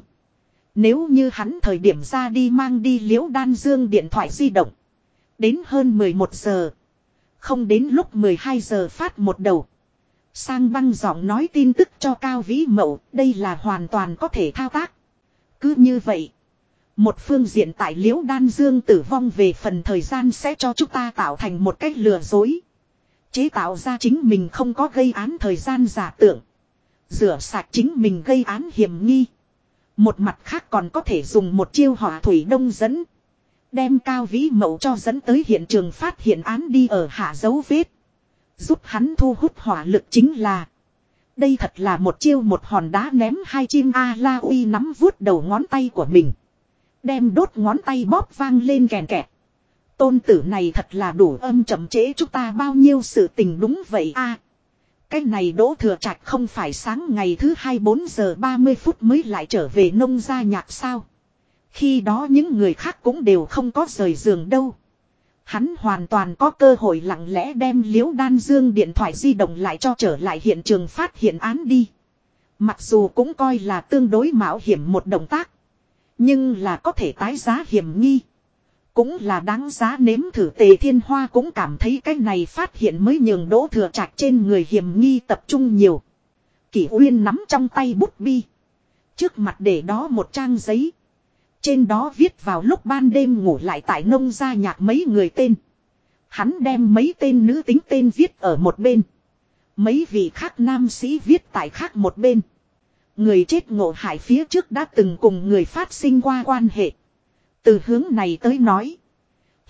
Nếu như hắn thời điểm ra đi mang đi Liễu Đan Dương điện thoại di động. Đến hơn 11 giờ. Không đến lúc 12 giờ phát một đầu. Sang băng giọng nói tin tức cho Cao Vĩ Mậu. Đây là hoàn toàn có thể thao tác. Cứ như vậy. Một phương diện tại Liễu Đan Dương tử vong về phần thời gian sẽ cho chúng ta tạo thành một cách lừa dối. Chế tạo ra chính mình không có gây án thời gian giả tưởng. Rửa sạch chính mình gây án hiểm nghi. Một mặt khác còn có thể dùng một chiêu hỏa thủy đông dẫn. Đem Cao Vĩ Mậu cho dẫn tới hiện trường phát hiện án đi ở hạ dấu vết. Giúp hắn thu hút hỏa lực chính là. Đây thật là một chiêu một hòn đá ném hai chim A La Uy nắm vuốt đầu ngón tay của mình. Đem đốt ngón tay bóp vang lên kèn kẹt. Tôn tử này thật là đủ âm chậm trễ chúng ta bao nhiêu sự tình đúng vậy a. Cái này Đỗ Thừa Trạch không phải sáng ngày thứ 24 giờ 30 phút mới lại trở về Nông Gia Nhạc sao. Khi đó những người khác cũng đều không có rời giường đâu. Hắn hoàn toàn có cơ hội lặng lẽ đem Liễu Đan Dương điện thoại di động lại cho trở lại hiện trường phát hiện án đi. Mặc dù cũng coi là tương đối mạo hiểm một động tác. Nhưng là có thể tái giá hiểm nghi. Cũng là đáng giá nếm thử. Tề Thiên Hoa cũng cảm thấy cái này phát hiện mới nhường Đỗ Thừa Trạch trên người hiểm nghi tập trung nhiều. Kỷ Uyên nắm trong tay bút bi. Trước mặt để đó một trang giấy. Trên đó viết vào lúc ban đêm ngủ lại tại Nông Gia Nhạc mấy người tên. Hắn đem mấy tên nữ tính tên viết ở một bên. Mấy vị khác nam sĩ viết tại khác một bên. Người chết ngộ hại phía trước đã từng cùng người phát sinh qua quan hệ. Từ hướng này tới nói.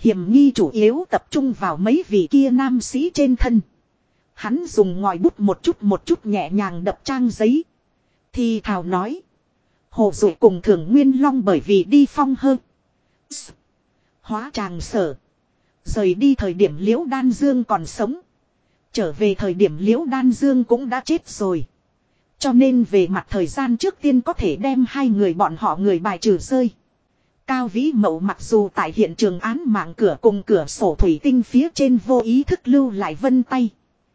Hiểm nghi chủ yếu tập trung vào mấy vị kia nam sĩ trên thân. Hắn dùng ngòi bút một chút nhẹ nhàng đập trang giấy. Thì thào nói. Hồ Dụ cùng Thường Nguyên Long bởi vì đi phong hơn. Hóa tràng sở. Rời đi thời điểm Liễu Đan Dương còn sống. Trở về thời điểm Liễu Đan Dương cũng đã chết rồi. Cho nên về mặt thời gian trước tiên có thể đem hai người bọn họ người bài trừ rơi. Cao Vĩ Mậu mặc dù tại hiện trường án mạng cửa cùng cửa sổ thủy tinh phía trên vô ý thức lưu lại vân tay.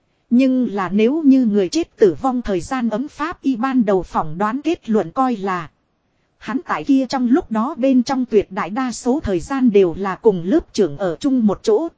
Nhưng là nếu như người chết tử vong thời gian ấm pháp y ban đầu phỏng đoán kết luận coi là hắn tại kia trong lúc đó bên trong tuyệt đại đa số thời gian đều là cùng lớp trưởng ở chung một chỗ.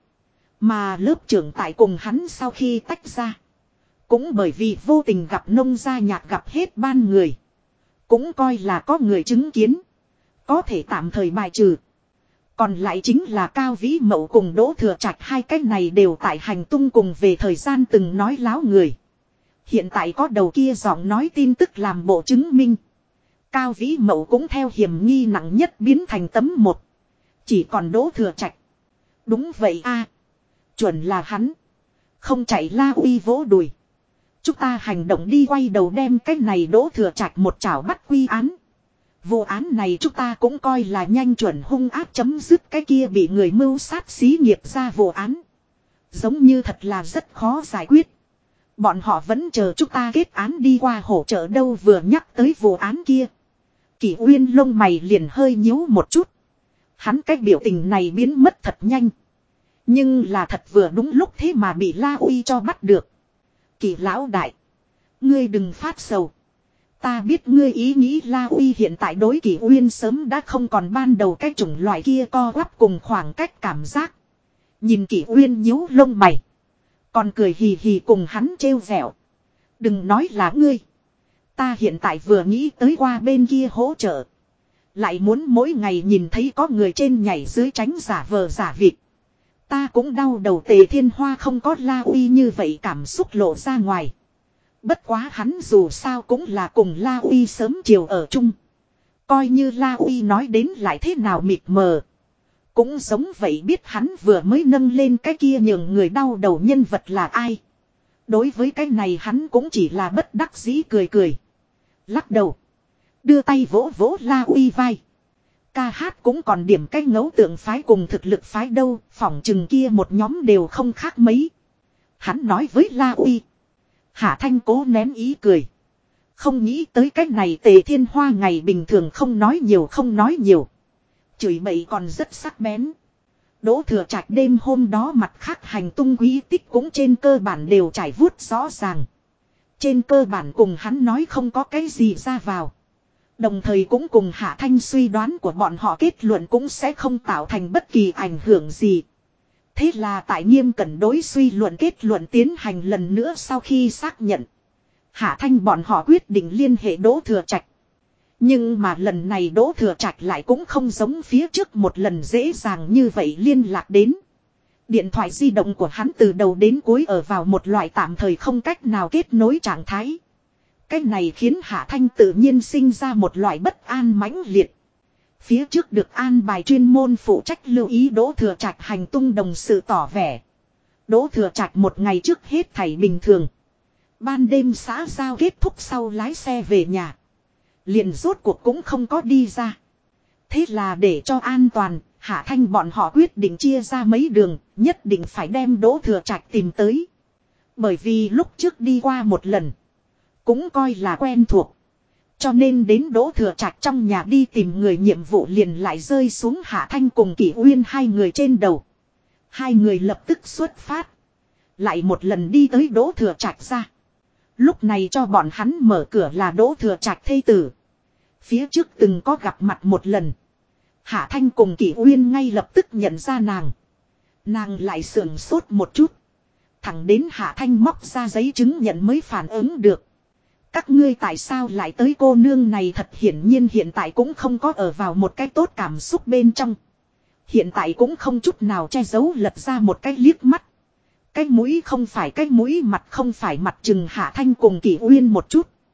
Mà lớp trưởng tại cùng hắn sau khi tách ra. Cũng bởi vì vô tình gặp nông gia nhạc gặp hết ban người. Cũng coi là có người chứng kiến. Có thể tạm thời bài trừ. Còn lại chính là Cao Vĩ Mậu cùng Đỗ Thừa Trạch, hai cái này đều tại hành tung cùng về thời gian từng nói láo người. Hiện tại có đầu kia giọng nói tin tức làm bộ chứng minh. Cao Vĩ Mậu cũng theo hiểm nghi nặng nhất biến thành tấm một. Chỉ còn Đỗ Thừa Trạch. Đúng vậy a, chuẩn là hắn. Không chạy La Uy vỗ đùi. Chúng ta hành động đi quay đầu đem cái này Đỗ Thừa Trạch một chảo bắt quy án. Vụ án này chúng ta cũng coi là nhanh chuẩn hung ác chấm dứt cái kia bị người mưu sát xí nghiệp ra vụ án. Giống như thật là rất khó giải quyết. Bọn họ vẫn chờ chúng ta kết án đi qua hỗ trợ đâu, vừa nhắc tới vụ án kia. Kỷ Uyên lông mày liền hơi nhíu một chút. Hắn cái biểu tình này biến mất thật nhanh. Nhưng là thật vừa đúng lúc thế mà bị La Uy cho bắt được. Kỷ lão đại, ngươi đừng phát sầu. Ta biết ngươi ý nghĩ La Uy hiện tại đối Kỷ Uyên sớm đã không còn ban đầu cái chủng loại kia co quắp cùng khoảng cách cảm giác. Nhìn Kỷ Uyên nhíu lông mày. Còn cười hì hì cùng hắn trêu vẹo. Đừng nói là ngươi. Ta hiện tại vừa nghĩ tới qua bên kia hỗ trợ. Lại muốn mỗi ngày nhìn thấy có người trên nhảy dưới tránh giả vờ giả vịt. Ta cũng đau đầu. Tề Thiên Hoa không có La Uy như vậy cảm xúc lộ ra ngoài. Bất quá hắn dù sao cũng là cùng La Uy sớm chiều ở chung. Coi như La Uy nói đến lại thế nào mịt mờ. Cũng giống vậy biết hắn vừa mới nâng lên cái kia nhường người đau đầu nhân vật là ai. Đối với cái này hắn cũng chỉ là bất đắc dĩ cười cười. Lắc đầu. Đưa tay vỗ vỗ La Uy vai. Ca hát cũng còn điểm cái ngẫu tượng phái cùng thực lực phái đâu. Phỏng chừng kia một nhóm đều không khác mấy. Hắn nói với La Uy. Hạ Thanh cố nén ý cười. Không nghĩ tới cái này Tề Thiên Hoa ngày bình thường không nói nhiều. Chửi bậy còn rất sắc bén. Đỗ Thừa Trạch đêm hôm đó mặt khác hành tung quý tích cũng trên cơ bản đều trải vuốt rõ ràng. Trên cơ bản cùng hắn nói không có cái gì ra vào. Đồng thời cũng cùng Hạ Thanh suy đoán của bọn họ kết luận cũng sẽ không tạo thành bất kỳ ảnh hưởng gì. Thế là tại Nghiêm Cẩn đối suy luận kết luận tiến hành lần nữa sau khi xác nhận. Hạ Thanh bọn họ quyết định liên hệ Đỗ Thừa Trạch. Nhưng mà lần này Đỗ Thừa Trạch lại cũng không giống phía trước một lần dễ dàng như vậy liên lạc đến. Điện thoại di động của hắn từ đầu đến cuối ở vào một loại tạm thời không cách nào kết nối trạng thái. Cái này khiến Hạ Thanh tự nhiên sinh ra một loại bất an mãnh liệt. Phía trước được an bài chuyên môn phụ trách lưu ý Đỗ Thừa Trạch hành tung đồng sự tỏ vẻ. Đỗ Thừa Trạch một ngày trước hết thảy bình thường. Ban đêm xã giao kết thúc sau lái xe về nhà. Liền rốt cuộc cũng không có đi ra. Thế là để cho an toàn, Hạ Thanh bọn họ quyết định chia ra mấy đường, nhất định phải đem Đỗ Thừa Trạch tìm tới. Bởi vì lúc trước đi qua một lần, cũng coi là quen thuộc. Cho nên đến Đỗ Thừa Trạch trong nhà đi tìm người, nhiệm vụ liền lại rơi xuống Hạ Thanh cùng Kỷ Uyên hai người trên đầu. Hai người lập tức xuất phát. Lại một lần đi tới Đỗ Thừa Trạch ra. Lúc này cho bọn hắn mở cửa là Đỗ Thừa Trạch thê tử. Phía trước từng có gặp mặt một lần. Hạ Thanh cùng Kỷ Uyên ngay lập tức nhận ra nàng. Nàng lại sườn sốt một chút. Thẳng đến Hạ Thanh móc ra giấy chứng nhận mới phản ứng được. Các ngươi tại sao lại tới? Cô nương này thật hiển nhiên hiện tại cũng không có ở vào một cái tốt cảm xúc bên trong. Hiện tại cũng không chút nào che giấu, lật ra một cái liếc mắt. Cái mũi không phải cái mũi, mặt không phải mặt, chừng Hạ Thanh cùng Kỷ Uyên một chút.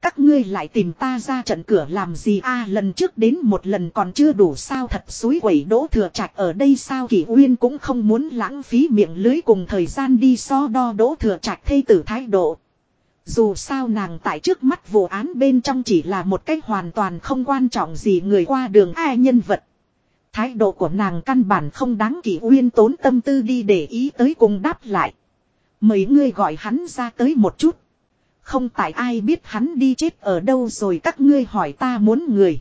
Các ngươi lại tìm ta ra trận cửa làm gì lần trước đến một lần còn chưa đủ sao thật suối quẩy Đỗ Thừa Trạch ở đây sao Kỷ Uyên cũng không muốn lãng phí miệng lưới cùng thời gian đi so đo Đỗ Thừa Trạch thê tử thái độ. Dù sao nàng tại trước mắt vụ án bên trong chỉ là một cách hoàn toàn không quan trọng gì người qua đường ai nhân vật. Thái độ của nàng căn bản không đáng Kỷ Uyên tốn tâm tư đi để ý tới cùng đáp lại. Mấy ngươi gọi hắn ra tới một chút. Không tại ai biết hắn đi chết ở đâu rồi các ngươi hỏi ta muốn người.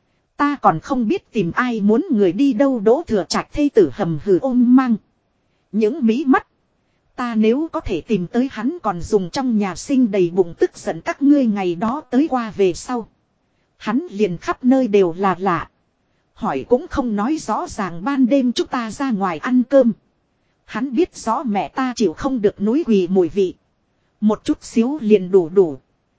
Ta còn không biết tìm ai muốn người đi đâu Đỗ Thừa Trạch thê tử hầm hừ ôm mang. Những mí mắt. Ta nếu có thể tìm tới hắn còn dùng trong nhà sinh đầy bụng tức giận các ngươi ngày đó tới qua về sau. Hắn liền khắp nơi đều là lạ. Hỏi cũng không nói rõ ràng ban đêm chúng ta ra ngoài ăn cơm. Hắn biết rõ mẹ ta chịu không được núi quỳ mùi vị. Một chút xíu liền đủ.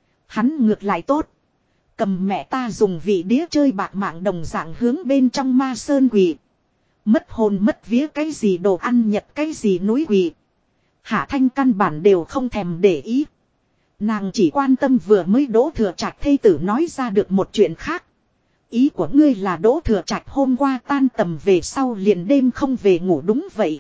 Hắn ngược lại tốt. Cầm mẹ ta dùng vị đĩa chơi bạc mạng đồng dạng hướng bên trong ma sơn quỳ. Mất hồn mất vía cái gì đồ ăn nhật cái gì núi quỳ. Hạ Thanh căn bản đều không thèm để ý. Nàng chỉ quan tâm vừa mới Đỗ Thừa Trạch thê tử nói ra được một chuyện khác. Ý của ngươi là Đỗ Thừa Trạch hôm qua tan tầm về sau liền đêm không về ngủ đúng vậy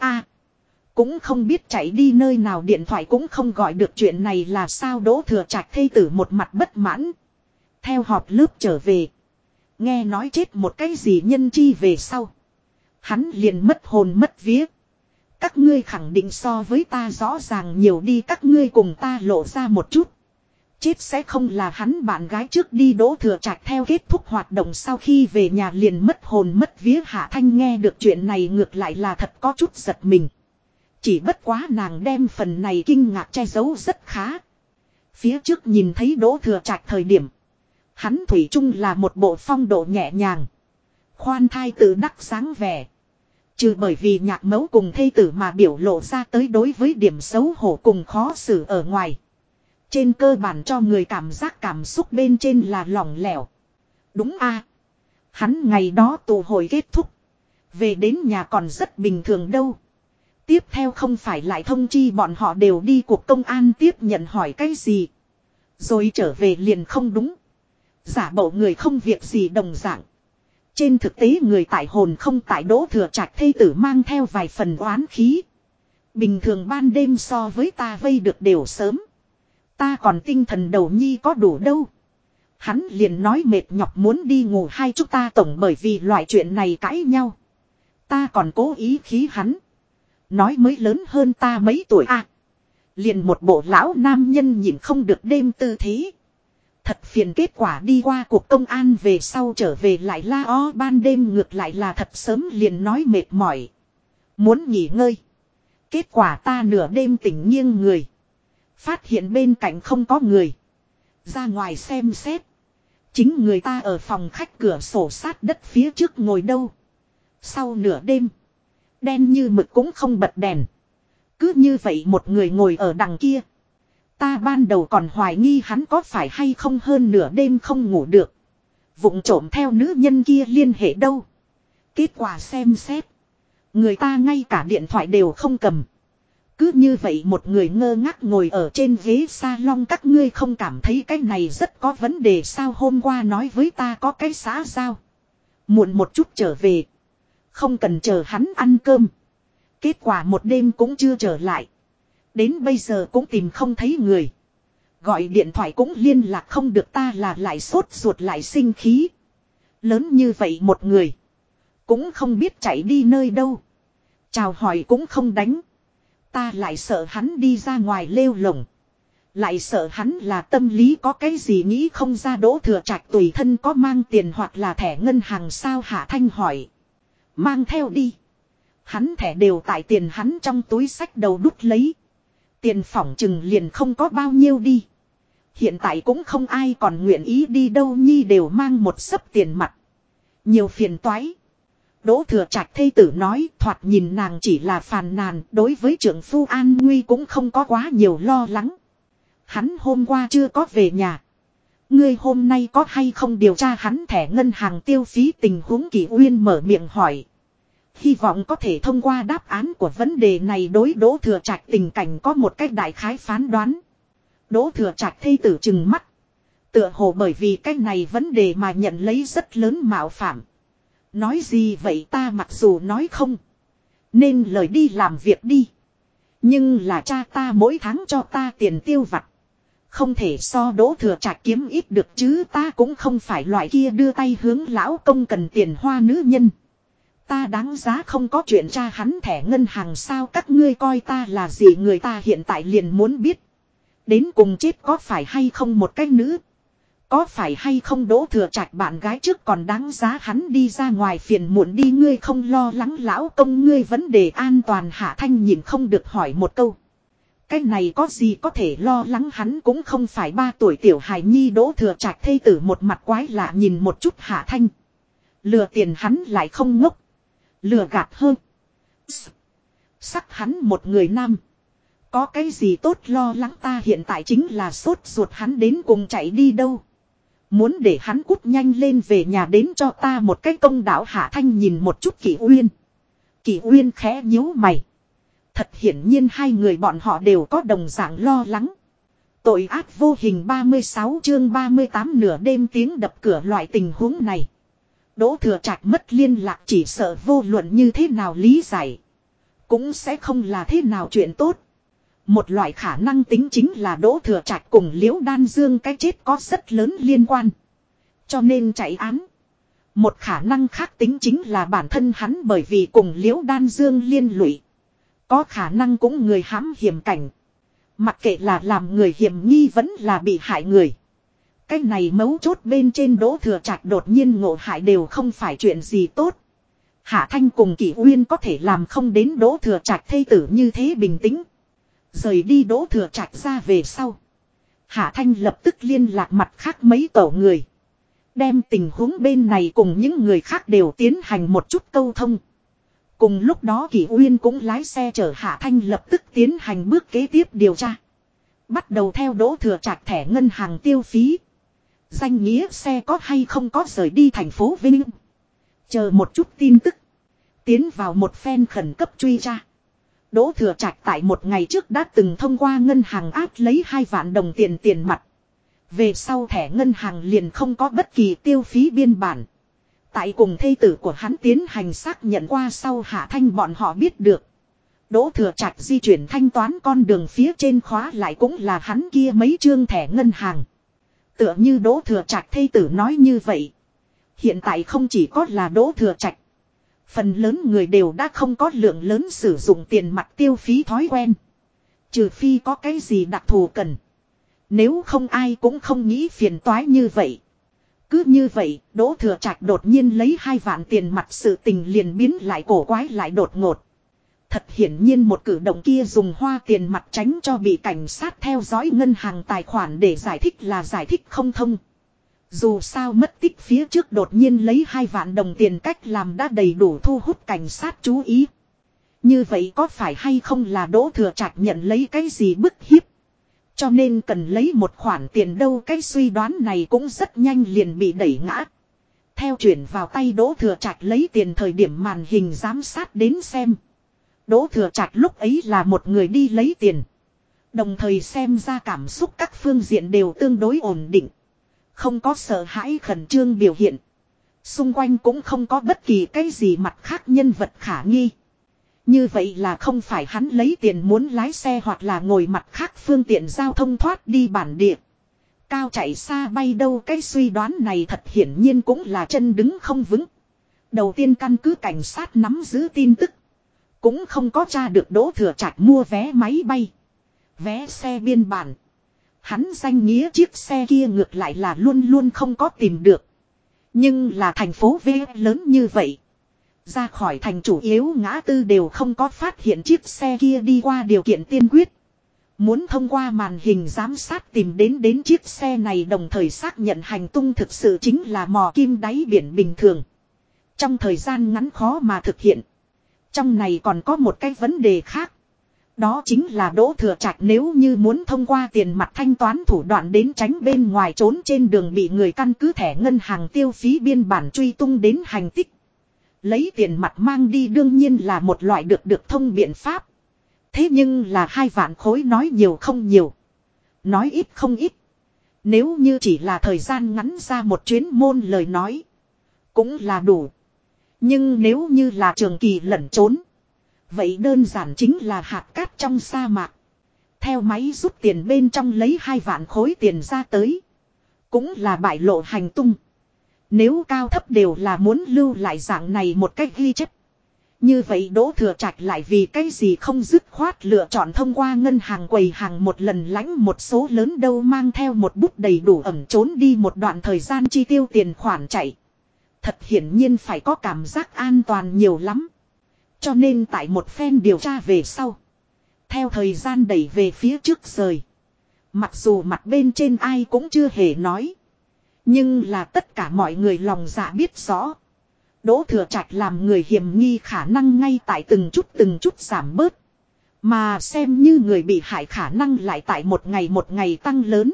cũng không biết chạy đi nơi nào điện thoại cũng không gọi được chuyện này là sao Đỗ Thừa Trạch thê tử một mặt bất mãn. Theo họp lớp trở về. Nghe nói chết một cái gì nhân chi về sau. Hắn liền mất hồn mất vía. Các ngươi khẳng định so với ta rõ ràng nhiều đi các ngươi cùng ta lộ ra một chút. Chết sẽ không là hắn bạn gái trước đi Đỗ Thừa Trạch theo kết thúc hoạt động sau khi về nhà liền mất hồn mất vía Hạ Thanh nghe được chuyện này ngược lại là thật có chút giật mình. Chỉ bất quá nàng đem phần này kinh ngạc che giấu rất khá. Phía trước nhìn thấy Đỗ Thừa Trạch thời điểm. Hắn thủy chung là một bộ phong độ nhẹ nhàng. Khoan thai tự đắc dáng vẻ. Trừ bởi vì nhạc mẫu cùng thê tử mà biểu lộ ra tới đối với điểm xấu hổ cùng khó xử ở ngoài. Trên cơ bản cho người cảm giác cảm xúc bên trên là lỏng lẻo. Đúng hắn ngày đó tụ hội kết thúc. Về đến nhà còn rất bình thường đâu. Tiếp theo không phải lại thông chi bọn họ đều đi cuộc công an tiếp nhận hỏi cái gì. Rồi trở về liền không đúng. Giả bộ người không việc gì đồng dạng. Trên thực tế người tại hồn không tại Đỗ Thừa Trạch thê tử mang theo vài phần oán khí. Bình thường ban đêm so với ta vây được đều sớm. Ta còn tinh thần đầu nhi có đủ đâu. Hắn liền nói mệt nhọc muốn đi ngủ hai chúng ta tổng bởi vì loại chuyện này cãi nhau. Ta còn cố ý khí hắn. Nói mới lớn hơn ta mấy tuổi liền một bộ lão nam nhân nhìn không được đêm tư thế. Thật phiền kết quả đi qua cuộc công an về sau trở về lại la ban đêm ngược lại là thật sớm liền nói mệt mỏi. Muốn nghỉ ngơi. Kết quả ta nửa đêm tỉnh nghiêng người. Phát hiện bên cạnh không có người. Ra ngoài xem xét. Chính người ta ở phòng khách cửa sổ sát đất phía trước ngồi đâu. Sau nửa đêm. Đen như mực cũng không bật đèn. Cứ như vậy một người ngồi ở đằng kia. Ta ban đầu còn hoài nghi hắn có phải hay không hơn nửa đêm không ngủ được. Vụng trộm theo nữ nhân kia liên hệ đâu. Kết quả xem xét. Người ta ngay cả điện thoại đều không cầm. Cứ như vậy một người ngơ ngác ngồi ở trên ghế salon các ngươi không cảm thấy cái này rất có vấn đề sao hôm qua nói với ta có cái xã giao. Muộn một chút trở về. Không cần chờ hắn ăn cơm. Kết quả một đêm cũng chưa trở lại. Đến bây giờ cũng tìm không thấy người. Gọi điện thoại cũng liên lạc không được ta là lại sốt ruột lại sinh khí. Lớn như vậy một người. Cũng không biết chạy đi nơi đâu. Chào hỏi cũng không đánh. Ta lại sợ hắn đi ra ngoài lêu lổng. Lại sợ hắn là tâm lý có cái gì nghĩ không ra Đỗ Thừa Trạch tùy thân có mang tiền hoặc là thẻ ngân hàng sao Hạ Thanh hỏi. Mang theo đi. Hắn thẻ đều tại tiền hắn trong túi sách đầu đút lấy. Tiền phỏng chừng liền không có bao nhiêu đi. Hiện tại cũng không ai còn nguyện ý đi đâu nhi đều mang một xấp tiền mặt. Nhiều phiền toái. Đỗ Thừa Trạch thê tử nói thoạt nhìn nàng chỉ là phàn nàn đối với trưởng phu an nguy cũng không có quá nhiều lo lắng. Hắn hôm qua chưa có về nhà. Ngươi hôm nay có hay không điều tra hắn thẻ ngân hàng tiêu phí tình huống Kỷ Uyên mở miệng hỏi. Hy vọng có thể thông qua đáp án của vấn đề này đối Đỗ Thừa Trạch tình cảnh có một cách đại khái phán đoán. Đỗ Thừa Trạch thê tử trừng mắt. Tựa hồ bởi vì cái này vấn đề mà nhận lấy rất lớn mạo phạm. Nói gì vậy ta mặc dù nói không. Nên lời đi làm việc đi. Nhưng là cha ta mỗi tháng cho ta tiền tiêu vặt. Không thể so Đỗ Thừa Trạch kiếm ít được chứ, ta cũng không phải loại kia đưa tay hướng lão công cần tiền hoa nữ nhân. Ta đáng giá không có chuyện cha hắn thẻ ngân hàng sao, các ngươi coi ta là gì, người ta hiện tại liền muốn biết. Đến cùng chết có phải hay không một cái nữ. Có phải hay không Đỗ Thừa Trạch bạn gái trước còn đáng giá hắn đi ra ngoài phiền muộn đi, ngươi không lo lắng lão công ngươi vấn đề an toàn. Hạ Thanh nhìn không được hỏi một câu. Cái này có gì có thể lo lắng, hắn cũng không phải 3 tuổi tiểu hài nhi. Đỗ Thừa Trạch thê tử một mặt quái lạ nhìn một chút Hạ Thanh. Lừa tiền hắn lại không ngốc. Lừa gạt hơn. Sắc hắn một người nam. Có cái gì tốt lo lắng, ta hiện tại chính là sốt ruột hắn đến cùng chạy đi đâu. Muốn để hắn cút nhanh lên về nhà đến cho ta một cái công đạo. Hạ Thanh nhìn một chút Kỷ Uyên. Kỷ Uyên khẽ nhíu mày. Thật hiển nhiên hai người bọn họ đều có đồng dạng lo lắng. Tội ác vô hình 36 chương 38 nửa đêm tiếng đập cửa, loại tình huống này. Đỗ Thừa Trạch mất liên lạc chỉ sợ vô luận như thế nào lý giải. Cũng sẽ không là thế nào chuyện tốt. Một loại khả năng tính chính là Đỗ Thừa Trạch cùng Liễu Đan Dương cái chết có rất lớn liên quan. Cho nên chạy án. Một khả năng khác tính chính là bản thân hắn bởi vì cùng Liễu Đan Dương liên lụy. Có khả năng cũng người hãm hiểm cảnh. Mặc kệ là làm người hiểm nghi vẫn là bị hại người. Cái này mấu chốt bên trên Đỗ Thừa Trạch đột nhiên ngộ hại đều không phải chuyện gì tốt. Hạ Thanh cùng Kỷ Uyên có thể làm không đến Đỗ Thừa Trạch thê tử như thế bình tĩnh. Rời đi Đỗ Thừa Trạch ra về sau. Hạ Thanh lập tức liên lạc mặt khác mấy tổ người. Đem tình huống bên này cùng những người khác đều tiến hành một chút câu thông. Cùng lúc đó Kỷ Uyên cũng lái xe chở Hạ Thanh lập tức tiến hành bước kế tiếp điều tra. Bắt đầu theo Đỗ Thừa Trạch thẻ ngân hàng tiêu phí. Danh nghĩa xe có hay không có rời đi thành phố Vinh. Chờ một chút tin tức. Tiến vào một phen khẩn cấp truy tra. Đỗ Thừa Trạch tại một ngày trước đã từng thông qua ngân hàng áp lấy 2 vạn đồng tiền mặt. Về sau thẻ ngân hàng liền không có bất kỳ tiêu phí biên bản. Tại cùng thê tử của hắn tiến hành xác nhận qua sau, Hạ Thanh bọn họ biết được. Đỗ Thừa Trạch di chuyển thanh toán con đường phía trên khóa lại cũng là hắn kia mấy chương thẻ ngân hàng. Tựa như Đỗ Thừa Trạch thê tử nói như vậy. Hiện tại không chỉ có là Đỗ Thừa Trạch. Phần lớn người đều đã không có lượng lớn sử dụng tiền mặt tiêu phí thói quen. Trừ phi có cái gì đặc thù cần. Nếu không ai cũng không nghĩ phiền toái như vậy. Cứ như vậy, Đỗ Thừa Trạch đột nhiên lấy 2 vạn tiền mặt, sự tình liền biến lại cổ quái lại đột ngột. Thật hiển nhiên một cử động kia dùng hoa tiền mặt tránh cho bị cảnh sát theo dõi ngân hàng tài khoản để giải thích là giải thích không thông. Dù sao mất tích phía trước đột nhiên lấy 2 vạn đồng tiền cách làm đã đầy đủ thu hút cảnh sát chú ý. Như vậy có phải hay không là Đỗ Thừa Trạch nhận lấy cái gì bức hiếp? Cho nên cần lấy một khoản tiền đâu, cái suy đoán này cũng rất nhanh liền bị đẩy ngã. Theo chuyển vào tay Đỗ Thừa Trạch lấy tiền thời điểm màn hình giám sát đến xem. Đỗ Thừa Trạch lúc ấy là một người đi lấy tiền. Đồng thời xem ra cảm xúc các phương diện đều tương đối ổn định. Không có sợ hãi khẩn trương biểu hiện. Xung quanh cũng không có bất kỳ cái gì mặt khác nhân vật khả nghi. Như vậy là không phải hắn lấy tiền muốn lái xe hoặc là ngồi mặt khác phương tiện giao thông thoát đi bản địa. Cao chạy xa bay đâu, cái suy đoán này thật hiển nhiên cũng là chân đứng không vững. Đầu tiên căn cứ cảnh sát nắm giữ tin tức. Cũng không có tra được Đỗ Thừa Trạch mua vé máy bay. Vé xe biên bản. Hắn danh nghĩa chiếc xe kia ngược lại là luôn luôn không có tìm được. Nhưng là thành phố V lớn như vậy. Ra khỏi thành chủ yếu ngã tư đều không có phát hiện chiếc xe kia đi qua điều kiện tiên quyết. Muốn thông qua màn hình giám sát tìm đến chiếc xe này đồng thời xác nhận hành tung thực sự chính là mò kim đáy biển bình thường. Trong thời gian ngắn khó mà thực hiện. Trong này còn có một cái vấn đề khác. Đó chính là Đỗ Thừa Trạch nếu như muốn thông qua tiền mặt thanh toán thủ đoạn đến tránh bên ngoài trốn trên đường bị người căn cứ thẻ ngân hàng tiêu phí biên bản truy tung đến hành tích. Lấy tiền mặt mang đi đương nhiên là một loại được thông biện pháp. Thế nhưng là 2 vạn khối nói nhiều không nhiều. Nói ít không ít. Nếu như chỉ là thời gian ngắn ra một chuyến môn lời nói. Cũng là đủ. Nhưng nếu như là trường kỳ lẩn trốn. Vậy đơn giản chính là hạt cát trong sa mạc. Theo máy rút tiền bên trong lấy 2 vạn khối tiền ra tới. Cũng là bại lộ hành tung. Nếu cao thấp đều là muốn lưu lại dạng này một cách ghi chép. Như vậy Đỗ Thừa Trạch lại vì cái gì không dứt khoát lựa chọn thông qua ngân hàng quầy hàng một lần lãnh một số lớn đâu mang theo một bút đầy đủ ẩn trốn đi một đoạn thời gian chi tiêu tiền khoản chạy. Thật hiển nhiên phải có cảm giác an toàn nhiều lắm. Cho nên tại một phen điều tra về sau. Theo thời gian đẩy về phía trước rời. Mặc dù mặt bên trên ai cũng chưa hề nói. Nhưng là tất cả mọi người lòng dạ biết rõ. Đỗ Thừa Trạch làm người hiểm nghi khả năng ngay tại từng chút giảm bớt. Mà xem như người bị hại khả năng lại tại một ngày tăng lớn.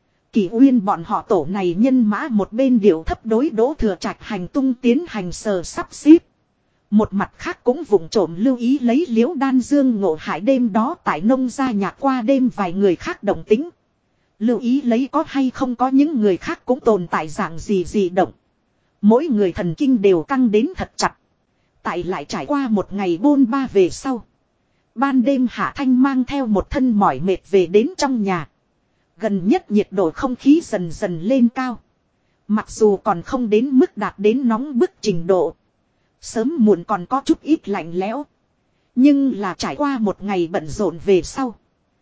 Kỳ Uyên bọn họ tổ này nhân mã một bên điệu thấp đối Đỗ Thừa Trạch hành tung tiến hành sờ sắp xếp. Một mặt khác cũng vụng trộm lưu ý lấy Liễu Đan Dương ngộ hại đêm đó tại nông gia nhạc qua đêm vài người khác động tính. Lưu ý lấy có hay không có những người khác cũng tồn tại dạng gì động. Mỗi người thần kinh đều căng đến thật chặt. Tại lại trải qua một ngày bôn ba về sau. Ban đêm Hạ Thanh mang theo một thân mỏi mệt về đến trong nhà. Gần nhất nhiệt độ không khí dần dần lên cao. Mặc dù còn không đến mức đạt đến nóng bức trình độ. Sớm muộn còn có chút ít lạnh lẽo. Nhưng là trải qua một ngày bận rộn về sau.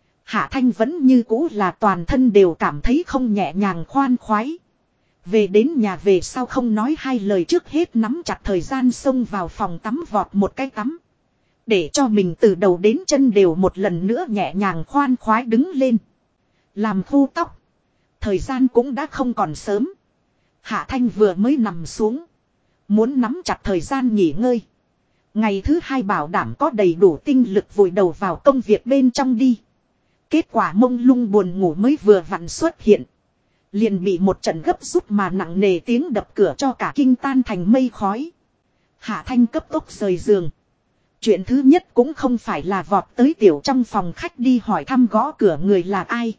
Hạ Thanh vẫn như cũ là toàn thân đều cảm thấy không nhẹ nhàng khoan khoái. Về đến nhà về sau không nói hai lời trước hết nắm chặt thời gian xông vào phòng tắm vọt một cái tắm. Để cho mình từ đầu đến chân đều một lần nữa nhẹ nhàng khoan khoái đứng lên. Làm khô tóc. Thời gian cũng đã không còn sớm. Hạ Thanh vừa mới nằm xuống. Muốn nắm chặt thời gian nghỉ ngơi. Ngày thứ 2 bảo đảm có đầy đủ tinh lực vùi đầu vào công việc bên trong đi. Kết quả mông lung buồn ngủ mới vừa vặn xuất hiện. Liền bị một trận gấp rút mà nặng nề tiếng đập cửa cho cả kinh tan thành mây khói. Hạ Thanh cấp tốc rời giường. Chuyện thứ nhất cũng không phải là vọt tới tiểu trong phòng khách đi hỏi thăm gõ cửa người là ai.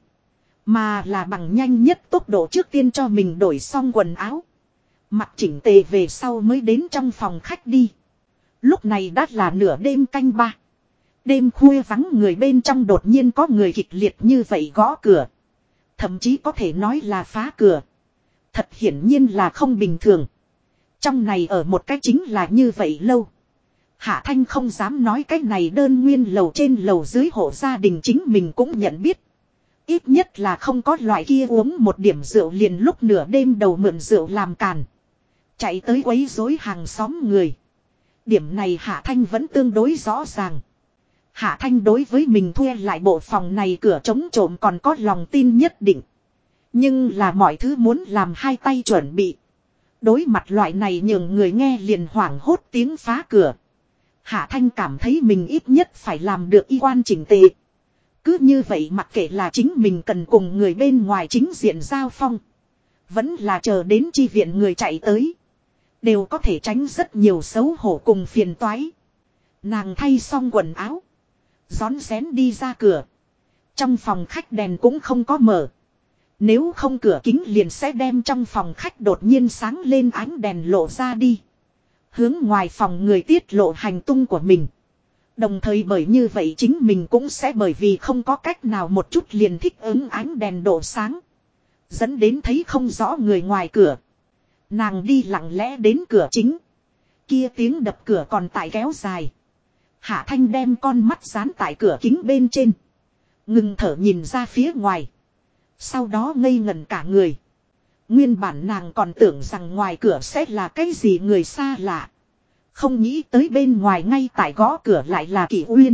Mà là bằng nhanh nhất tốc độ trước tiên cho mình đổi xong quần áo. Mặc chỉnh tề về sau mới đến trong phòng khách đi. Lúc này đã là nửa đêm canh 3. Đêm khuya vắng người bên trong đột nhiên có người kịch liệt như vậy gõ cửa. Thậm chí có thể nói là phá cửa. Thật hiển nhiên là không bình thường. Trong này ở một cái chính là như vậy lâu. Hạ Thanh không dám nói cái này đơn nguyên lầu trên lầu dưới hộ gia đình chính mình cũng nhận biết. Ít nhất là không có loại kia uống một điểm rượu liền lúc nửa đêm đầu mượn rượu làm càn. Chạy tới quấy rối hàng xóm người. Điểm này Hạ Thanh vẫn tương đối rõ ràng. Hạ Thanh đối với mình thuê lại bộ phòng này cửa chống trộm còn có lòng tin nhất định. Nhưng là mọi thứ muốn làm hai tay chuẩn bị. Đối mặt loại này nhường người nghe liền hoảng hốt tiếng phá cửa. Hạ Thanh cảm thấy mình ít nhất phải làm được y quan chỉnh tề. Cứ như vậy mặc kệ là chính mình cần cùng người bên ngoài chính diện giao phong. Vẫn là chờ đến chi viện người chạy tới. Đều có thể tránh rất nhiều xấu hổ cùng phiền toái. Nàng thay xong quần áo. Rón rén đi ra cửa. Trong phòng khách đèn cũng không có mở. Nếu không cửa kính liền sẽ đem trong phòng khách đột nhiên sáng lên ánh đèn lộ ra đi. Hướng ngoài phòng người tiết lộ hành tung của mình. Đồng thời bởi như vậy chính mình cũng sẽ bởi vì không có cách nào một chút liền thích ứng ánh đèn độ sáng. Dẫn đến thấy không rõ người ngoài cửa. Nàng đi lặng lẽ đến cửa chính. Kia tiếng đập cửa còn tại kéo dài. Hạ Thanh đem con mắt dán tại cửa kính bên trên. Ngừng thở nhìn ra phía ngoài. Sau đó ngây ngẩn cả người. Nguyên bản nàng còn tưởng rằng ngoài cửa sẽ là cái gì người xa lạ. Không nghĩ tới bên ngoài ngay tại gõ cửa lại là Kỷ Uyên.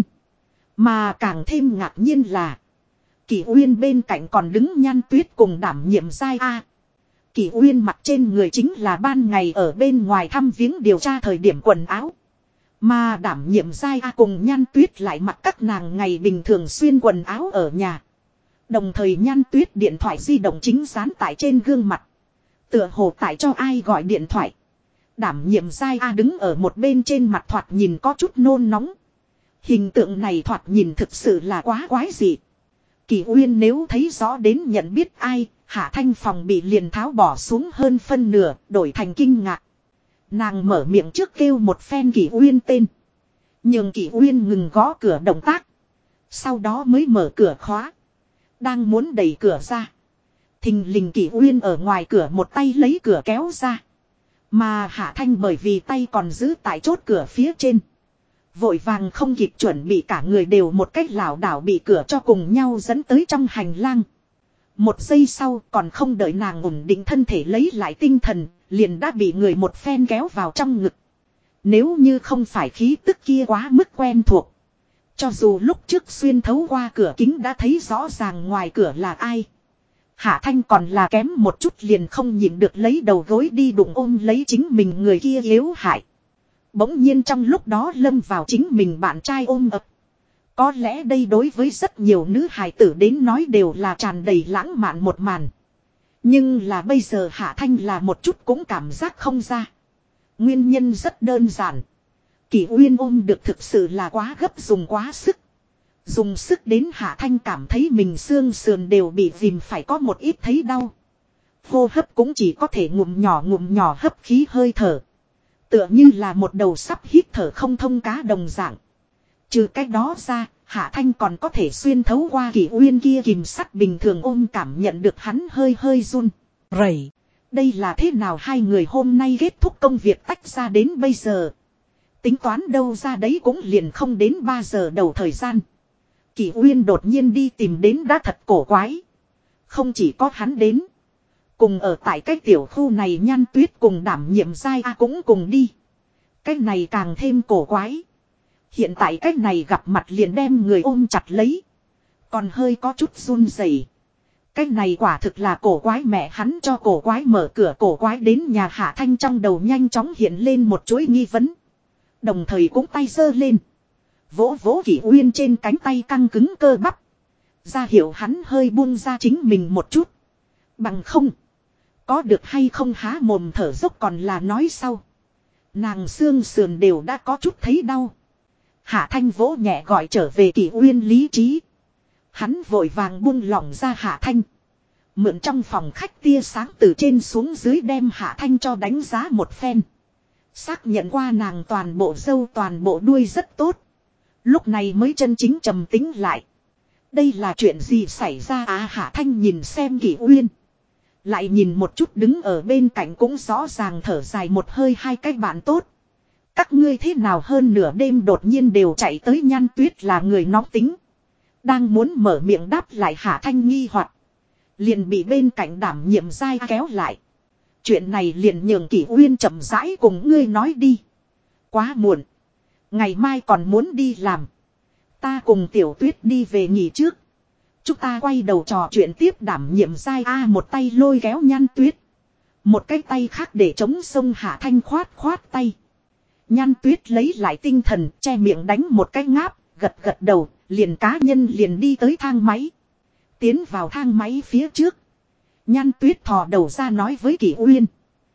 Mà càng thêm ngạc nhiên là Kỷ Uyên bên cạnh còn đứng Nhan Tuyết cùng đảm nhiệm giai A. Kỷ Uyên mặc trên người chính là ban ngày ở bên ngoài thăm viếng điều tra thời điểm quần áo. Mà đảm nhiệm giai A cùng Nhan Tuyết lại mặc các nàng ngày bình thường xuyên quần áo ở nhà. Đồng thời Nhan Tuyết điện thoại di động chính dán tại trên gương mặt. Tựa hồ tại cho ai gọi điện thoại. Đảm nhiệm giai A đứng ở một bên trên mặt thoạt nhìn có chút nôn nóng. Hình tượng này thoạt nhìn thực sự là quá quái dị. Kỷ Uyên nếu thấy rõ đến nhận biết ai, Hạ Thanh phòng bị liền tháo bỏ xuống hơn phân nửa, đổi thành kinh ngạc. Nàng mở miệng trước kêu một phen Kỷ Uyên tên. Nhưng Kỷ Uyên ngừng gõ cửa động tác. Sau đó mới mở cửa khóa. Đang muốn đẩy cửa ra. Thình lình Kỷ Uyên ở ngoài cửa một tay lấy cửa kéo ra. Mà Hạ Thanh bởi vì tay còn giữ tại chốt cửa phía trên. Vội vàng không kịp chuẩn bị, cả người đều một cách lảo đảo bị cửa cho cùng nhau dẫn tới trong hành lang. Một giây sau còn không đợi nàng ổn định thân thể lấy lại tinh thần, liền đã bị người một phen kéo vào trong ngực. Nếu như không phải khí tức kia quá mức quen thuộc. Cho dù lúc trước xuyên thấu qua cửa kính đã thấy rõ ràng ngoài cửa là ai. Hạ Thanh còn là kém một chút liền không nhịn được lấy đầu gối đi đụng ôm lấy chính mình người kia yếu hại. Bỗng nhiên trong lúc đó lâm vào chính mình bạn trai ôm ập. Có lẽ đây đối với rất nhiều nữ hài tử đến nói đều là tràn đầy lãng mạn một màn. Nhưng là bây giờ Hạ Thanh là một chút cũng cảm giác không ra. Nguyên nhân rất đơn giản. Kỷ Uyên ôm được thực sự là quá gấp, dùng quá sức. Dùng sức đến Hạ Thanh cảm thấy mình xương sườn đều bị dìm phải có một ít thấy đau. Hô hấp cũng chỉ có thể ngụm nhỏ hấp khí hơi thở. Tựa như là một đầu sắp hít thở không thông cá đồng dạng. Trừ cách đó ra, Hạ Thanh còn có thể xuyên thấu qua Kỷ Uyên kia kìm sắt bình thường ôm cảm nhận được hắn hơi hơi run rẩy. Đây là thế nào hai người hôm nay kết thúc công việc tách ra đến bây giờ. Tính toán đâu ra đấy cũng liền không đến 3 giờ đầu thời gian. Kỷ Uyên đột nhiên đi tìm đến đã thật cổ quái. Không chỉ có hắn đến. Cùng ở tại cái tiểu khu này Nhan Tuyết cùng đảm nhiệm giai A cũng cùng đi. Cái này càng thêm cổ quái. Hiện tại cái này gặp mặt liền đem người ôm chặt lấy. Còn hơi có chút run rẩy. Cái này quả thực là cổ quái, mẹ hắn cho cổ quái, mở cửa cổ quái đến nhà Hạ Thanh trong đầu nhanh chóng hiện lên một chuỗi nghi vấn. Đồng thời cũng tay giơ lên. Vỗ vỗ Kỷ Uyên trên cánh tay căng cứng cơ bắp. Ra hiệu hắn hơi buông ra chính mình một chút. Bằng không. Có được hay không há mồm thở dốc còn là nói sau. Nàng xương sườn đều đã có chút thấy đau. Hạ Thanh vỗ nhẹ gọi trở về Kỷ Uyên lý trí. Hắn vội vàng buông lỏng ra Hạ Thanh. Mượn trong phòng khách tia sáng từ trên xuống dưới đem Hạ Thanh cho đánh giá một phen. Xác nhận qua nàng toàn bộ râu toàn bộ đuôi rất tốt. Lúc này mới chân chính trầm tính lại. Đây là chuyện gì xảy ra à? Hạ Thanh nhìn xem Kỷ Uyên. Lại nhìn một chút đứng ở bên cạnh cũng rõ ràng thở dài một hơi hai cái bạn tốt. Các ngươi thế nào hơn nửa đêm đột nhiên đều chạy tới? Nhan Tuyết là người nóng tính. Đang muốn mở miệng đáp lại Hạ Thanh nghi hoặc, liền bị bên cạnh đảm nhiệm giai kéo lại. Chuyện này liền nhường Kỷ Uyên chậm rãi cùng ngươi nói đi. Quá muộn. Ngày mai còn muốn đi làm. Ta cùng Tiểu Tuyết đi về nghỉ trước. Chúng ta quay đầu trò chuyện tiếp. Đảm nhiệm giai A một tay lôi kéo Nhan Tuyết. Một cái tay khác để chống sông Hạ Thanh khoát khoát tay. Nhan Tuyết lấy lại tinh thần, che miệng đánh một cái ngáp, gật gật đầu, liền cá nhân liền đi tới thang máy. Tiến vào thang máy phía trước. Nhan Tuyết thò đầu ra nói với Kỷ Uyên.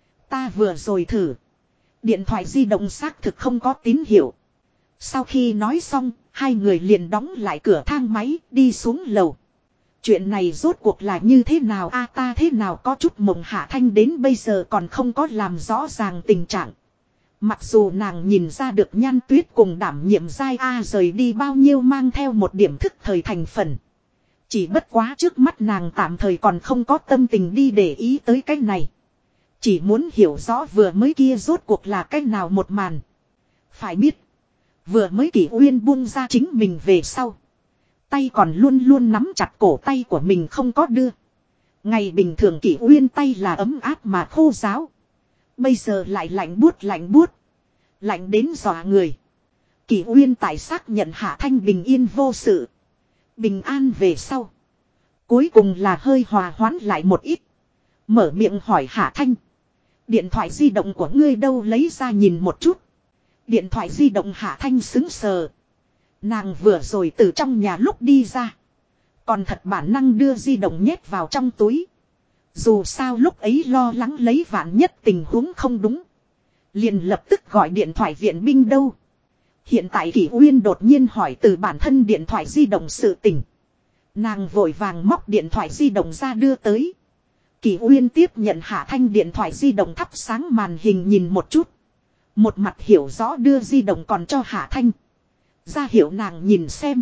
Ta vừa rồi thử. Điện thoại di động xác thực không có tín hiệu. Sau khi nói xong, hai người liền đóng lại cửa thang máy, đi xuống lầu. Chuyện này rốt cuộc là như thế nào a? Ta thế nào có chút mộng. Hạ Thanh đến bây giờ còn không có làm rõ ràng tình trạng. Mặc dù nàng nhìn ra được Nhan Tuyết cùng đảm nhiệm giai A rời đi bao nhiêu mang theo một điểm thức thời thành phần. Chỉ bất quá trước mắt nàng tạm thời còn không có tâm tình đi để ý tới cái này. Chỉ muốn hiểu rõ vừa mới kia rốt cuộc là cái nào một màn. Phải biết. Vừa mới Kỷ Uyên buông ra chính mình về sau. Tay còn luôn luôn nắm chặt cổ tay của mình không có đưa. Ngày bình thường Kỷ Uyên tay là ấm áp mà khô ráo. Bây giờ lại lạnh buốt lạnh buốt. Lạnh đến dọa người. Kỷ Uyên tại xác nhận Hạ Thanh bình yên vô sự. Bình an về sau. Cuối cùng là hơi hòa hoãn lại một ít. Mở miệng hỏi Hạ Thanh. Điện thoại di động của ngươi đâu? Lấy ra nhìn một chút. Điện thoại di động. Hạ Thanh sững sờ. Nàng vừa rồi từ trong nhà lúc đi ra. Còn thật bản năng đưa di động nhét vào trong túi. Dù sao lúc ấy lo lắng lấy vạn nhất tình huống không đúng. Liền lập tức gọi điện thoại viện binh đâu. Hiện tại Kỷ Uyên đột nhiên hỏi từ bản thân điện thoại di động sự tình. Nàng vội vàng móc điện thoại di động ra đưa tới. Kỷ Uyên tiếp nhận Hạ Thanh điện thoại di động thắp sáng màn hình nhìn một chút. Một mặt hiểu rõ đưa di động còn cho Hạ Thanh. Ra hiệu nàng nhìn xem.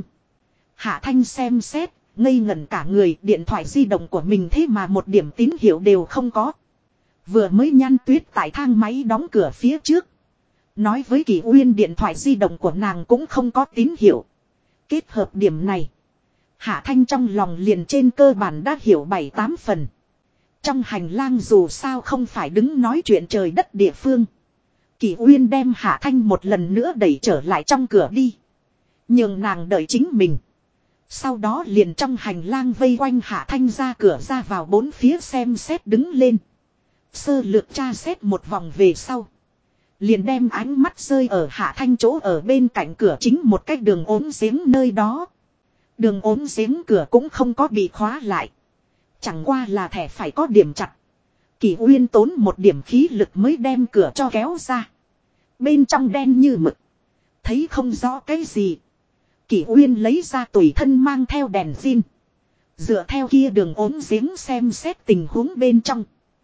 Hạ Thanh xem xét, ngây ngẩn cả người, điện thoại di động của mình thế mà một điểm tín hiệu đều không có. Vừa mới Nhan Tuyết tại thang máy đóng cửa phía trước. Nói với Kỷ Uyên điện thoại di động của nàng cũng không có tín hiệu. Kết hợp điểm này. Hạ Thanh trong lòng liền trên cơ bản đã hiểu 7-8 phần. Trong hành lang dù sao không phải đứng nói chuyện trời đất địa phương. Kỷ Uyên đem Hạ Thanh một lần nữa đẩy trở lại trong cửa đi. Nhường nàng đợi chính mình. Sau đó liền trong hành lang vây quanh Hạ Thanh ra cửa ra vào bốn phía xem xét đứng lên. Sơ lược tra xét một vòng về sau. Liền đem ánh mắt rơi ở Hạ Thanh chỗ ở bên cạnh cửa chính một cái đường ốm giếng nơi đó. Đường ốm giếng cửa cũng không có bị khóa lại. Chẳng qua là thẻ phải có điểm chặt. Kỷ Uyên tốn một điểm khí lực mới đem cửa cho kéo ra. Bên trong đen như mực. Thấy không rõ cái gì. Kỷ Uyên lấy ra tùy thân mang theo đèn pin. Dựa theo kia đường ốm giếng xem xét tình huống bên trong.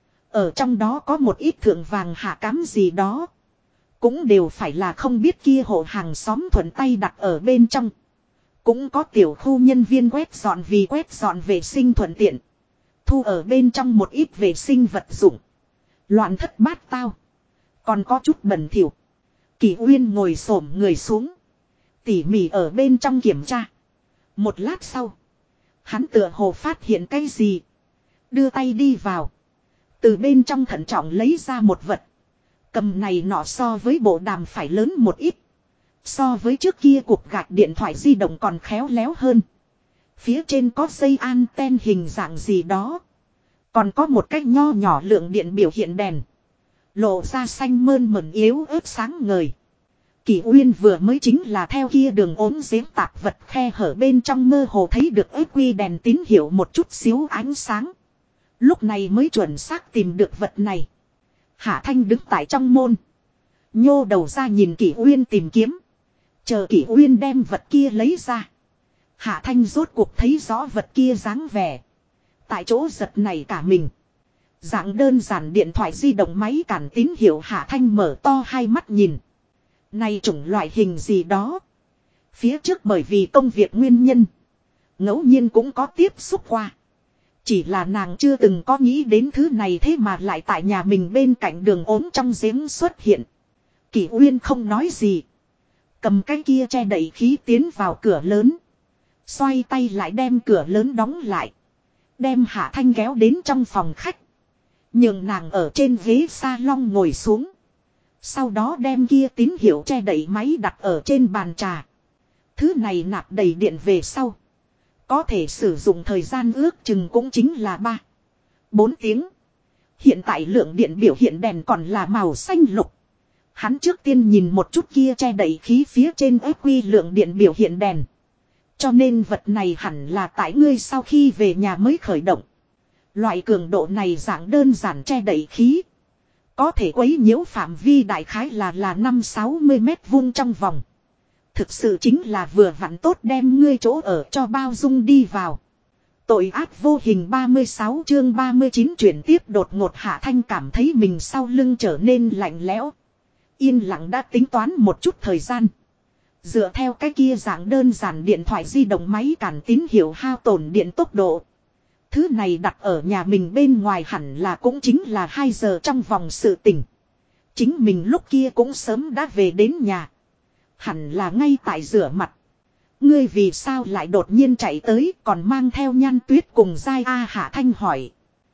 Ở trong đó có một ít thượng vàng hạ cám gì đó. Cũng đều phải là không biết kia hộ hàng xóm thuận tay đặt ở bên trong. Cũng có tiểu khu nhân viên quét dọn vì quét dọn vệ sinh thuận tiện. Thu ở bên trong một ít vệ sinh vật dụng. Loạn thất bát tao. Còn có chút bẩn thỉu. Kỷ Uyên ngồi xổm người xuống. Tỉ mỉ ở bên trong kiểm tra. Một lát sau. Hắn tựa hồ phát hiện cái gì. Đưa tay đi vào. Từ bên trong thận trọng lấy ra một vật. Cầm này nọ so với bộ đàm phải lớn một ít. So với trước kia cục gạch điện thoại di động còn khéo léo hơn. Phía trên có dây anten hình dạng gì đó. Còn có một cái nho nhỏ lượng điện biểu hiện đèn. Lộ ra xanh mơn mởn yếu ớt sáng ngời. Kỷ Uyên vừa mới chính là theo kia đường ốm giếng tạp vật khe hở bên trong mơ hồ thấy được ớt quy đèn tín hiệu một chút xíu ánh sáng. Lúc này mới chuẩn xác tìm được vật này. Hạ Thanh đứng tại trong môn. Nhô đầu ra nhìn Kỷ Uyên tìm kiếm. Chờ Kỷ Uyên đem vật kia lấy ra. Hạ Thanh rốt cuộc thấy rõ vật kia dáng vẻ. Tại chỗ giật này cả mình. Dạng đơn giản điện thoại di động máy cản tín hiệu Hạ Thanh mở to hai mắt nhìn. Này chủng loại hình gì đó. Phía trước bởi vì công việc nguyên nhân. Ngẫu nhiên cũng có tiếp xúc qua. Chỉ là nàng chưa từng có nghĩ đến thứ này thế mà lại tại nhà mình bên cạnh đường ốm trong giếng xuất hiện. Kỷ Uyên không nói gì. Cầm cái kia che đậy khí tiến vào cửa lớn. Xoay tay lại đem cửa lớn đóng lại. Đem Hạ Thanh kéo đến trong phòng khách. Nhường nàng ở trên ghế salon ngồi xuống. Sau đó đem kia tín hiệu che đậy máy đặt ở trên bàn trà. Thứ này nạp đầy điện về sau. Có thể sử dụng thời gian ước chừng cũng chính là 3-4 tiếng. Hiện tại lượng điện biểu hiện đèn còn là màu xanh lục. Hắn trước tiên nhìn một chút kia che đậy khí phía trên ép quy lượng điện biểu hiện đèn. Cho nên vật này hẳn là tại ngươi sau khi về nhà mới khởi động. Loại cường độ này dạng đơn giản che đậy khí. Có thể quấy nhiễu phạm vi đại khái là 5-60 mét vuông trong vòng. Thực sự chính là vừa vặn tốt đem ngươi chỗ ở cho bao dung đi vào. Tội ác vô hình 36 chương 39 chuyển tiếp đột ngột Hạ Thanh cảm thấy mình sau lưng trở nên lạnh lẽo. Yên lặng đã tính toán một chút thời gian. Dựa theo cái kia dạng đơn giản điện thoại di động máy cản tín hiệu hao tổn điện tốc độ. Thứ này đặt ở nhà mình bên ngoài hẳn là cũng chính là 2 giờ trong vòng sự tỉnh. Chính mình lúc kia cũng sớm đã về đến nhà. Hẳn là ngay tại rửa mặt. Ngươi vì sao lại đột nhiên chạy tới còn mang theo Nhan Tuyết cùng Giai A Hạ Thanh hỏi.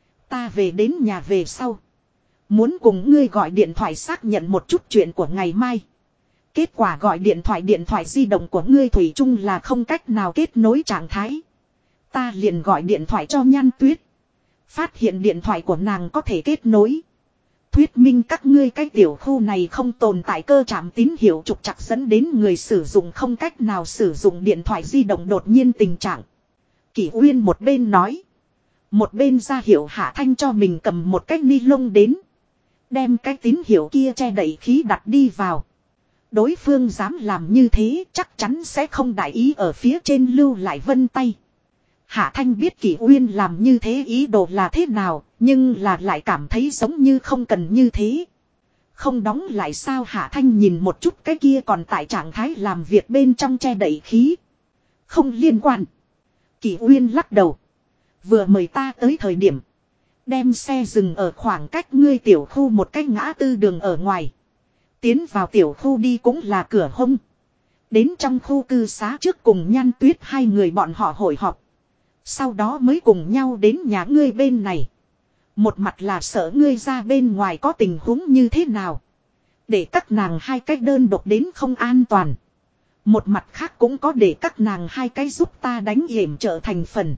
Ta về đến nhà về sau. Muốn cùng ngươi gọi điện thoại xác nhận một chút chuyện của ngày mai. Kết quả gọi điện thoại di động của ngươi thủy chung là không cách nào kết nối trạng thái. Ta liền gọi điện thoại cho Nhan Tuyết. Phát hiện điện thoại của nàng có thể kết nối. Thuyết minh các ngươi cái tiểu khu này không tồn tại cơ trạm tín hiệu trục trặc dẫn đến người sử dụng không cách nào sử dụng điện thoại di động đột nhiên tình trạng. Kỷ Uyên một bên nói. Một bên ra hiệu Hạ Thanh cho mình cầm một cái ni lông đến. Đem cái tín hiệu kia che đậy khí đặt đi vào. Đối phương dám làm như thế chắc chắn sẽ không đại ý ở phía trên lưu lại vân tay. Hạ Thanh biết Kỷ Uyên làm như thế ý đồ là thế nào, Nhưng là lại cảm thấy giống như không cần như thế. Không đóng lại sao? Hạ Thanh nhìn một chút cái kia còn tại trạng thái làm việc bên trong che đậy khí. Không liên quan. Kỷ Uyên lắc đầu. Vừa mời ta tới thời điểm. Đem xe dừng ở khoảng cách ngươi tiểu khu một cái ngã tư đường ở ngoài. Tiến vào tiểu khu đi cũng là cửa hông. Đến trong khu cư xá trước cùng Nhan Tuyết hai người bọn họ hội họp. Sau đó mới cùng nhau đến nhà ngươi bên này. Một mặt là sợ ngươi ra bên ngoài có tình huống như thế nào. Để các nàng hai cái đơn độc đến không an toàn. Một mặt khác cũng có để các nàng hai cái giúp ta đánh hiểm trợ thành phần.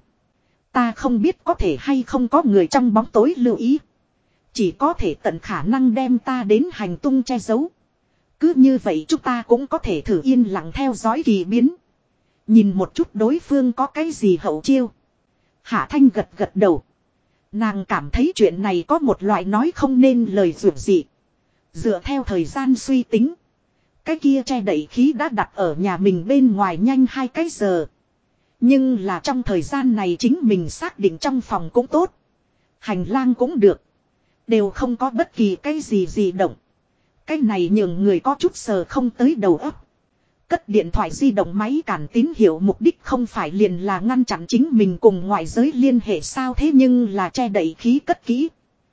Ta không biết có thể hay không có người trong bóng tối lưu ý. Chỉ có thể tận khả năng đem ta đến hành tung che giấu. Cứ như vậy chúng ta cũng có thể thử yên lặng theo dõi kỳ biến. Nhìn một chút đối phương có cái gì hậu chiêu. Hạ Thanh gật gật đầu. Nàng cảm thấy chuyện này có một loại nói không nên lời dù gì. Dựa theo thời gian suy tính. Cái kia che đậy khí đã đặt ở nhà mình bên ngoài nhanh 2 cái giờ. Nhưng là trong thời gian này chính mình xác định trong phòng cũng tốt. Hành lang cũng được. Đều không có bất kỳ cái gì động. Cái này nhường người có chút sờ không tới đầu óc. Cất điện thoại di động máy cản tín hiệu mục đích không phải liền là ngăn chặn chính mình cùng ngoại giới liên hệ sao, thế nhưng là che đậy khí cất kỹ.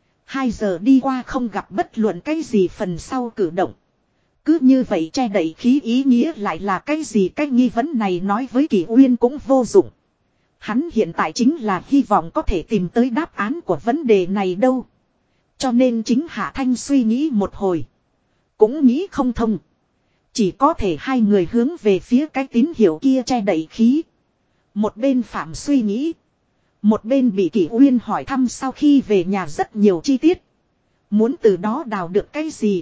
2 giờ đi qua không gặp bất luận cái gì phần sau cử động. Cứ như vậy che đậy khí ý nghĩa lại là cái gì? Cái nghi vấn này nói với Kỷ Uyên cũng vô dụng. Hắn hiện tại chính là hy vọng có thể tìm tới đáp án của vấn đề này đâu. Cho nên chính Hạ Thanh suy nghĩ một hồi. Cũng nghĩ không thông. Chỉ có thể hai người hướng về phía cái tín hiệu kia che đậy khí. Một bên phạm suy nghĩ. Một bên bị Kỷ Uyên hỏi thăm sau khi về nhà rất nhiều chi tiết. Muốn từ đó đào được cái gì.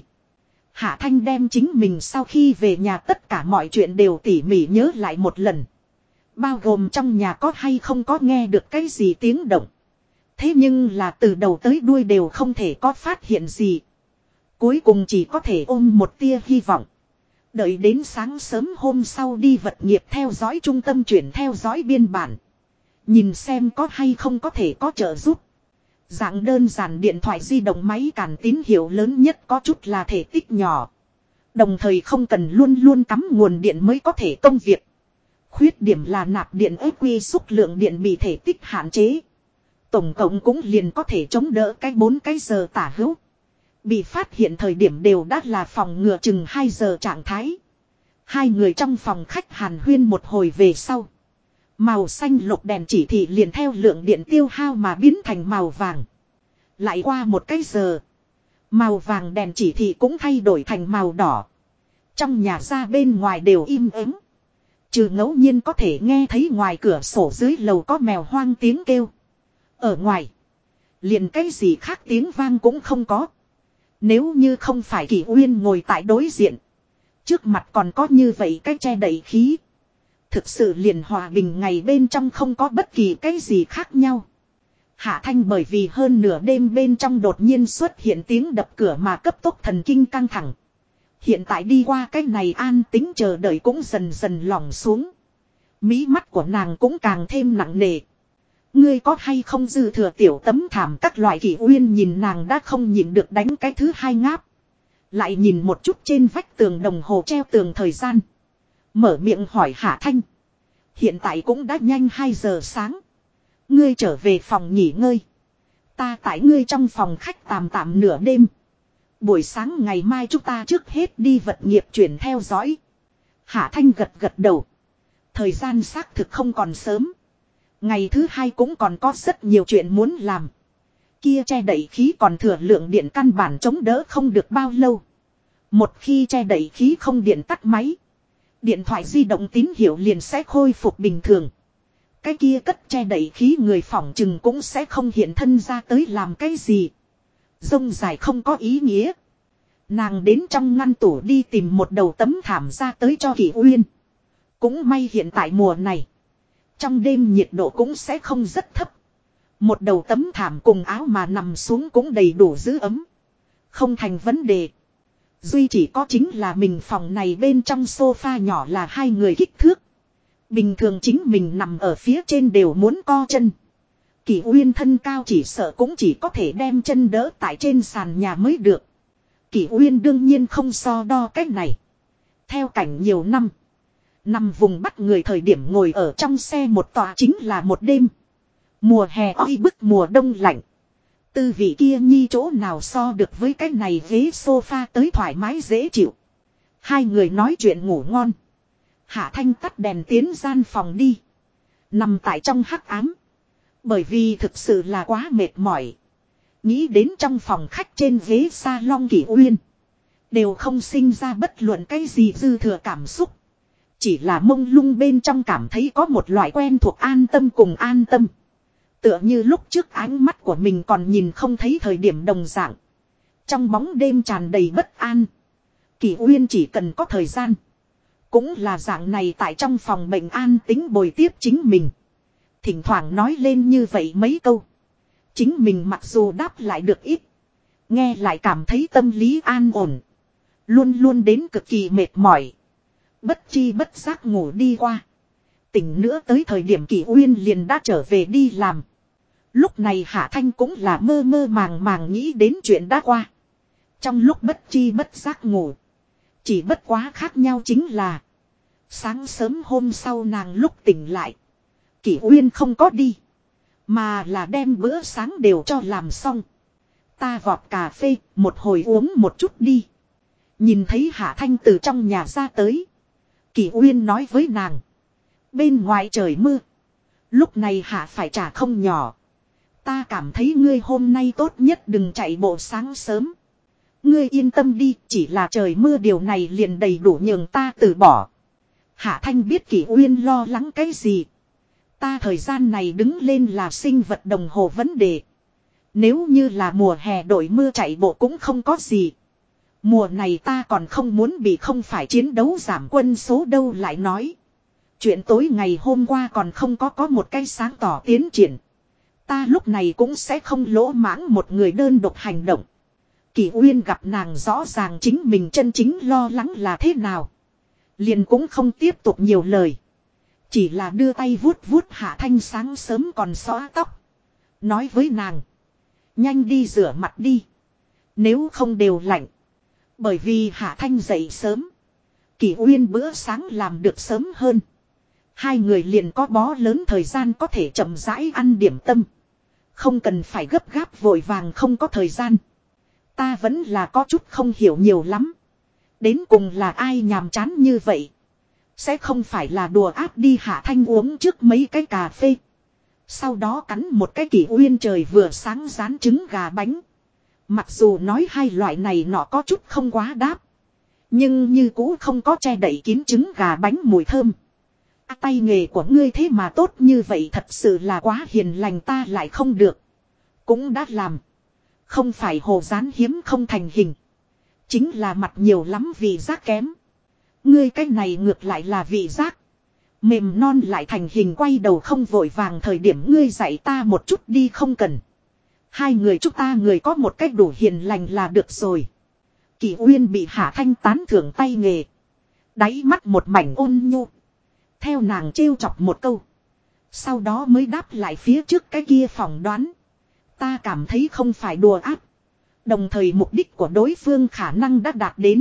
Hạ Thanh đem chính mình sau khi về nhà tất cả mọi chuyện đều tỉ mỉ nhớ lại một lần. Bao gồm trong nhà có hay không có nghe được cái gì tiếng động. Thế nhưng là từ đầu tới đuôi đều không thể có phát hiện gì. Cuối cùng chỉ có thể ôm một tia hy vọng. Đợi đến sáng sớm hôm sau đi vật nghiệp theo dõi trung tâm chuyển theo dõi biên bản. Nhìn xem có hay không có thể có trợ giúp. Dạng đơn giản điện thoại di động máy cản tín hiệu lớn nhất có chút là thể tích nhỏ. Đồng thời không cần luôn luôn cắm nguồn điện mới có thể công việc. Khuyết điểm là nạp điện ếp quy xúc lượng điện bị thể tích hạn chế. Tổng cộng cũng liền có thể chống đỡ cái 4 cái giờ tả hữu. Bị phát hiện thời điểm đều đã là phòng ngừa chừng 2 giờ trạng thái. Hai người trong phòng khách hàn huyên một hồi về sau. Màu xanh lục đèn chỉ thị liền theo lượng điện tiêu hao mà biến thành màu vàng. Lại qua một cái giờ. Màu vàng đèn chỉ thị cũng thay đổi thành màu đỏ. Trong nhà ra bên ngoài đều im ắng. Trừ ngẫu nhiên có thể nghe thấy ngoài cửa sổ dưới lầu có mèo hoang tiếng kêu. Ở ngoài. Liền cái gì khác tiếng vang cũng không có. Nếu như không phải Kỷ Uyên ngồi tại đối diện. Trước mặt còn có như vậy cái che đậy khí. Thực sự liền hòa bình ngày bên trong không có bất kỳ cái gì khác nhau. Hạ Thanh bởi vì hơn nửa đêm bên trong đột nhiên xuất hiện tiếng đập cửa mà cấp tốc thần kinh căng thẳng. Hiện tại đi qua cái này an tính chờ đợi cũng dần dần lỏng xuống. Mí mắt của nàng cũng càng thêm nặng nề. Ngươi có hay không dư thừa tiểu tấm thảm các loại? Kỷ Uyên nhìn nàng đã không nhịn được đánh cái thứ hai ngáp. Lại nhìn một chút trên vách tường đồng hồ treo tường thời gian. Mở miệng hỏi Hạ Thanh. Hiện tại cũng đã nhanh 2 giờ sáng. Ngươi trở về phòng nghỉ ngơi. Ta tại ngươi trong phòng khách tạm nửa đêm. Buổi sáng ngày mai chúng ta trước hết đi vật nghiệp chuyển theo dõi. Hạ Thanh gật gật đầu. Thời gian xác thực không còn sớm. Ngày thứ hai cũng còn có rất nhiều chuyện muốn làm. Kia che đậy khí còn thừa lượng điện căn bản chống đỡ không được bao lâu. Một khi che đậy khí không điện tắt máy. Điện thoại di động tín hiệu liền sẽ khôi phục bình thường. Cái kia cất che đậy khí người phỏng chừng cũng sẽ không hiện thân ra tới làm cái gì. Rông dài không có ý nghĩa. Nàng đến trong ngăn tủ đi tìm một đầu tấm thảm ra tới cho Kỷ Uyên. Cũng may hiện tại mùa này. Trong đêm nhiệt độ cũng sẽ không rất thấp. Một đầu tấm thảm cùng áo mà nằm xuống cũng đầy đủ giữ ấm. Không thành vấn đề. Duy chỉ có chính là mình phòng này bên trong sofa nhỏ là 2 người kích thước. Bình thường chính mình nằm ở phía trên đều muốn co chân. Kỷ Uyên thân cao chỉ sợ cũng chỉ có thể đem chân đỡ tại trên sàn nhà mới được. Kỷ Uyên đương nhiên không so đo cách này. Theo cảnh nhiều năm. Nằm vùng bắt người thời điểm ngồi ở trong xe một tòa chính là một đêm. Mùa hè oi bức mùa đông lạnh. Tư vị kia nhi chỗ nào so được với cái này ghế sofa tới thoải mái dễ chịu. Hai người nói chuyện ngủ ngon. Hạ Thanh tắt đèn tiến gian phòng đi. Nằm tại trong hắc ám. Bởi vì thực sự là quá mệt mỏi. Nghĩ đến trong phòng khách trên ghế salon Kỷ Uyên. Đều không sinh ra bất luận cái gì dư thừa cảm xúc. Chỉ là mông lung bên trong cảm thấy có một loại quen thuộc an tâm cùng an tâm. Tựa như lúc trước ánh mắt của mình còn nhìn không thấy thời điểm đồng dạng. Trong bóng đêm tràn đầy bất an. Kỷ Uyên chỉ cần có thời gian. Cũng là dạng này tại trong phòng bệnh an tính bồi tiếp chính mình. Thỉnh thoảng nói lên như vậy mấy câu. Chính mình mặc dù đáp lại được ít. Nghe lại cảm thấy tâm lý an ổn. Luôn luôn đến cực kỳ mệt mỏi. Bất chi bất giác ngủ đi qua. Tỉnh nữa tới thời điểm Kỷ Uyên liền đã trở về đi làm. Lúc này Hạ Thanh cũng là mơ mơ màng màng nghĩ đến chuyện đã qua. Trong lúc bất chi bất giác ngủ. Chỉ bất quá khác nhau chính là. Sáng sớm hôm sau nàng lúc tỉnh lại. Kỷ Uyên không có đi. Mà là đem bữa sáng đều cho làm xong. Ta vọt cà phê, một hồi uống một chút đi. Nhìn thấy Hạ Thanh từ trong nhà ra tới. Kỷ Uyên nói với nàng. Bên ngoài trời mưa. Lúc này Hạ phải trả không nhỏ. Ta cảm thấy ngươi hôm nay tốt nhất đừng chạy bộ sáng sớm. Ngươi yên tâm đi, chỉ là trời mưa điều này liền đầy đủ nhường ta từ bỏ. Hạ Thanh biết Kỷ Uyên lo lắng cái gì. Ta thời gian này đứng lên là sinh vật đồng hồ vấn đề. Nếu như là mùa hè đổi mưa chạy bộ cũng không có gì. Mùa này ta còn không muốn bị không phải chiến đấu giảm quân số đâu lại nói. Chuyện tối ngày hôm qua còn không có một cái sáng tỏ tiến triển. Ta lúc này cũng sẽ không lỗ mãng một người đơn độc hành động. Kỷ Uyên gặp nàng rõ ràng chính mình chân chính lo lắng là thế nào. Liền cũng không tiếp tục nhiều lời. Chỉ là đưa tay vuốt vuốt Hạ Thanh sáng sớm còn xõa tóc. Nói với nàng. Nhanh đi rửa mặt đi. Nếu không đều lạnh. Bởi vì Hạ Thanh dậy sớm. Kỷ Uyên bữa sáng làm được sớm hơn. Hai người liền có bó lớn thời gian có thể chậm rãi ăn điểm tâm. Không cần phải gấp gáp vội vàng không có thời gian. Ta vẫn là có chút không hiểu nhiều lắm. Đến cùng là ai nhàm chán như vậy. Sẽ không phải là đùa áp đi Hạ Thanh uống trước mấy cái cà phê. Sau đó cắn một cái Kỷ Uyên trời vừa sáng rán trứng gà bánh. Mặc dù nói hai loại này nọ có chút không quá đáp. Nhưng như cũ không có che đậy kín trứng gà bánh mùi thơm. Tay nghề của ngươi thế mà tốt như vậy thật sự là quá hiền lành ta lại không được. Cũng đã làm. Không phải hồ rán hiếm không thành hình. Chính là mặt nhiều lắm vị giác kém. Ngươi cái này ngược lại là vị giác. Mềm non lại thành hình quay đầu không vội vàng thời điểm ngươi dạy ta một chút đi không cần. Hai người chúng ta người có một cách đủ hiền lành là được rồi. Kỷ Uyên bị Hạ Thanh tán thưởng tay nghề. Đáy mắt một mảnh ôn nhu. Theo nàng trêu chọc một câu. Sau đó mới đáp lại phía trước cái kia phỏng đoán. Ta cảm thấy không phải đùa áp. Đồng thời mục đích của đối phương khả năng đã đạt đến.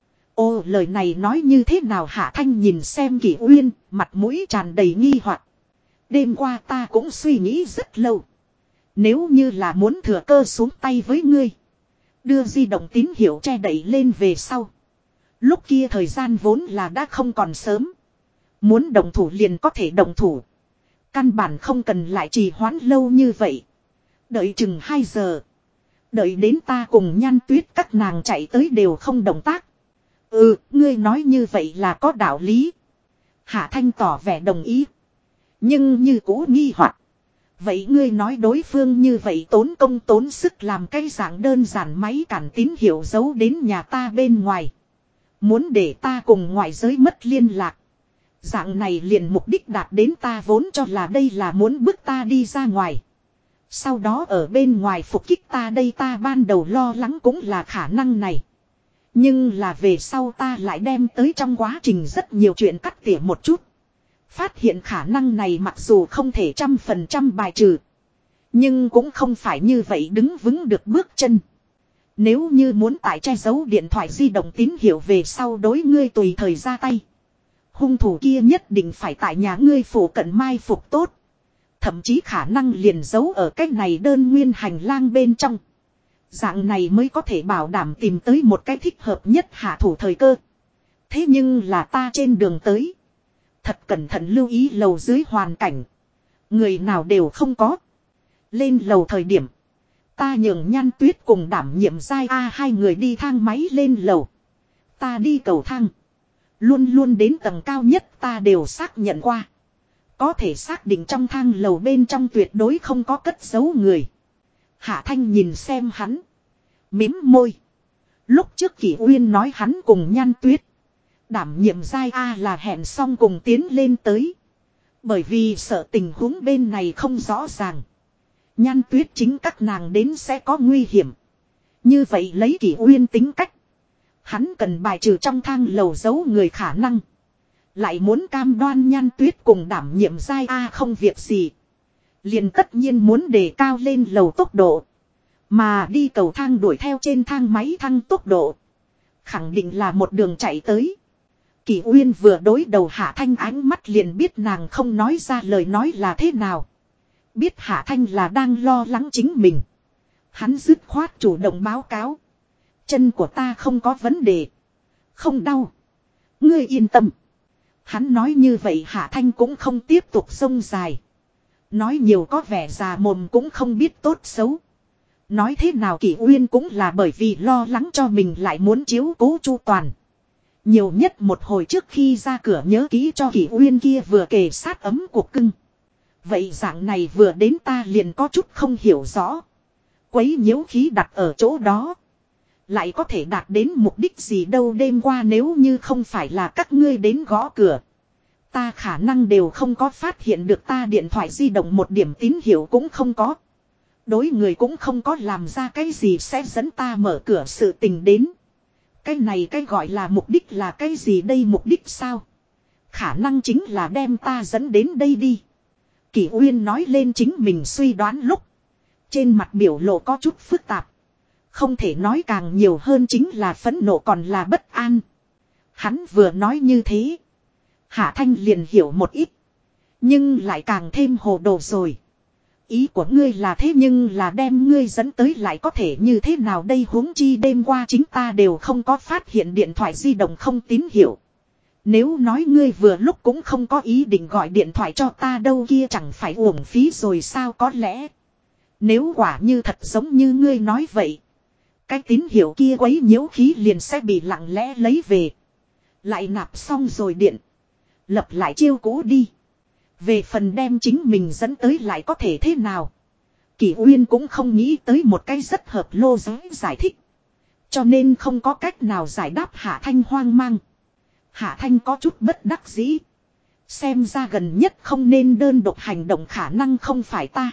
Ô lời này nói như thế nào Hạ Thanh nhìn xem Kỷ Uyên, mặt mũi tràn đầy nghi hoặc. Đêm qua ta cũng suy nghĩ rất lâu. Nếu như là muốn thừa cơ xuống tay với ngươi. Đưa di động tín hiệu che đậy lên về sau. Lúc kia thời gian vốn là đã không còn sớm. Muốn động thủ liền có thể động thủ. Căn bản không cần lại trì hoãn lâu như vậy. Đợi chừng 2 giờ. Đợi đến ta cùng Nhan Tuyết các nàng chạy tới đều không động tác. Ừ, ngươi nói như vậy là có đạo lý. Hạ Thanh tỏ vẻ đồng ý. Nhưng như cũ nghi hoặc. Vậy ngươi nói đối phương như vậy tốn công tốn sức làm cái dạng đơn giản máy cản tín hiệu giấu đến nhà ta bên ngoài. Muốn để ta cùng ngoại giới mất liên lạc. Dạng này liền mục đích đạt đến ta vốn cho là đây là muốn bức ta đi ra ngoài. Sau đó ở bên ngoài phục kích ta đây ta ban đầu lo lắng cũng là khả năng này. Nhưng là về sau ta lại đem tới trong quá trình rất nhiều chuyện cắt tỉa một chút. Phát hiện khả năng này mặc dù không thể 100% bài trừ. Nhưng cũng không phải như vậy đứng vững được bước chân. Nếu như muốn tại che giấu điện thoại di động tín hiệu về sau đối ngươi tùy thời ra tay. Hung thủ kia nhất định phải tại nhà ngươi phủ cận mai phục tốt. Thậm chí khả năng liền giấu ở cách này đơn nguyên hành lang bên trong. Dạng này mới có thể bảo đảm tìm tới một cái thích hợp nhất hạ thủ thời cơ. Thế nhưng là ta trên đường tới. Thật cẩn thận lưu ý lầu dưới hoàn cảnh. Người nào đều không có. Lên lầu thời điểm. Ta nhường Nhan Tuyết cùng đảm nhiệm giai A hai người đi thang máy lên lầu. Ta đi cầu thang. Luôn luôn đến tầng cao nhất ta đều xác nhận qua. Có thể xác định trong thang lầu bên trong tuyệt đối không có cất giấu người. Hạ Thanh nhìn xem hắn. Mím môi. Lúc trước Kỷ Uyên nói hắn cùng Nhan Tuyết. Đảm nhiệm giai A là hẹn xong cùng tiến lên tới. Bởi vì sợ tình huống bên này không rõ ràng. Nhan Tuyết chính các nàng đến sẽ có nguy hiểm. Như vậy lấy Kỷ Uyên tính cách. Hắn cần bài trừ trong thang lầu giấu người khả năng. Lại muốn cam đoan Nhan Tuyết cùng đảm nhiệm giai A không việc gì. Liền tất nhiên muốn đề cao lên lầu tốc độ. Mà đi cầu thang đuổi theo trên thang máy thăng tốc độ. Khẳng định là một đường chạy tới. Kỷ Uyên vừa đối đầu Hạ Thanh ánh mắt liền biết nàng không nói ra lời nói là thế nào. Biết Hạ Thanh là đang lo lắng chính mình. Hắn dứt khoát chủ động báo cáo. Chân của ta không có vấn đề. Không đau. Ngươi yên tâm. Hắn nói như vậy Hạ Thanh cũng không tiếp tục xông dài. Nói nhiều có vẻ già mồm cũng không biết tốt xấu. Nói thế nào Kỷ Uyên cũng là bởi vì lo lắng cho mình lại muốn chiếu cố chu toàn. Nhiều nhất một hồi trước khi ra cửa nhớ kỹ cho Kỷ Uyên kia vừa kề sát ấm cuộc cưng. Vậy dạng này vừa đến ta liền có chút không hiểu rõ. Quấy nhiễu khí đặt ở chỗ đó. Lại có thể đạt đến mục đích gì đâu đêm qua nếu như không phải là các ngươi đến gõ cửa. Ta khả năng đều không có phát hiện được ta điện thoại di động một điểm tín hiệu cũng không có. Đối người cũng không có làm ra cái gì sẽ dẫn ta mở cửa sự tình đến. Cái này cái gọi là mục đích là cái gì đây mục đích sao? Khả năng chính là đem ta dẫn đến đây đi. Kỷ Uyên nói lên chính mình suy đoán lúc. Trên mặt biểu lộ có chút phức tạp. Không thể nói càng nhiều hơn chính là phẫn nộ còn là bất an. Hắn vừa nói như thế. Hạ Thanh liền hiểu một ít. Nhưng lại càng thêm hồ đồ rồi. Ý của ngươi là thế nhưng là đem ngươi dẫn tới lại có thể như thế nào đây huống chi đêm qua chính ta đều không có phát hiện điện thoại di động không tín hiệu. Nếu nói ngươi vừa lúc cũng không có ý định gọi điện thoại cho ta đâu kia chẳng phải uổng phí rồi sao có lẽ. Nếu quả như thật giống như ngươi nói vậy. Cái tín hiệu kia quấy nhiễu khí liền sẽ bị lặng lẽ lấy về. Lại nạp xong rồi điện. Lập lại chiêu cũ đi. Về phần đem chính mình dẫn tới lại có thể thế nào. Kỷ Uyên cũng không nghĩ tới một cái rất hợp lô giới giải thích. Cho nên không có cách nào giải đáp Hạ Thanh hoang mang. Hạ Thanh có chút bất đắc dĩ. Xem ra gần nhất không nên đơn độc hành động khả năng không phải ta.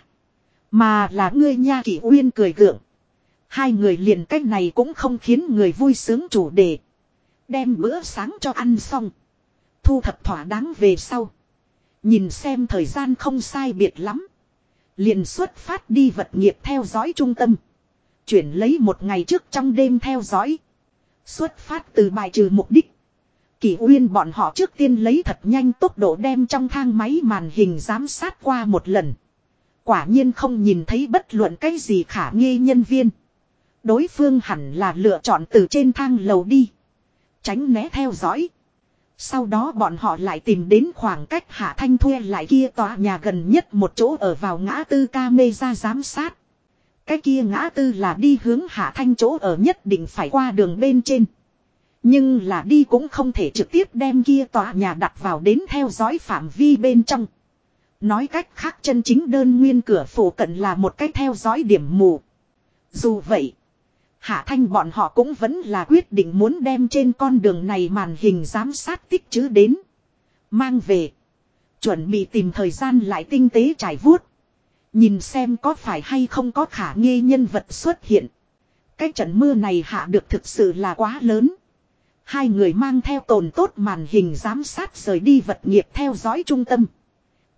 Mà là ngươi nha Kỷ Uyên cười gượng. Hai người liền cách này cũng không khiến người vui sướng chủ đề. Đem bữa sáng cho ăn xong. Thu thập thỏa đáng về sau. Nhìn xem thời gian không sai biệt lắm. Liền xuất phát đi vật nghiệp theo dõi trung tâm. Chuyển lấy một ngày trước trong đêm theo dõi. Xuất phát từ bài trừ mục đích. Kỷ Uyên bọn họ trước tiên lấy thật nhanh tốc độ đem trong thang máy màn hình giám sát qua một lần. Quả nhiên không nhìn thấy bất luận cái gì khả nghi nhân viên. Đối phương hẳn là lựa chọn từ trên thang lầu đi. Tránh né theo dõi. Sau đó bọn họ lại tìm đến khoảng cách Hạ Thanh thuê lại kia tòa nhà gần nhất một chỗ ở vào ngã tư camera giám sát. Cái kia ngã tư là đi hướng Hạ Thanh chỗ ở nhất định phải qua đường bên trên. Nhưng là đi cũng không thể trực tiếp đem kia tòa nhà đặt vào đến theo dõi phạm vi bên trong. Nói cách khác chân chính đơn nguyên cửa phủ cận là một cái theo dõi điểm mù. Dù vậy, Hạ Thanh bọn họ cũng vẫn là quyết định muốn đem trên con đường này màn hình giám sát tích trữ đến. Mang về. Chuẩn bị tìm thời gian lại tinh tế trải vuốt. Nhìn xem có phải hay không có khả nghi nhân vật xuất hiện. Cái trận mưa này hạ được thực sự là quá lớn. Hai người mang theo tồn tốt màn hình giám sát rời đi vật nghiệp theo dõi trung tâm.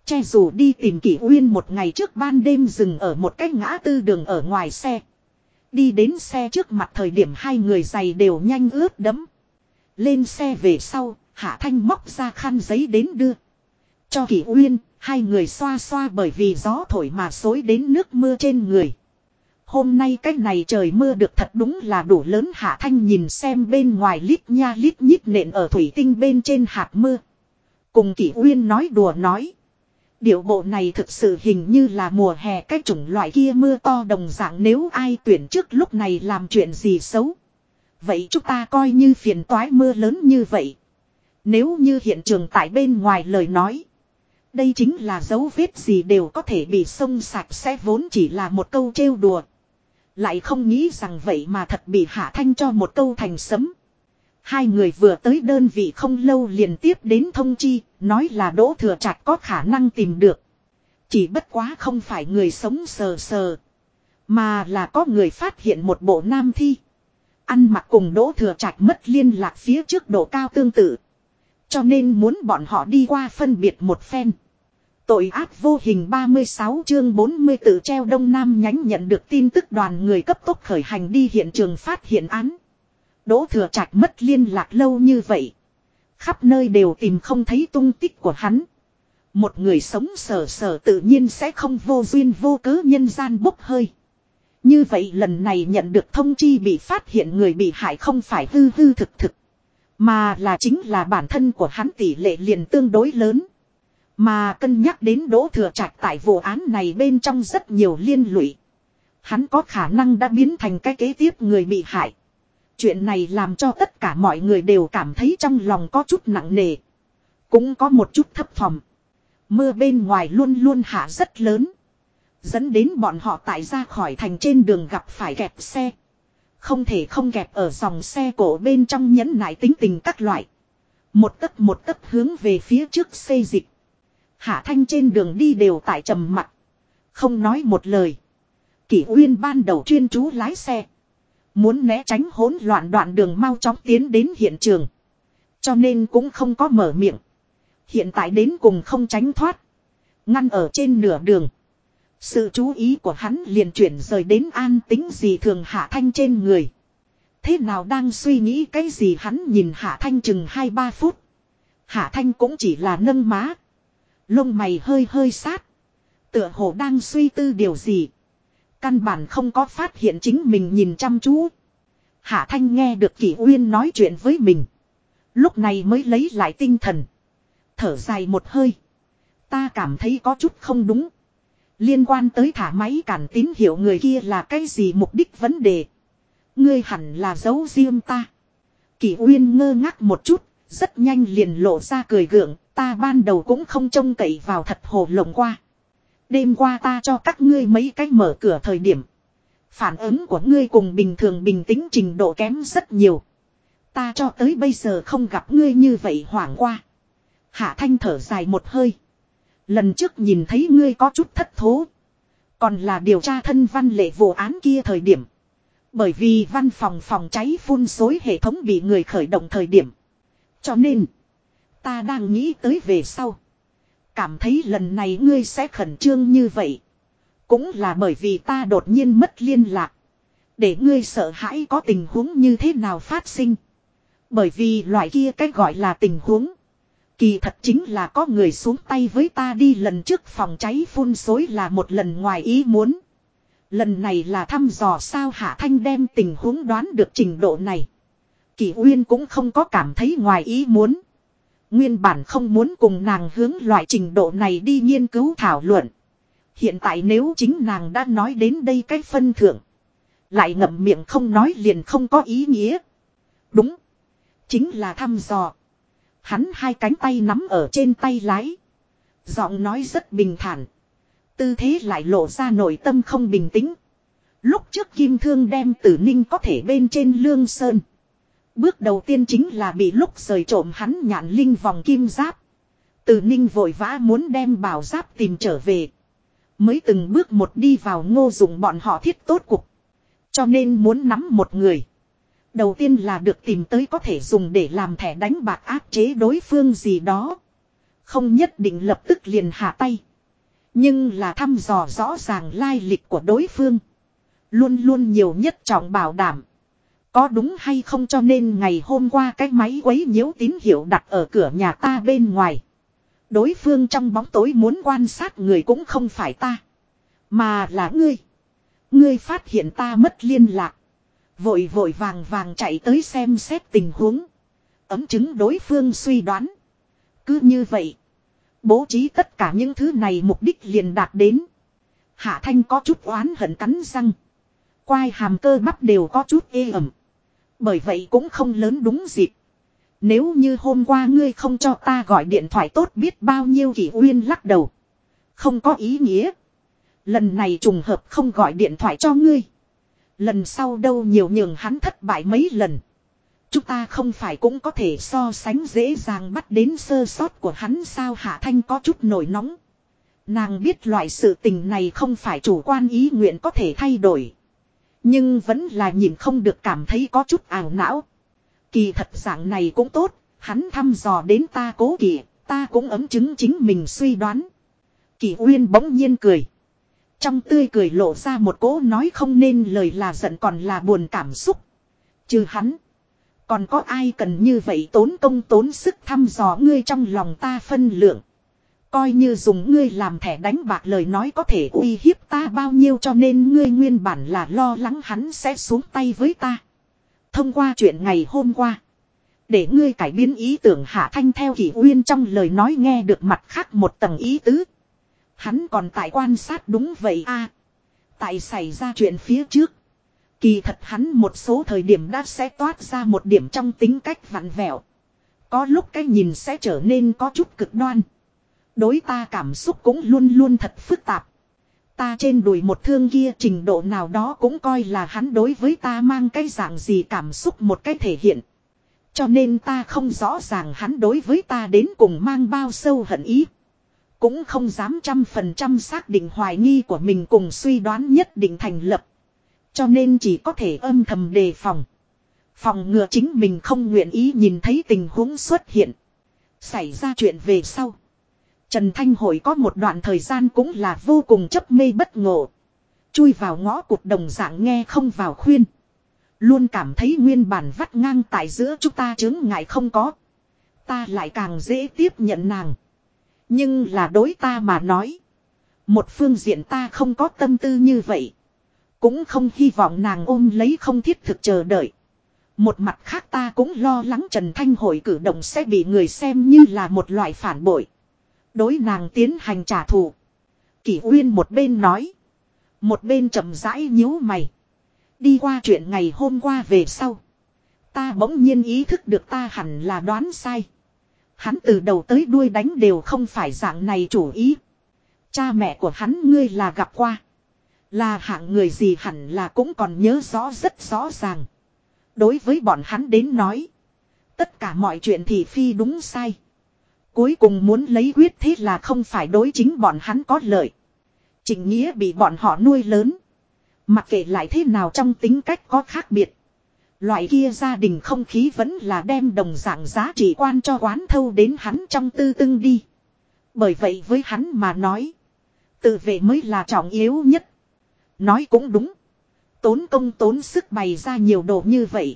Che dù đi tìm Kỷ Uyên một ngày trước ban đêm dừng ở một cái ngã tư đường ở ngoài xe. Đi đến xe trước mặt thời điểm hai người giày đều nhanh ướt đẫm. Lên xe về sau, Hạ Thanh móc ra khăn giấy đến đưa. Cho Kỷ Uyên, hai người xoa xoa bởi vì gió thổi mà xối đến nước mưa trên người. Hôm nay cái này trời mưa được thật đúng là đủ lớn. Hạ Thanh nhìn xem bên ngoài lít nha lít nhít nện ở thủy tinh bên trên hạt mưa. Cùng Kỷ Uyên nói đùa nói. Điệu bộ này thực sự hình như là mùa hè cái chủng loại kia mưa to đồng dạng, nếu ai tuyển trước lúc này làm chuyện gì xấu. Vậy chúng ta coi như phiền toái mưa lớn như vậy. Nếu như hiện trường tại bên ngoài lời nói. Đây chính là dấu vết gì đều có thể bị xông sạch sẽ, vốn chỉ là một câu trêu đùa. Lại không nghĩ rằng vậy mà thật bị Hạ Thanh cho một câu thành sấm. Hai người vừa tới đơn vị không lâu liền tiếp đến thông chi, nói là Đỗ Thừa Trạch có khả năng tìm được. Chỉ bất quá không phải người sống sờ sờ, mà là có người phát hiện một bộ nam thi. Ăn mặc cùng Đỗ Thừa Trạch mất liên lạc phía trước độ cao tương tự. Cho nên muốn bọn họ đi qua phân biệt một phen. Tội ác vô hình 36 chương 40 tự treo Đông Nam nhánh nhận được tin tức đoàn người cấp tốc khởi hành đi hiện trường phát hiện án. Đỗ Thừa Trạch mất liên lạc lâu như vậy. Khắp nơi đều tìm không thấy tung tích của hắn. Một người sống sờ sờ tự nhiên sẽ không vô duyên vô cớ nhân gian bốc hơi. Như vậy lần này nhận được thông chi bị phát hiện người bị hại không phải hư hư thực thực. Mà là chính là bản thân của hắn, tỷ lệ liền tương đối lớn. Mà cân nhắc đến Đỗ Thừa Trạch tại vụ án này bên trong rất nhiều liên lụy. Hắn có khả năng đã biến thành cái kế tiếp người bị hại. Chuyện này làm cho tất cả mọi người đều cảm thấy trong lòng có chút nặng nề. Cũng có một chút thấp thỏm. Mưa bên ngoài luôn luôn hạ rất lớn. Dẫn đến bọn họ tại ra khỏi thành trên đường gặp phải kẹt xe. Không thể không kẹp ở dòng xe cổ bên trong, nhẫn nại tính tình các loại. Một tấc hướng về phía trước xê dịch. Hạ Thanh trên đường đi đều tại trầm mặc, không nói một lời. Kỷ Uyên ban đầu chuyên chú lái xe. Muốn né tránh hỗn loạn đoạn đường mau chóng tiến đến hiện trường. Cho nên cũng không có mở miệng. Hiện tại đến cùng không tránh thoát. Ngăn ở trên nửa đường. Sự chú ý của hắn liền chuyển rời đến an tính gì thường Hạ Thanh trên người. Thế nào đang suy nghĩ cái gì, hắn nhìn Hạ Thanh chừng 2-3 phút. Hạ Thanh cũng chỉ là nâng má. Lông mày hơi hơi sát. Tựa hồ đang suy tư điều gì. Căn bản không có phát hiện chính mình nhìn chăm chú. Hạ Thanh nghe được Kỷ Uyên nói chuyện với mình. Lúc này mới lấy lại tinh thần. Thở dài một hơi. Ta cảm thấy có chút không đúng. Liên quan tới thả máy cản tín hiệu người kia là cái gì mục đích vấn đề. Ngươi hẳn là giấu riêng ta. Kỷ Uyên ngơ ngác một chút. Rất nhanh liền lộ ra cười gượng. Ta ban đầu cũng không trông cậy vào thật hồ lộng qua. Đêm qua ta cho các ngươi mấy cái mở cửa thời điểm. Phản ứng của ngươi cùng bình thường bình tĩnh trình độ kém rất nhiều. Ta cho tới bây giờ không gặp ngươi như vậy hoảng qua. Hạ Thanh thở dài một hơi. Lần trước nhìn thấy ngươi có chút thất thố. Còn là điều tra thân văn lệ vụ án kia thời điểm. Bởi vì văn phòng phòng cháy phun xối hệ thống bị người khởi động thời điểm. Cho nên, ta đang nghĩ tới về sau. Cảm thấy lần này ngươi sẽ khẩn trương như vậy. Cũng là bởi vì ta đột nhiên mất liên lạc. Để ngươi sợ hãi có tình huống như thế nào phát sinh. Bởi vì loại kia cái gọi là tình huống. Kỳ thật chính là có người xuống tay với ta đi, lần trước phòng cháy phun xối là một lần ngoài ý muốn. Lần này là thăm dò sao. Hạ Thanh đem tình huống đoán được trình độ này. Kỷ Uyên cũng không có cảm thấy ngoài ý muốn. Nguyên bản không muốn cùng nàng hướng loại trình độ này đi nghiên cứu thảo luận. Hiện tại nếu chính nàng đã nói đến đây cái phân thượng. Lại ngậm miệng không nói liền không có ý nghĩa. Đúng. Chính là thăm dò. Hắn hai cánh tay nắm ở trên tay lái. Giọng nói rất bình thản. Tư thế lại lộ ra nội tâm không bình tĩnh. Lúc trước Kim Thương đem Tử Ninh có thể bên trên Lương Sơn. Bước đầu tiên chính là bị lúc rời trộm hắn nhạn linh vòng kim giáp. Tử Ninh vội vã muốn đem bảo giáp tìm trở về. Mới từng bước một đi vào Ngô Dụng bọn họ thiết tốt cục. Cho nên muốn nắm một người. Đầu tiên là được tìm tới có thể dùng để làm thẻ đánh bạc áp chế đối phương gì đó. Không nhất định lập tức liền hạ tay. Nhưng là thăm dò rõ ràng lai lịch của đối phương. Luôn luôn nhiều nhất trọng bảo đảm. Có đúng hay không, cho nên ngày hôm qua cái máy quấy nhiễu tín hiệu đặt ở cửa nhà ta bên ngoài. Đối phương trong bóng tối muốn quan sát người cũng không phải ta. Mà là ngươi. Ngươi phát hiện ta mất liên lạc. Vội vội vàng vàng chạy tới xem xét tình huống. Ấm chứng đối phương suy đoán. Cứ như vậy. Bố trí tất cả những thứ này mục đích liền đạt đến. Hạ Thanh có chút oán hận cắn răng. Quai hàm cơ bắp đều có chút ê ẩm. Bởi vậy cũng không lớn đúng dịp. Nếu như hôm qua ngươi không cho ta gọi điện thoại tốt biết bao nhiêu. Kỷ Uyên lắc đầu. Không có ý nghĩa. Lần này trùng hợp không gọi điện thoại cho ngươi. Lần sau đâu nhiều nhường hắn thất bại mấy lần. Chúng ta không phải cũng có thể so sánh dễ dàng bắt đến sơ sót của hắn sao? Hạ Thanh có chút nổi nóng. Nàng biết loại sự tình này không phải chủ quan ý nguyện có thể thay đổi. Nhưng vẫn là nhìn không được cảm thấy có chút ảo não. Kỳ thật dạng này cũng tốt. Hắn thăm dò đến ta cố kỵ. Ta cũng ấm chứng chính mình suy đoán. Kỷ Uyên bỗng nhiên cười. Trong tươi cười lộ ra một cỗ nói không nên lời là giận còn là buồn cảm xúc. Trừ hắn. Còn có ai cần như vậy tốn công tốn sức thăm dò ngươi trong lòng ta phân lượng. Coi như dùng ngươi làm thẻ đánh bạc lời nói có thể uy hiếp ta bao nhiêu, cho nên ngươi nguyên bản là lo lắng hắn sẽ xuống tay với ta. Thông qua chuyện ngày hôm qua. Để ngươi cải biến ý tưởng. Hạ Thanh theo Kỷ Uyên trong lời nói nghe được mặt khác một tầng ý tứ. Hắn còn tại quan sát đúng vậy a. Tại xảy ra chuyện phía trước. Kỳ thật hắn một số thời điểm đã sẽ toát ra một điểm trong tính cách vặn vẹo. Có lúc cái nhìn sẽ trở nên có chút cực đoan. Đối ta cảm xúc cũng luôn luôn thật phức tạp. Ta trên đùi một thương kia trình độ nào đó cũng coi là hắn đối với ta mang cái dạng gì cảm xúc một cái thể hiện. Cho nên ta không rõ ràng hắn đối với ta đến cùng mang bao sâu hận ý. Cũng không dám 100% xác định hoài nghi của mình cùng suy đoán nhất định thành lập. Cho nên chỉ có thể âm thầm đề phòng. Phòng ngừa chính mình không nguyện ý nhìn thấy tình huống xuất hiện. Xảy ra chuyện về sau. Trần Thanh Hội có một đoạn thời gian cũng là vô cùng chấp mê bất ngộ. Chui vào ngõ cụt đồng dạng nghe không vào khuyên. Luôn cảm thấy nguyên bản vắt ngang tại giữa chúng ta chướng ngại không có. Ta lại càng dễ tiếp nhận nàng. Nhưng là đối ta mà nói. Một phương diện ta không có tâm tư như vậy. Cũng không hy vọng nàng ôm lấy không thiết thực chờ đợi. Một mặt khác ta cũng lo lắng Trần Thanh Hội cử động sẽ bị người xem như là một loại phản bội. Đối nàng tiến hành trả thù. Kỷ Uyên một bên nói. Một bên chậm rãi nhíu mày. Đi qua chuyện ngày hôm qua về sau. Ta bỗng nhiên ý thức được ta hẳn là đoán sai. Hắn từ đầu tới đuôi đánh đều không phải dạng này chủ ý. Cha mẹ của hắn ngươi là gặp qua. Là hạng người gì hẳn là cũng còn nhớ rõ rất rõ ràng. Đối với bọn hắn đến nói. Tất cả mọi chuyện thì phi đúng sai. Cuối cùng muốn lấy quyết thế là không phải đối chính bọn hắn có lợi. Trịnh Nghĩa bị bọn họ nuôi lớn. Mặc kệ lại thế nào trong tính cách có khác biệt. Loại kia gia đình không khí vẫn là đem đồng dạng giá trị quan cho quán thâu đến hắn trong tư tưng đi. Bởi vậy với hắn mà nói. Tự vệ mới là trọng yếu nhất. Nói cũng đúng. Tốn công tốn sức bày ra nhiều đồ như vậy.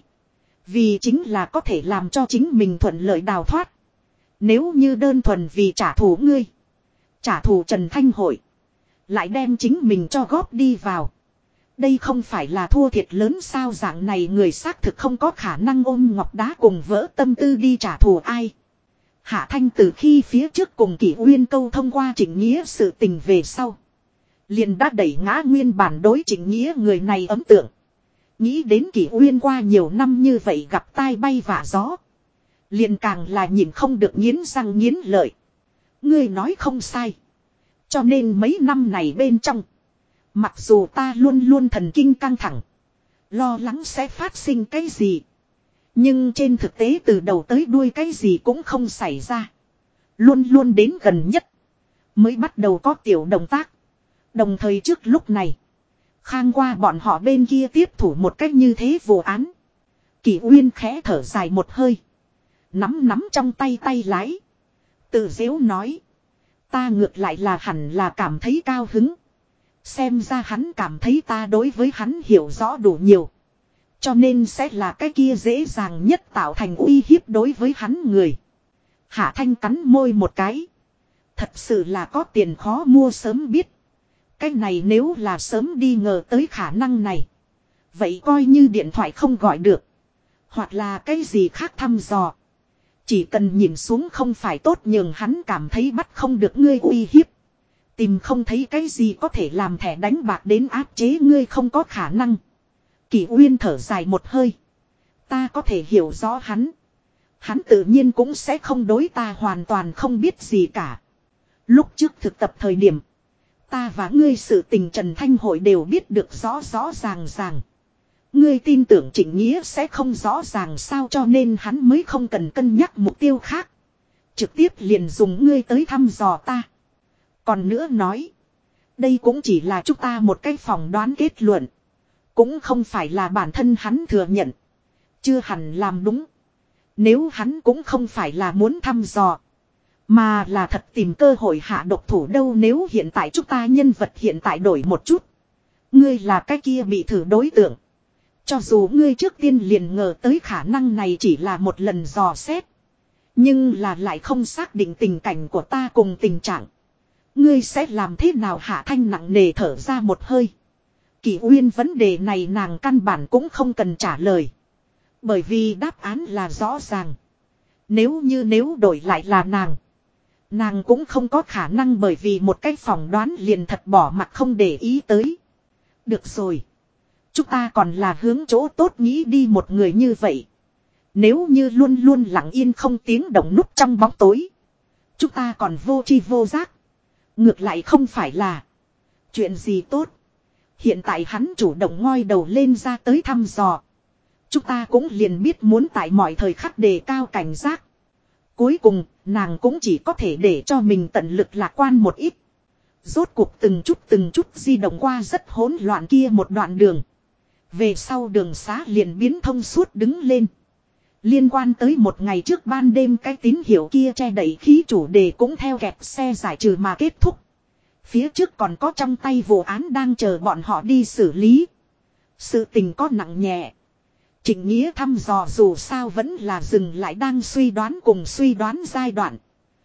Vì chính là có thể làm cho chính mình thuận lợi đào thoát. Nếu như đơn thuần vì trả thù ngươi. Trả thù Trần Thanh Hội. Lại đem chính mình cho góp đi vào. Đây không phải là thua thiệt lớn sao? Dạng này người xác thực không có khả năng ôm ngọc đá cùng vỡ tâm tư đi trả thù ai. Hạ Thanh từ khi phía trước cùng Kỷ Uyên câu thông qua Trịnh Nghĩa sự tình về sau. Liền đã đẩy ngã nguyên bản đối Trịnh Nghĩa người này ấn tượng. Nghĩ đến Kỷ Uyên qua nhiều năm như vậy gặp tai bay vạ gió. Liền càng là nhìn không được nghiến răng nghiến lợi. Ngươi nói không sai. Cho nên mấy năm này bên trong. Mặc dù ta luôn luôn thần kinh căng thẳng. Lo lắng sẽ phát sinh cái gì. Nhưng trên thực tế từ đầu tới đuôi cái gì cũng không xảy ra. Luôn luôn đến gần nhất. Mới bắt đầu có tiểu động tác. Đồng thời trước lúc này. Khang qua bọn họ bên kia tiếp thủ một cách như thế vô án. Kỷ Uyên khẽ thở dài một hơi. Nắm trong tay tay lái. Tự giễu nói. Ta ngược lại là hẳn là cảm thấy cao hứng. Xem ra hắn cảm thấy ta đối với hắn hiểu rõ đủ nhiều. Cho nên sẽ là cái kia dễ dàng nhất tạo thành uy hiếp đối với hắn người. Hạ Thanh cắn môi một cái. Thật sự là có tiền khó mua sớm biết. Cái này nếu là sớm đi ngờ tới khả năng này. Vậy coi như điện thoại không gọi được. Hoặc là cái gì khác thăm dò. Chỉ cần nhìn xuống không phải tốt nhường hắn cảm thấy bắt không được ngươi uy hiếp. Tìm không thấy cái gì có thể làm thẻ đánh bạc đến áp chế ngươi không có khả năng. Kỷ Uyên thở dài một hơi. Ta có thể hiểu rõ hắn. Hắn tự nhiên cũng sẽ không đối ta hoàn toàn không biết gì cả. Lúc trước thực tập thời điểm. Ta và ngươi sự tình Trần Thanh Hội đều biết được rõ rõ ràng ràng. Ngươi tin tưởng Trịnh Nghĩa sẽ không rõ ràng sao cho nên hắn mới không cần cân nhắc mục tiêu khác. Trực tiếp liền dùng ngươi tới thăm dò ta. Còn nữa nói. Đây cũng chỉ là chúng ta một cái phỏng đoán kết luận. Cũng không phải là bản thân hắn thừa nhận. Chưa hẳn làm đúng. Nếu hắn cũng không phải là muốn thăm dò. Mà là thật tìm cơ hội hạ độc thủ đâu nếu hiện tại chúng ta nhân vật hiện tại đổi một chút. Ngươi là cái kia bị thử đối tượng. Cho dù ngươi trước tiên liền ngờ tới khả năng này chỉ là một lần dò xét. Nhưng là lại không xác định tình cảnh của ta cùng tình trạng. Ngươi sẽ làm thế nào Hạ Thanh nặng nề thở ra một hơi. Kỷ Uyên vấn đề này nàng căn bản cũng không cần trả lời. Bởi vì đáp án là rõ ràng. Nếu đổi lại là nàng. Nàng cũng không có khả năng bởi vì một cái phỏng đoán liền thật bỏ mặt không để ý tới. Được rồi. Chúng ta còn là hướng chỗ tốt nghĩ đi một người như vậy. Nếu như luôn luôn lặng yên không tiếng động núp trong bóng tối. Chúng ta còn vô tri vô giác. Ngược lại không phải là chuyện gì tốt. Hiện tại hắn chủ động ngoi đầu lên ra tới thăm dò. Chúng ta cũng liền biết muốn tại mọi thời khắc đề cao cảnh giác. Cuối cùng, nàng cũng chỉ có thể để cho mình tận lực lạc quan một ít. Rốt cuộc từng chút di động qua rất hỗn loạn kia một đoạn đường. Về sau đường xá liền biến thông suốt đứng lên. Liên quan tới một ngày trước ban đêm cái tín hiệu kia che đậy khí chủ đề cũng theo kẹt xe giải trừ mà kết thúc. Phía trước còn có trong tay vụ án đang chờ bọn họ đi xử lý. Sự tình có nặng nhẹ. Trịnh Nghĩa thăm dò dù sao vẫn là dừng lại đang suy đoán cùng suy đoán giai đoạn.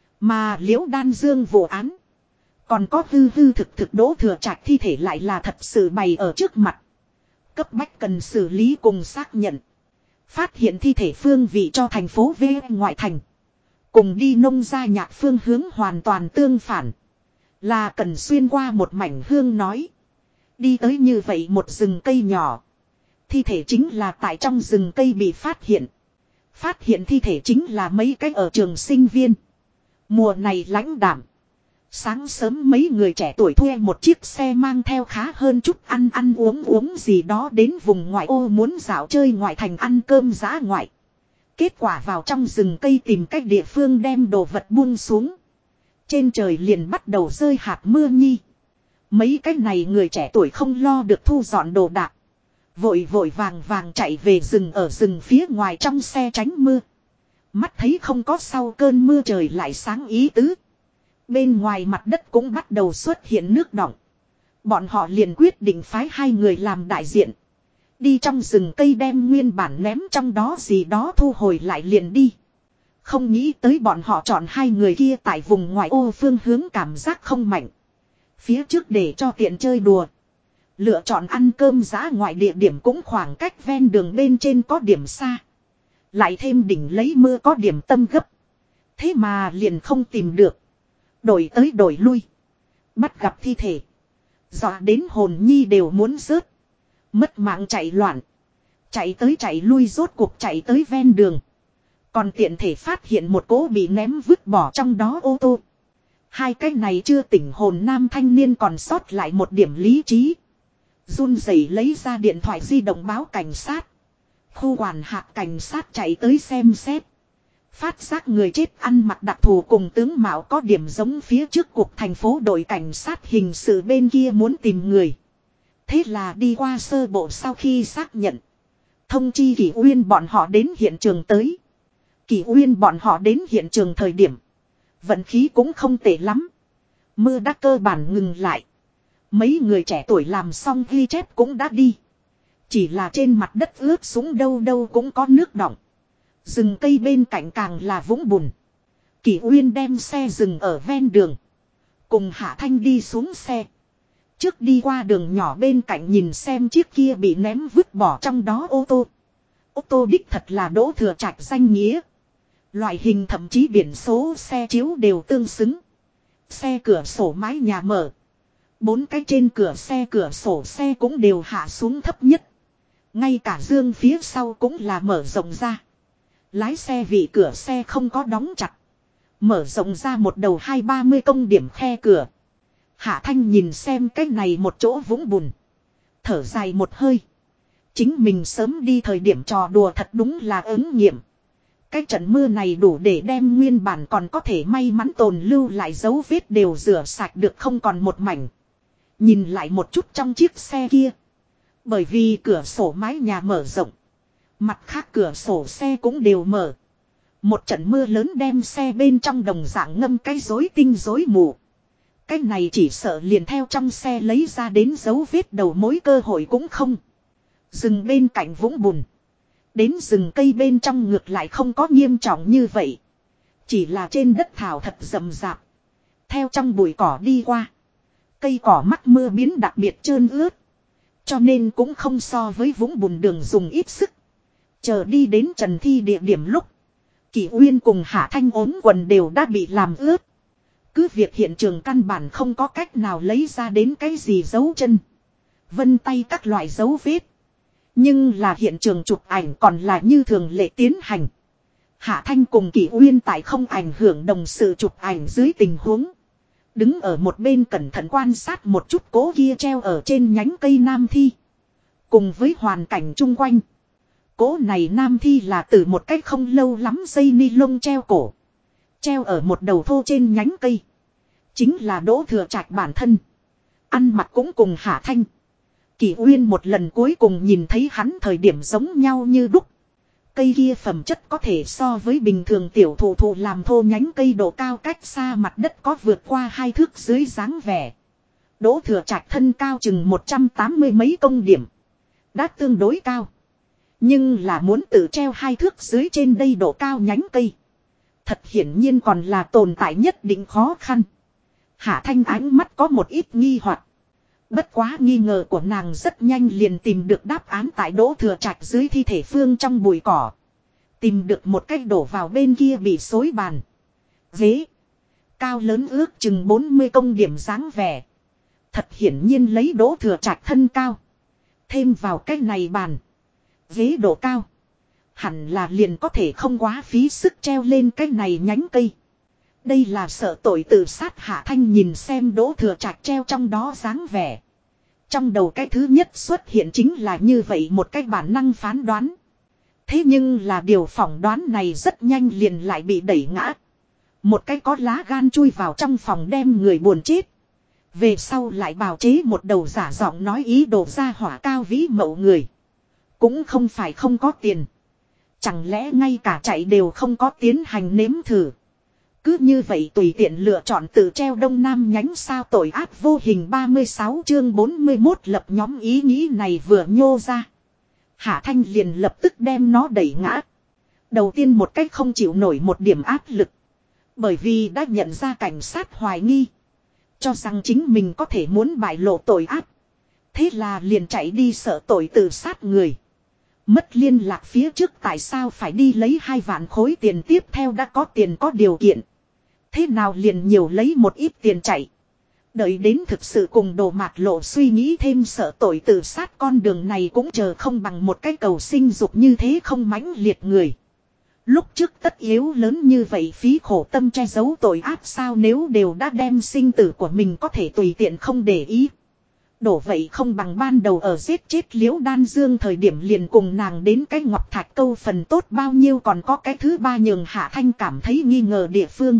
Mà Liễu Đan Dương vụ án. Còn có hư thực Đỗ Thừa Trạch thi thể lại là thật sự bày ở trước mặt. Cấp bách cần xử lý cùng xác nhận. Phát hiện thi thể phương vị cho thành phố V ngoại thành. Cùng đi nông gia nhạc phương hướng hoàn toàn tương phản. Là cần xuyên qua một mảnh hương nói. Đi tới như vậy một rừng cây nhỏ. Thi thể chính là tại trong rừng cây bị phát hiện. Phát hiện thi thể chính là mấy cái ở trường sinh viên. Mùa này lãnh đạm. Sáng sớm mấy người trẻ tuổi thuê một chiếc xe mang theo khá hơn chút ăn uống gì đó đến vùng ngoại ô muốn dạo chơi ngoại thành ăn cơm giã ngoại. Kết quả vào trong rừng cây tìm cách địa phương đem đồ vật buông xuống. Trên trời liền bắt đầu rơi hạt mưa nhi. Mấy cái này người trẻ tuổi không lo được thu dọn đồ đạc. Vội vàng chạy về rừng ở rừng phía ngoài trong xe tránh mưa. Mắt thấy không có sau cơn mưa trời lại sáng ý tứ. Bên ngoài mặt đất cũng bắt đầu xuất hiện nước đọng. Bọn họ liền quyết định phái hai người làm đại diện. Đi trong rừng cây đem nguyên bản ném trong đó gì đó thu hồi lại liền đi. Không nghĩ tới bọn họ chọn hai người kia tại vùng ngoại ô phương hướng cảm giác không mạnh. Phía trước để cho tiện chơi đùa. Lựa chọn ăn cơm giã ngoại địa điểm cũng khoảng cách ven đường bên trên có điểm xa. Lại thêm đỉnh lấy mưa có điểm tâm gấp. Thế mà liền không tìm được. Đổi tới đổi lui. Bắt gặp thi thể. Dọa đến hồn nhi đều muốn rớt. Mất mạng chạy loạn. Chạy tới chạy lui rốt cuộc chạy tới ven đường. Còn tiện thể phát hiện một cỗ bị ném vứt bỏ trong đó ô tô. Hai cái này chưa tỉnh hồn nam thanh niên còn sót lại một điểm lý trí. Run rẩy lấy ra điện thoại di động báo cảnh sát. Khu quản hạt cảnh sát chạy tới xem xét. Phát giác người chết ăn mặc đặc thù cùng tướng mạo có điểm giống phía trước cục thành phố đội cảnh sát hình sự bên kia muốn tìm người. Thế là đi qua sơ bộ sau khi xác nhận. Thông chi Kỷ Uyên bọn họ đến hiện trường tới. Kỷ Uyên bọn họ đến hiện trường thời điểm. Vận khí cũng không tệ lắm. Mưa đã cơ bản ngừng lại. Mấy người trẻ tuổi làm xong ghi chép cũng đã đi. Chỉ là trên mặt đất ướt sũng đâu đâu cũng có nước đọng. Rừng cây bên cạnh càng là vũng bùn. Kỷ Uyên đem xe dừng ở ven đường. Cùng Hạ Thanh đi xuống xe. Trước đi qua đường nhỏ bên cạnh nhìn xem chiếc kia bị ném vứt bỏ trong đó ô tô. Ô tô đích thật là Đỗ Thừa Trạch danh nghĩa. Loại hình thậm chí biển số xe chiếu đều tương xứng. Xe cửa sổ mái nhà mở. 4 cái trên cửa sổ xe cũng đều hạ xuống thấp nhất. Ngay cả dương phía sau cũng là mở rộng ra. Lái xe vì cửa xe không có đóng chặt. Mở rộng ra một đầu 20-30 công điểm khe cửa. Hạ Thanh nhìn xem cái này một chỗ vũng bùn. Thở dài một hơi. Chính mình sớm đi thời điểm trò đùa thật đúng là ứng nghiệm. Cái trận mưa này đủ để đem nguyên bản còn có thể may mắn tồn lưu lại dấu vết đều rửa sạch được không còn một mảnh. Nhìn lại một chút trong chiếc xe kia. Bởi vì cửa sổ mái nhà mở rộng. Mặt khác cửa sổ xe cũng đều mở. Một trận mưa lớn đem xe bên trong đồng dạng ngâm cái rối tinh rối mù. Cái này chỉ sợ liền theo trong xe lấy ra đến dấu vết đầu mối cơ hội cũng không. Rừng bên cạnh vũng bùn. Đến rừng cây bên trong ngược lại không có nghiêm trọng như vậy. Chỉ là trên đất thảo thật rậm rạp. Theo trong bụi cỏ đi qua. Cây cỏ mắc mưa biến đặc biệt trơn ướt. Cho nên cũng không so với vũng bùn đường dùng ít sức. Chờ đi đến trần thi địa điểm lúc. Kỷ Uyên cùng Hạ Thanh ốm quần đều đã bị làm ướt. Cứ việc hiện trường căn bản không có cách nào lấy ra đến cái gì dấu chân. Vân tay các loại dấu vết. Nhưng là hiện trường chụp ảnh còn là như thường lệ tiến hành. Hạ Thanh cùng Kỷ Uyên tại không ảnh hưởng đồng sự chụp ảnh dưới tình huống. Đứng ở một bên cẩn thận quan sát một chút cố kia treo ở trên nhánh cây nam thi. Cùng với hoàn cảnh chung quanh. Cố này nam thi là từ một cách không lâu lắm dây ni lông treo cổ. Treo ở một đầu thô trên nhánh cây. Chính là Đỗ Thừa Trạch bản thân. Ăn mặc cũng cùng Hạ Thanh. Kỷ Uyên một lần cuối cùng nhìn thấy hắn thời điểm giống nhau như đúc. Cây kia phẩm chất có thể so với bình thường tiểu thụ làm thô nhánh cây độ cao cách xa mặt đất có vượt qua 2 thước dưới dáng vẻ. Đỗ Thừa Trạch thân cao chừng 180 mấy công điểm. Đã tương đối cao. Nhưng là muốn tự treo 2 thước dưới trên đây độ cao nhánh cây. Thật hiển nhiên còn là tồn tại nhất định khó khăn. Hạ Thanh ánh mắt có một ít nghi hoặc. Bất quá nghi ngờ của nàng rất nhanh liền tìm được đáp án tại Đỗ Thừa Trạch dưới thi thể phương trong bụi cỏ. Tìm được một cách đổ vào bên kia bị xối bàn. Ghế. Cao lớn ước chừng 40 công điểm dáng vẻ. Thật hiển nhiên lấy Đỗ Thừa Trạch thân cao. Thêm vào cái này bàn. Ghế độ cao. Hẳn là liền có thể không quá phí sức treo lên cái này nhánh cây. Đây là sợ tội tự sát. Hạ Thanh nhìn xem Đỗ Thừa Trạch treo trong đó dáng vẻ. Trong đầu cái thứ nhất xuất hiện chính là như vậy một cái bản năng phán đoán. Thế nhưng là điều phỏng đoán này rất nhanh liền lại bị đẩy ngã. Một cái có lá gan chui vào trong phòng đem người buồn chết. Về sau lại bào chế một đầu giả giọng nói ý đồ ra hỏa cao vĩ mậu người. Cũng không phải không có tiền. Chẳng lẽ ngay cả chạy đều không có tiến hành nếm thử. Cứ như vậy tùy tiện lựa chọn tự treo đông nam nhánh sao tội ác vô hình 36 chương 41 lập nhóm ý nghĩ này vừa nhô ra. Hạ Thanh liền lập tức đem nó đẩy ngã. Đầu tiên một cách không chịu nổi một điểm áp lực. Bởi vì đã nhận ra cảnh sát hoài nghi. Cho rằng chính mình có thể muốn bại lộ tội ác. Thế là liền chạy đi sợ tội tự sát người. Mất liên lạc phía trước tại sao phải đi lấy 2 vạn khối tiền tiếp theo đã có tiền có điều kiện. Thế nào liền nhiều lấy một ít tiền chạy. Đợi đến thực sự cùng đồ mạt lộ suy nghĩ thêm sợ tội tự sát con đường này cũng chờ không bằng một cái cầu sinh dục như thế không mãnh liệt người. Lúc trước tất yếu lớn như vậy phí khổ tâm che giấu tội ác sao nếu đều đã đem sinh tử của mình có thể tùy tiện không để ý. Đổ vậy không bằng ban đầu ở giết chết Liễu Đan Dương thời điểm liền cùng nàng đến cái ngọc thạch câu phần tốt bao nhiêu còn có cái thứ ba nhường Hạ Thanh cảm thấy nghi ngờ địa phương.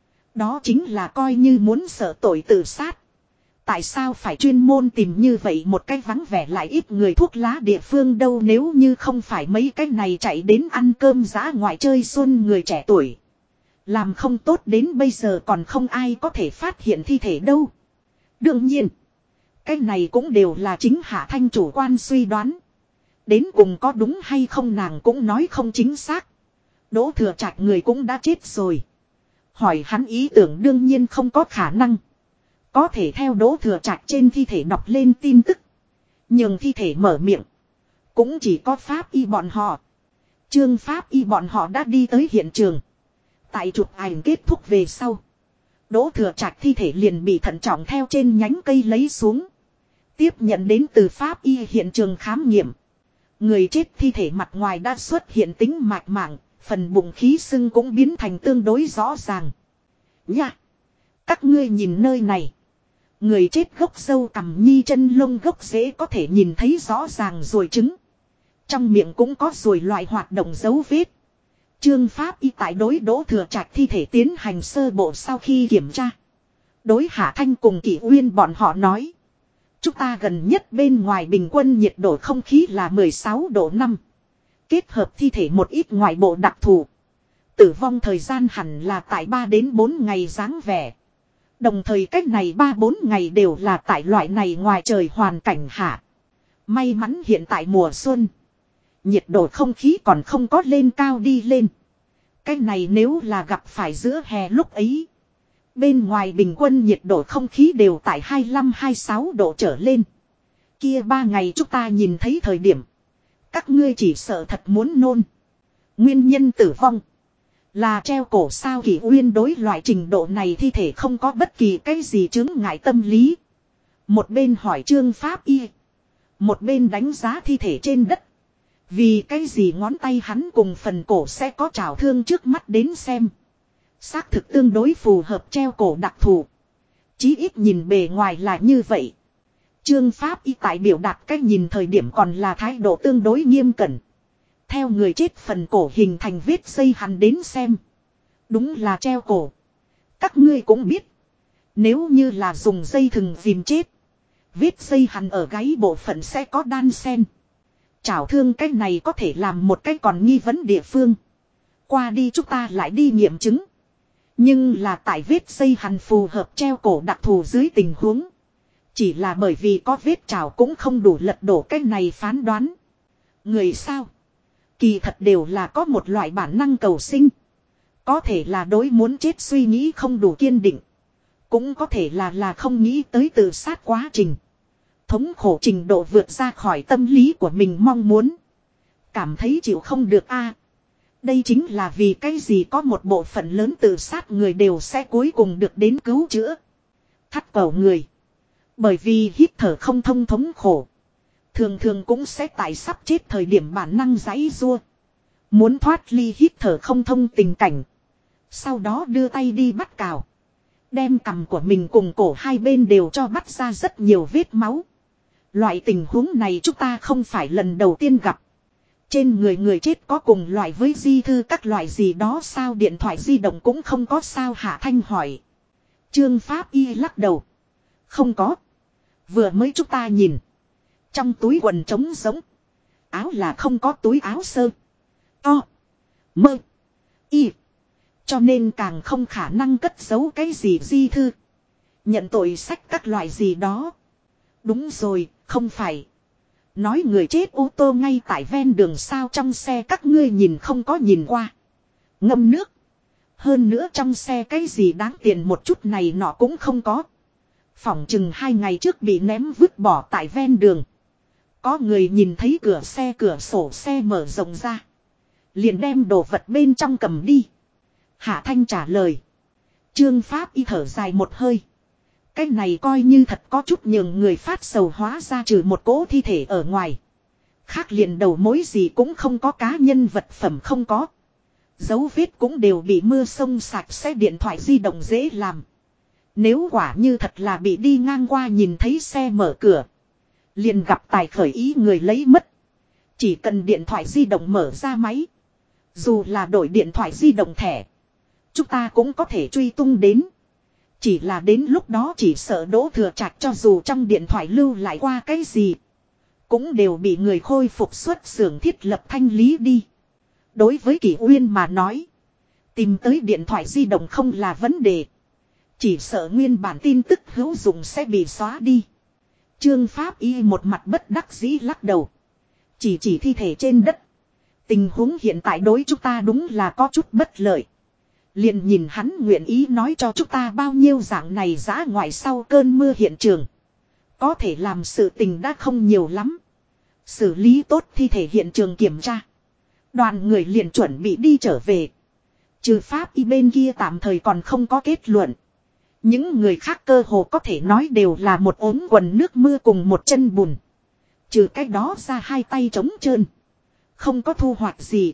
Đó chính là coi như muốn sợ tội tự sát. Tại sao phải chuyên môn tìm như vậy một cái vắng vẻ lại ít người thuốc lá địa phương đâu nếu như không phải mấy cái này chạy đến ăn cơm dã ngoại chơi xuân người trẻ tuổi. Làm không tốt đến bây giờ còn không ai có thể phát hiện thi thể đâu. Đương nhiên. Cái này cũng đều là chính Hạ Thanh chủ quan suy đoán. Đến cùng có đúng hay không nàng cũng nói không chính xác. Đỗ Thừa Trạch người cũng đã chết rồi. Hỏi hắn ý tưởng đương nhiên không có khả năng. Có thể theo Đỗ Thừa Trạch trên thi thể đọc lên tin tức. Nhưng thi thể mở miệng. Cũng chỉ có pháp y bọn họ. Trương pháp y bọn họ đã đi tới hiện trường. Tại chụp ảnh kết thúc về sau. Đỗ Thừa Trạch thi thể liền bị thận trọng theo trên nhánh cây lấy xuống. Tiếp nhận đến từ pháp y hiện trường khám nghiệm. Người chết thi thể mặt ngoài đã xuất hiện tính mạch mảng. Phần bụng khí sưng cũng biến thành tương đối rõ ràng. Nha! Các ngươi nhìn nơi này. Người chết gốc râu cằm nhi chân lông gốc rễ có thể nhìn thấy rõ ràng rồi trứng. Trong miệng cũng có rồi loại hoạt động dấu vết. Trương pháp y tại đối Đỗ Thừa Trạch thi thể tiến hành sơ bộ sau khi kiểm tra. Đối Hạ Thanh cùng Kỷ Uyên bọn họ nói. Chúng ta gần nhất bên ngoài bình quân nhiệt độ không khí là 16 độ 5. Kết hợp thi thể một ít ngoại bộ đặc thù. Tử vong thời gian hẳn là tại 3 đến 4 ngày dáng vẻ. Đồng thời cách này 3-4 ngày đều là tại loại này ngoài trời hoàn cảnh hạ. May mắn hiện tại mùa xuân. Nhiệt độ không khí còn không có lên cao đi lên. Cái này nếu là gặp phải giữa hè lúc ấy. Bên ngoài bình quân nhiệt độ không khí đều tại 25-26 độ trở lên. Kia 3 ngày chúng ta nhìn thấy thời điểm. Các ngươi chỉ sợ thật muốn nôn. Nguyên nhân tử vong. Là treo cổ sao Kỷ Uyên đối loại trình độ này thi thể không có bất kỳ cái gì chứng ngại tâm lý. Một bên hỏi Trương pháp y. Một bên đánh giá thi thể trên đất. Vì cái gì ngón tay hắn cùng phần cổ sẽ có trào thương trước mắt đến xem. Xác thực tương đối phù hợp treo cổ đặc thù. Chí ít nhìn bề ngoài là như vậy. Trương pháp y tại biểu đạt cách nhìn thời điểm còn là thái độ tương đối nghiêm cẩn. Theo người chết phần cổ hình thành vết dây hắn đến xem. Đúng là treo cổ. Các ngươi cũng biết. Nếu như là dùng dây thừng ghim chết. Vết dây hắn ở gáy bộ phận sẽ có đan sen. Chảo thương cái này có thể làm một cái còn nghi vấn địa phương. Qua đi chúng ta lại đi nghiệm chứng. Nhưng là tại vết dây hắn phù hợp treo cổ đặc thù dưới tình huống. Chỉ là bởi vì có vết chảo cũng không đủ lật đổ cái này phán đoán. Người sao? Kỳ thật đều là có một loại bản năng cầu sinh. Có thể là đối muốn chết suy nghĩ không đủ kiên định. Cũng có thể là không nghĩ tới tự sát quá trình. Thống khổ trình độ vượt ra khỏi tâm lý của mình mong muốn. Cảm thấy chịu không được a. Đây chính là vì cái gì có một bộ phận lớn tự sát người đều sẽ cuối cùng được đến cứu chữa. Thắt cổ người. Bởi vì hít thở không thông thống khổ. Thường thường cũng sẽ tại sắp chết thời điểm bản năng giãy giụa. Muốn thoát ly hít thở không thông tình cảnh. Sau đó đưa tay đi bắt cào. Đem cằm của mình cùng cổ hai bên đều cho bắt ra rất nhiều vết máu. Loại tình huống này chúng ta không phải lần đầu tiên gặp. Trên người chết có cùng loại với di thư các loại gì đó sao điện thoại di động cũng không có sao Hạ Thanh hỏi. Trương pháp y lắc đầu. Không có. Vừa mới chúng ta nhìn. Trong túi quần trống giống. Áo là không có túi áo sơ. To. Mơ. Y. Cho nên càng không khả năng cất giấu cái gì di thư. Nhận tội sách các loại gì đó. Đúng rồi, không phải. Nói người chết ô tô ngay tại ven đường sao trong xe các ngươi nhìn không có nhìn qua. Ngâm nước. Hơn nữa trong xe cái gì đáng tiền một chút này nọ cũng không có. Phỏng chừng 2 ngày trước bị ném vứt bỏ tại ven đường. Có người nhìn thấy cửa sổ xe mở rộng ra. Liền đem đồ vật bên trong cầm đi. Hạ Thanh trả lời. Trương pháp y thở dài một hơi. Cái này coi như thật có chút nhường người phát sầu hóa ra trừ một cỗ thi thể ở ngoài. Khác liền đầu mối gì cũng không có cá nhân vật phẩm không có. Dấu vết cũng đều bị mưa sông sạch sẽ điện thoại di động dễ làm. Nếu quả như thật là bị đi ngang qua nhìn thấy xe mở cửa. Liền gặp tài khởi ý người lấy mất. Chỉ cần điện thoại di động mở ra máy. Dù là đổi điện thoại di động thẻ. Chúng ta cũng có thể truy tung đến. Chỉ là đến lúc đó chỉ sợ Đỗ Thừa Trạch cho dù trong điện thoại lưu lại qua cái gì. Cũng đều bị người khôi phục xuất xưởng thiết lập thanh lý đi. Đối với Kỷ Uyên mà nói. Tìm tới điện thoại di động không là vấn đề. Chỉ sợ nguyên bản tin tức hữu dụng sẽ bị xóa đi. Trương Pháp Y một mặt bất đắc dĩ lắc đầu. Chỉ thi thể trên đất. Tình huống hiện tại đối chúng ta đúng là có chút bất lợi. Liền nhìn hắn nguyện ý nói cho chúng ta bao nhiêu dạng này dã ngoại sau cơn mưa hiện trường. Có thể làm sự tình đã không nhiều lắm. Xử lý tốt thi thể hiện trường kiểm tra. Đoàn người liền chuẩn bị đi trở về. Trừ Pháp Y bên kia tạm thời còn không có kết luận. Những người khác cơ hồ có thể nói đều là một ốm quần nước mưa cùng một chân bùn. Trừ cách đó ra hai tay trống trơn. Không có thu hoạch gì.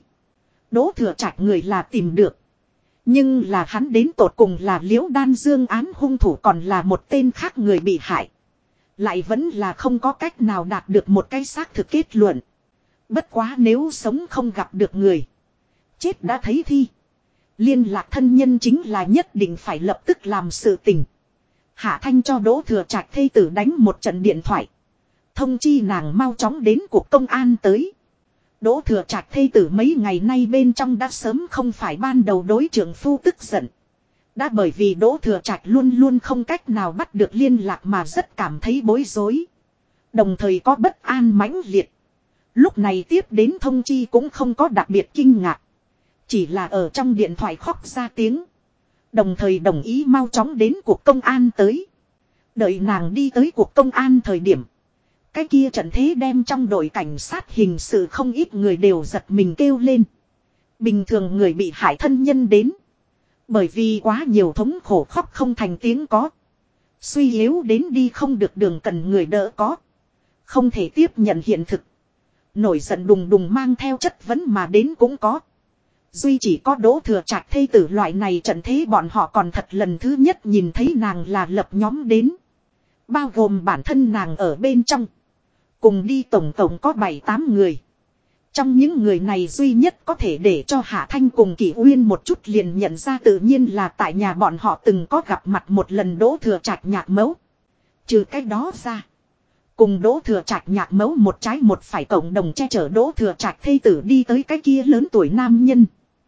Đỗ Thừa Trạch người là tìm được. Nhưng là hắn đến tột cùng là Liễu Đan Dương án hung thủ còn là một tên khác người bị hại. Lại vẫn là không có cách nào đạt được một cái xác thực kết luận. Bất quá nếu sống không gặp được người. Chết đã thấy thi. Liên lạc thân nhân chính là nhất định phải lập tức làm sự tình. Hạ Thanh cho Đỗ Thừa Trạch thê tử đánh một trận điện thoại. Thông chi nàng mau chóng đến cuộc công an tới. Đỗ Thừa Trạch thê tử mấy ngày nay bên trong đã sớm không phải ban đầu đối trưởng phu tức giận. Đã bởi vì Đỗ Thừa Trạch luôn luôn không cách nào bắt được liên lạc mà rất cảm thấy bối rối. Đồng thời có bất an mãnh liệt. Lúc này tiếp đến thông chi cũng không có đặc biệt kinh ngạc. Chỉ là ở trong điện thoại khóc ra tiếng. Đồng thời đồng ý mau chóng đến cuộc công an tới. Đợi nàng đi tới cuộc công an thời điểm. Cái kia trận thế đem trong đội cảnh sát hình sự không ít người đều giật mình kêu lên. Bình thường người bị hại thân nhân đến. Bởi vì quá nhiều thống khổ khóc không thành tiếng có. Suy yếu đến đi không được đường cần người đỡ có. Không thể tiếp nhận hiện thực. Nổi giận đùng đùng mang theo chất vấn mà đến cũng có. Duy chỉ có Đỗ Thừa Trạch thê tử loại này trận thế bọn họ còn thật lần thứ nhất nhìn thấy nàng là lập nhóm đến. Bao gồm bản thân nàng ở bên trong. Cùng đi tổng cộng có 7-8 người. Trong những người này duy nhất có thể để cho Hạ Thanh cùng Kỷ Uyên một chút liền nhận ra tự nhiên là tại nhà bọn họ từng có gặp mặt một lần Đỗ Thừa Trạch nhạc mẫu. Trừ cách đó ra. Cùng Đỗ Thừa Trạch nhạc mẫu một trái một phải cộng đồng che chở Đỗ Thừa Trạch thê tử đi tới cái kia lớn tuổi nam nhân.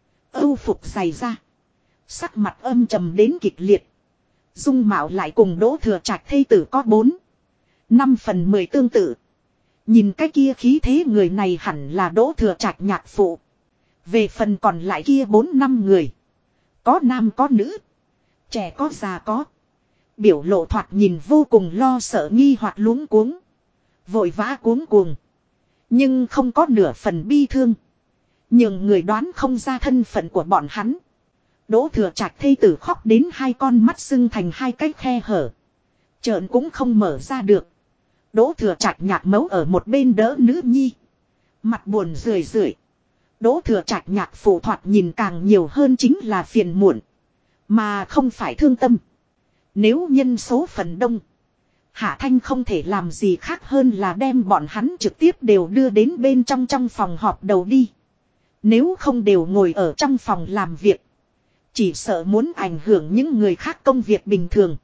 Âu phục dày ra. Sắc mặt âm trầm đến kịch liệt. Dung mạo lại cùng Đỗ Thừa Trạch thê tử có 4-5 phần 10 tương tự. Nhìn cái kia khí thế người này hẳn là Đỗ Thừa Trạch nhạc phụ. Về phần còn lại kia 4-5 người. Có nam có nữ. Trẻ có già có. Biểu lộ thoạt nhìn vô cùng lo sợ nghi hoặc luống cuống. Vội vã cuống cuồng. Nhưng không có nửa phần bi thương. Nhưng người đoán không ra thân phận của bọn hắn. Đỗ Thừa Trạch thê tử khóc đến hai con mắt sưng thành hai cái khe hở. Trợn cũng không mở ra được. Đỗ Thừa Trạch nhạc mẫu ở một bên đỡ nữ nhi. Mặt buồn rười rượi. Đỗ Thừa Trạch nhạc phụ thoạt nhìn càng nhiều hơn chính là phiền muộn. Mà không phải thương tâm. Nếu nhân số phần đông. Hạ Thanh không thể làm gì khác hơn là đem bọn hắn trực tiếp đều đưa đến bên trong phòng họp đầu đi. Nếu không đều ngồi ở trong phòng làm việc. Chỉ sợ muốn ảnh hưởng những người khác công việc bình thường.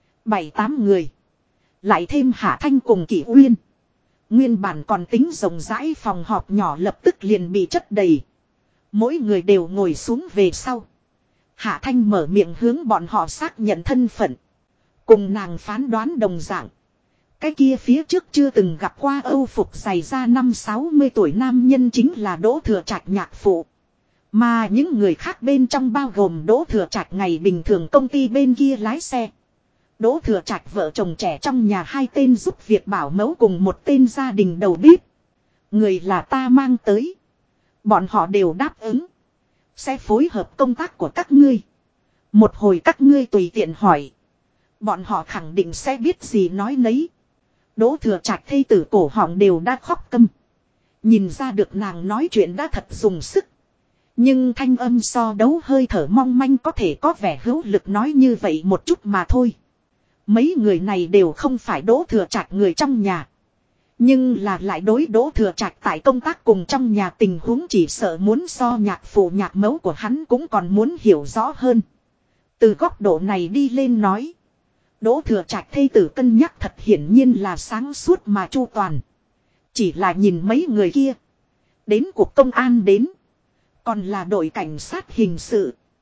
7-8 người. Lại thêm Hạ Thanh cùng Kỷ Uyên. Nguyên bản còn tính rộng rãi phòng họp nhỏ lập tức liền bị chất đầy. Mỗi người đều ngồi xuống về sau. Hạ Thanh mở miệng hướng bọn họ xác nhận thân phận. Cùng nàng phán đoán đồng dạng. Cái kia phía trước chưa từng gặp qua Âu phục dày ra 50-60 tuổi nam nhân chính là Đỗ Thừa Trạch nhạc phụ. Mà những người khác bên trong bao gồm Đỗ Thừa Trạch ngày bình thường công ty bên kia lái xe. Đỗ Thừa Trạch vợ chồng trẻ trong nhà hai tên giúp việc bảo mẫu cùng một tên gia đình đầu bếp. Người là ta mang tới. Bọn họ đều đáp ứng. Sẽ phối hợp công tác của các ngươi. Một hồi các ngươi tùy tiện hỏi. Bọn họ khẳng định sẽ biết gì nói nấy. Đỗ Thừa Trạch thê tử cổ họng đều đã khóc câm. Nhìn ra được nàng nói chuyện đã thật dùng sức. Nhưng thanh âm so đấu hơi thở mong manh có thể có vẻ hữu lực nói như vậy một chút mà thôi. Mấy người này đều không phải Đỗ Thừa Trạch người trong nhà. Nhưng là lại đối Đỗ Thừa Trạch tại công tác cùng trong nhà tình huống chỉ sợ muốn so nhạc phụ nhạc mẫu của hắn cũng còn muốn hiểu rõ hơn. Từ góc độ này đi lên nói. Đỗ Thừa Trạch thê tử cân nhắc thật hiển nhiên là sáng suốt mà chu toàn. Chỉ là nhìn mấy người kia. Đến cuộc công an đến. Còn là đội cảnh sát hình sự.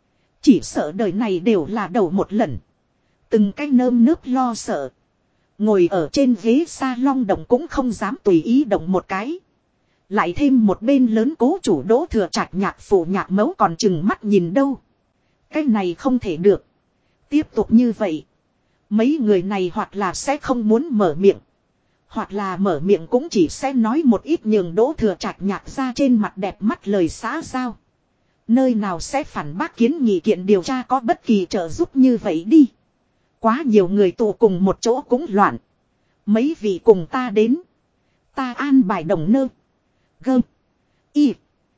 Chỉ sợ đời này đều là đầu một lần. Từng cái nơm nớp lo sợ. Ngồi ở trên ghế salon động cũng không dám tùy ý động một cái. Lại thêm một bên lớn cố chủ Đỗ Thừa Trạch nhạc phụ nhạc mẫu còn chừng mắt nhìn đâu. Cái này không thể được. Tiếp tục như vậy. Mấy người này hoặc là sẽ không muốn mở miệng. Hoặc là mở miệng cũng chỉ sẽ nói một ít nhường Đỗ Thừa Trạch nhạc ra trên mặt đẹp mắt lời xã giao. Nơi nào sẽ phản bác kiến nghị kiện điều tra có bất kỳ trợ giúp như vậy đi. Quá nhiều người tụ cùng một chỗ cũng loạn. Mấy vị cùng ta đến. Ta an bài đồng nơ. Gơm. Y.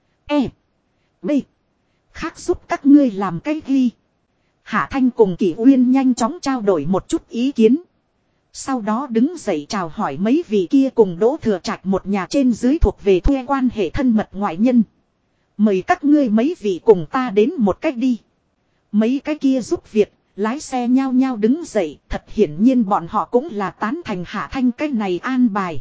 E. B. Khác giúp các ngươi làm cái ghi. Hạ Thanh cùng Kỷ Uyên nhanh chóng trao đổi một chút ý kiến. Sau đó đứng dậy chào hỏi mấy vị kia cùng Đỗ Thừa Trạch một nhà trên dưới thuộc về thuê quan hệ thân mật ngoại nhân. Mời các ngươi mấy vị cùng ta đến một cách đi. Mấy cái kia giúp việc, lái xe nhao nhao đứng dậy, thật hiển nhiên bọn họ cũng là tán thành Hạ Thanh cái này an bài.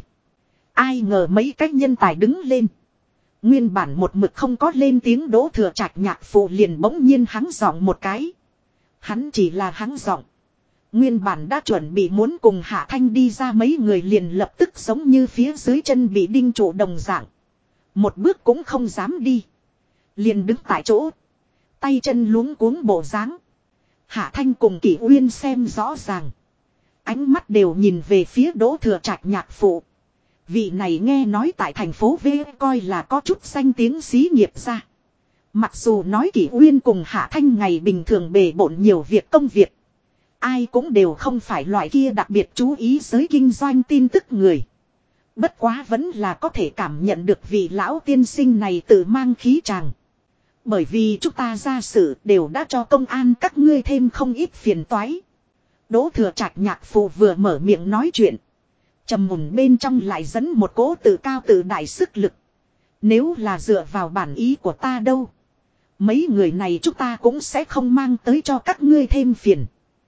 Ai ngờ mấy cái nhân tài đứng lên. Nguyên bản một mực không có lên tiếng Đỗ Thừa Trạch nhạc phụ liền bỗng nhiên hắng giọng một cái. Hắn chỉ là hắng giọng. Nguyên bản đã chuẩn bị muốn cùng Hạ Thanh đi ra mấy người liền lập tức giống như phía dưới chân bị đinh trụ đồng dạng. Một bước cũng không dám đi. Liền đứng tại chỗ. Tay chân luống cuống bộ dáng. Hạ Thanh cùng Kỷ Uyên xem rõ ràng. Ánh mắt đều nhìn về phía Đỗ Thừa Trạch nhạc phụ. Vị này nghe nói tại thành phố V coi là có chút danh tiếng xí nghiệp ra. Mặc dù nói Kỷ Uyên cùng Hạ Thanh ngày bình thường bề bộn nhiều việc công việc. Ai cũng đều không phải loại kia đặc biệt chú ý giới kinh doanh tin tức người. Bất quá vẫn là có thể cảm nhận được vị lão tiên sinh này tự mang khí tràng. Bởi vì chúng ta ra sự đều đã cho công an các ngươi thêm không ít phiền toái. Đỗ Thừa Trạch nhạc phụ vừa mở miệng nói chuyện. Trầm mùn bên trong lại dẫn một cỗ tự cao tự đại sức lực. Nếu là dựa vào bản ý của ta đâu. Mấy người này chúng ta cũng sẽ không mang tới cho các ngươi thêm phiền.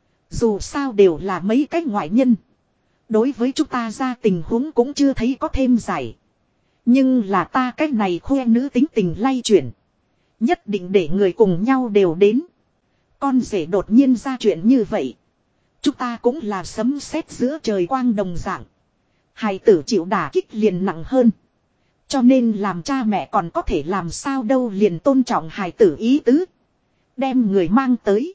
Dù sao đều là mấy cái ngoại nhân. Đối với chúng ta ra tình huống cũng chưa thấy có thêm giải. Nhưng là ta cái này khoe nữ tính tình lay chuyển. Nhất định để người cùng nhau đều đến. Con rể đột nhiên ra chuyện như vậy. Chúng ta cũng là sấm sét giữa trời quang đồng dạng. Hài tử chịu đả kích liền nặng hơn. Cho nên làm cha mẹ còn có thể làm sao đâu liền tôn trọng hài tử ý tứ. Đem người mang tới.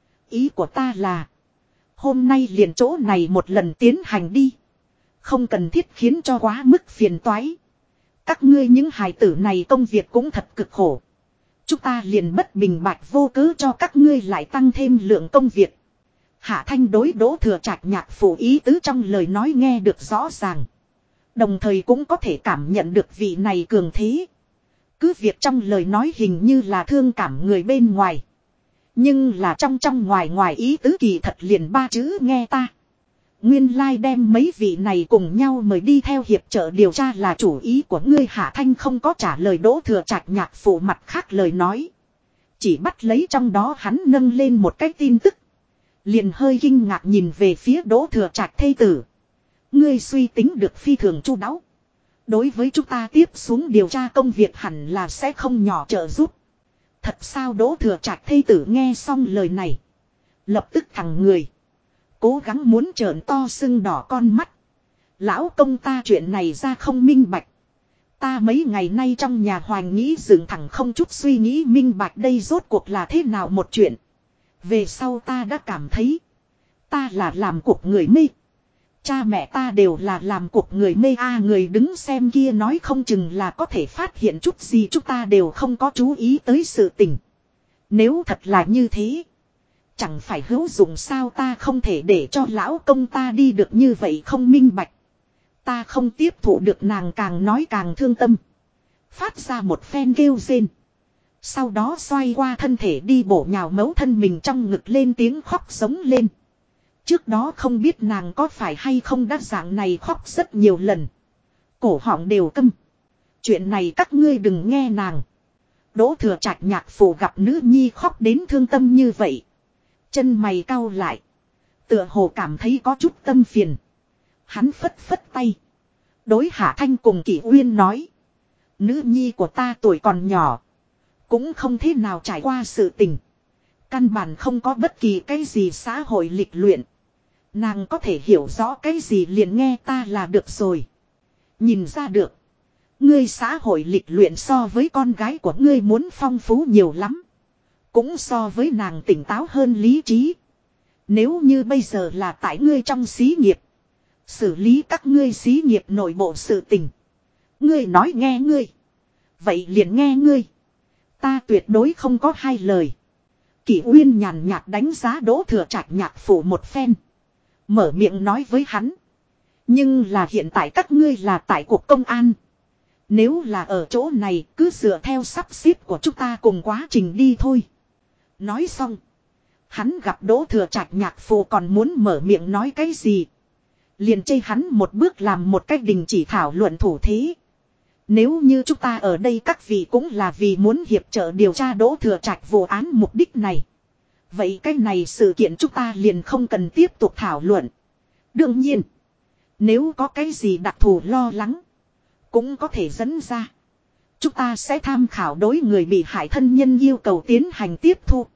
Ý của ta là. Hôm nay liền chỗ này một lần tiến hành đi. Không cần thiết khiến cho quá mức phiền toái. Các ngươi những hài tử này công việc cũng thật cực khổ. Chúng ta liền bất bình bạch vô cớ cho các ngươi lại tăng thêm lượng công việc. Hạ Thanh đối Đỗ Thừa Trạch nhạc phụ ý tứ trong lời nói nghe được rõ ràng. Đồng thời cũng có thể cảm nhận được vị này cường thế. Cứ việc trong lời nói hình như là thương cảm người bên ngoài. Nhưng là trong ngoài ngoài ý tứ kỳ thật liền ba chữ nghe ta. Nguyên lai đem mấy vị này cùng nhau mời đi theo hiệp trợ điều tra là chủ ý của ngươi. Hạ Thanh không có trả lời Đỗ Thừa Trạch nhạc phụ mặt khác lời nói. Chỉ bắt lấy trong đó hắn nâng lên một cái tin tức. Liền hơi kinh ngạc nhìn về phía Đỗ Thừa Trạch thê tử. Ngươi suy tính được phi thường chu đáo. Đối với chúng ta tiếp xuống điều tra công việc hẳn là sẽ không nhỏ trợ giúp. Thật sao? Đỗ Thừa Trạch thê tử nghe xong lời này. Lập tức thẳng người. Cố gắng muốn trợn to sưng đỏ con mắt. Lão công ta chuyện này ra không minh bạch. Ta mấy ngày nay trong nhà hoàng nghĩ dựng thẳng không chút suy nghĩ minh bạch đây rốt cuộc là thế nào một chuyện. Về sau ta đã cảm thấy. Ta là làm cuộc người mê. Cha mẹ ta đều là làm cuộc người mê người đứng xem kia nói không chừng là có thể phát hiện chút gì chúng ta đều không có chú ý tới sự tình. Nếu thật là như thế. Chẳng phải hữu dụng sao ta không thể để cho lão công ta đi được như vậy không minh bạch. Ta không tiếp thụ được nàng càng nói càng thương tâm. Phát ra một phen kêu rên. Sau đó xoay qua thân thể đi bổ nhào mấu thân mình trong ngực lên tiếng khóc sống lên. Trước đó không biết nàng có phải hay không đã dạng này khóc rất nhiều lần. Cổ họng đều câm. Chuyện này các ngươi đừng nghe nàng. Đỗ Thừa Trạch nhạc phụ gặp nữ nhi khóc đến thương tâm như vậy. Chân mày cau lại. Tựa hồ cảm thấy có chút tâm phiền. Hắn phất phất tay. Đối Hạ Thanh cùng Kỷ Uyên nói. Nữ nhi của ta tuổi còn nhỏ. Cũng không thế nào trải qua sự tình. căn bản không có bất kỳ cái gì xã hội lịch luyện. Nàng có thể hiểu rõ cái gì liền nghe ta là được rồi. Nhìn ra được. Ngươi xã hội lịch luyện so với con gái của ngươi muốn phong phú nhiều lắm. Cũng so với nàng tỉnh táo hơn lý trí. Nếu như bây giờ là tại ngươi trong xí nghiệp. Xử lý các ngươi xí nghiệp nội bộ sự tình. Ngươi nói nghe ngươi. Vậy liền nghe ngươi. Ta tuyệt đối không có hai lời. Kỷ Uyên nhàn nhạt đánh giá Đỗ Thừa Trạch nhạc phủ một phen. Mở miệng nói với hắn. Nhưng là hiện tại các ngươi là tại cuộc công an. Nếu là ở chỗ này cứ dựa theo sắp xếp của chúng ta cùng quá trình đi thôi. Nói xong. Hắn gặp Đỗ Thừa Trạch nhạc phụ còn muốn mở miệng nói cái gì. Liền chê hắn một bước làm một cách đình chỉ thảo luận thủ thế. Nếu như chúng ta ở đây các vị cũng là vì muốn hiệp trợ điều tra Đỗ Thừa Trạch vụ án mục đích này. Vậy cái này sự kiện chúng ta liền không cần tiếp tục thảo luận. Đương nhiên. Nếu có cái gì đặc thù lo lắng. Cũng có thể dẫn ra. Chúng ta sẽ tham khảo đối người bị hại thân nhân yêu cầu tiến hành tiếp thu.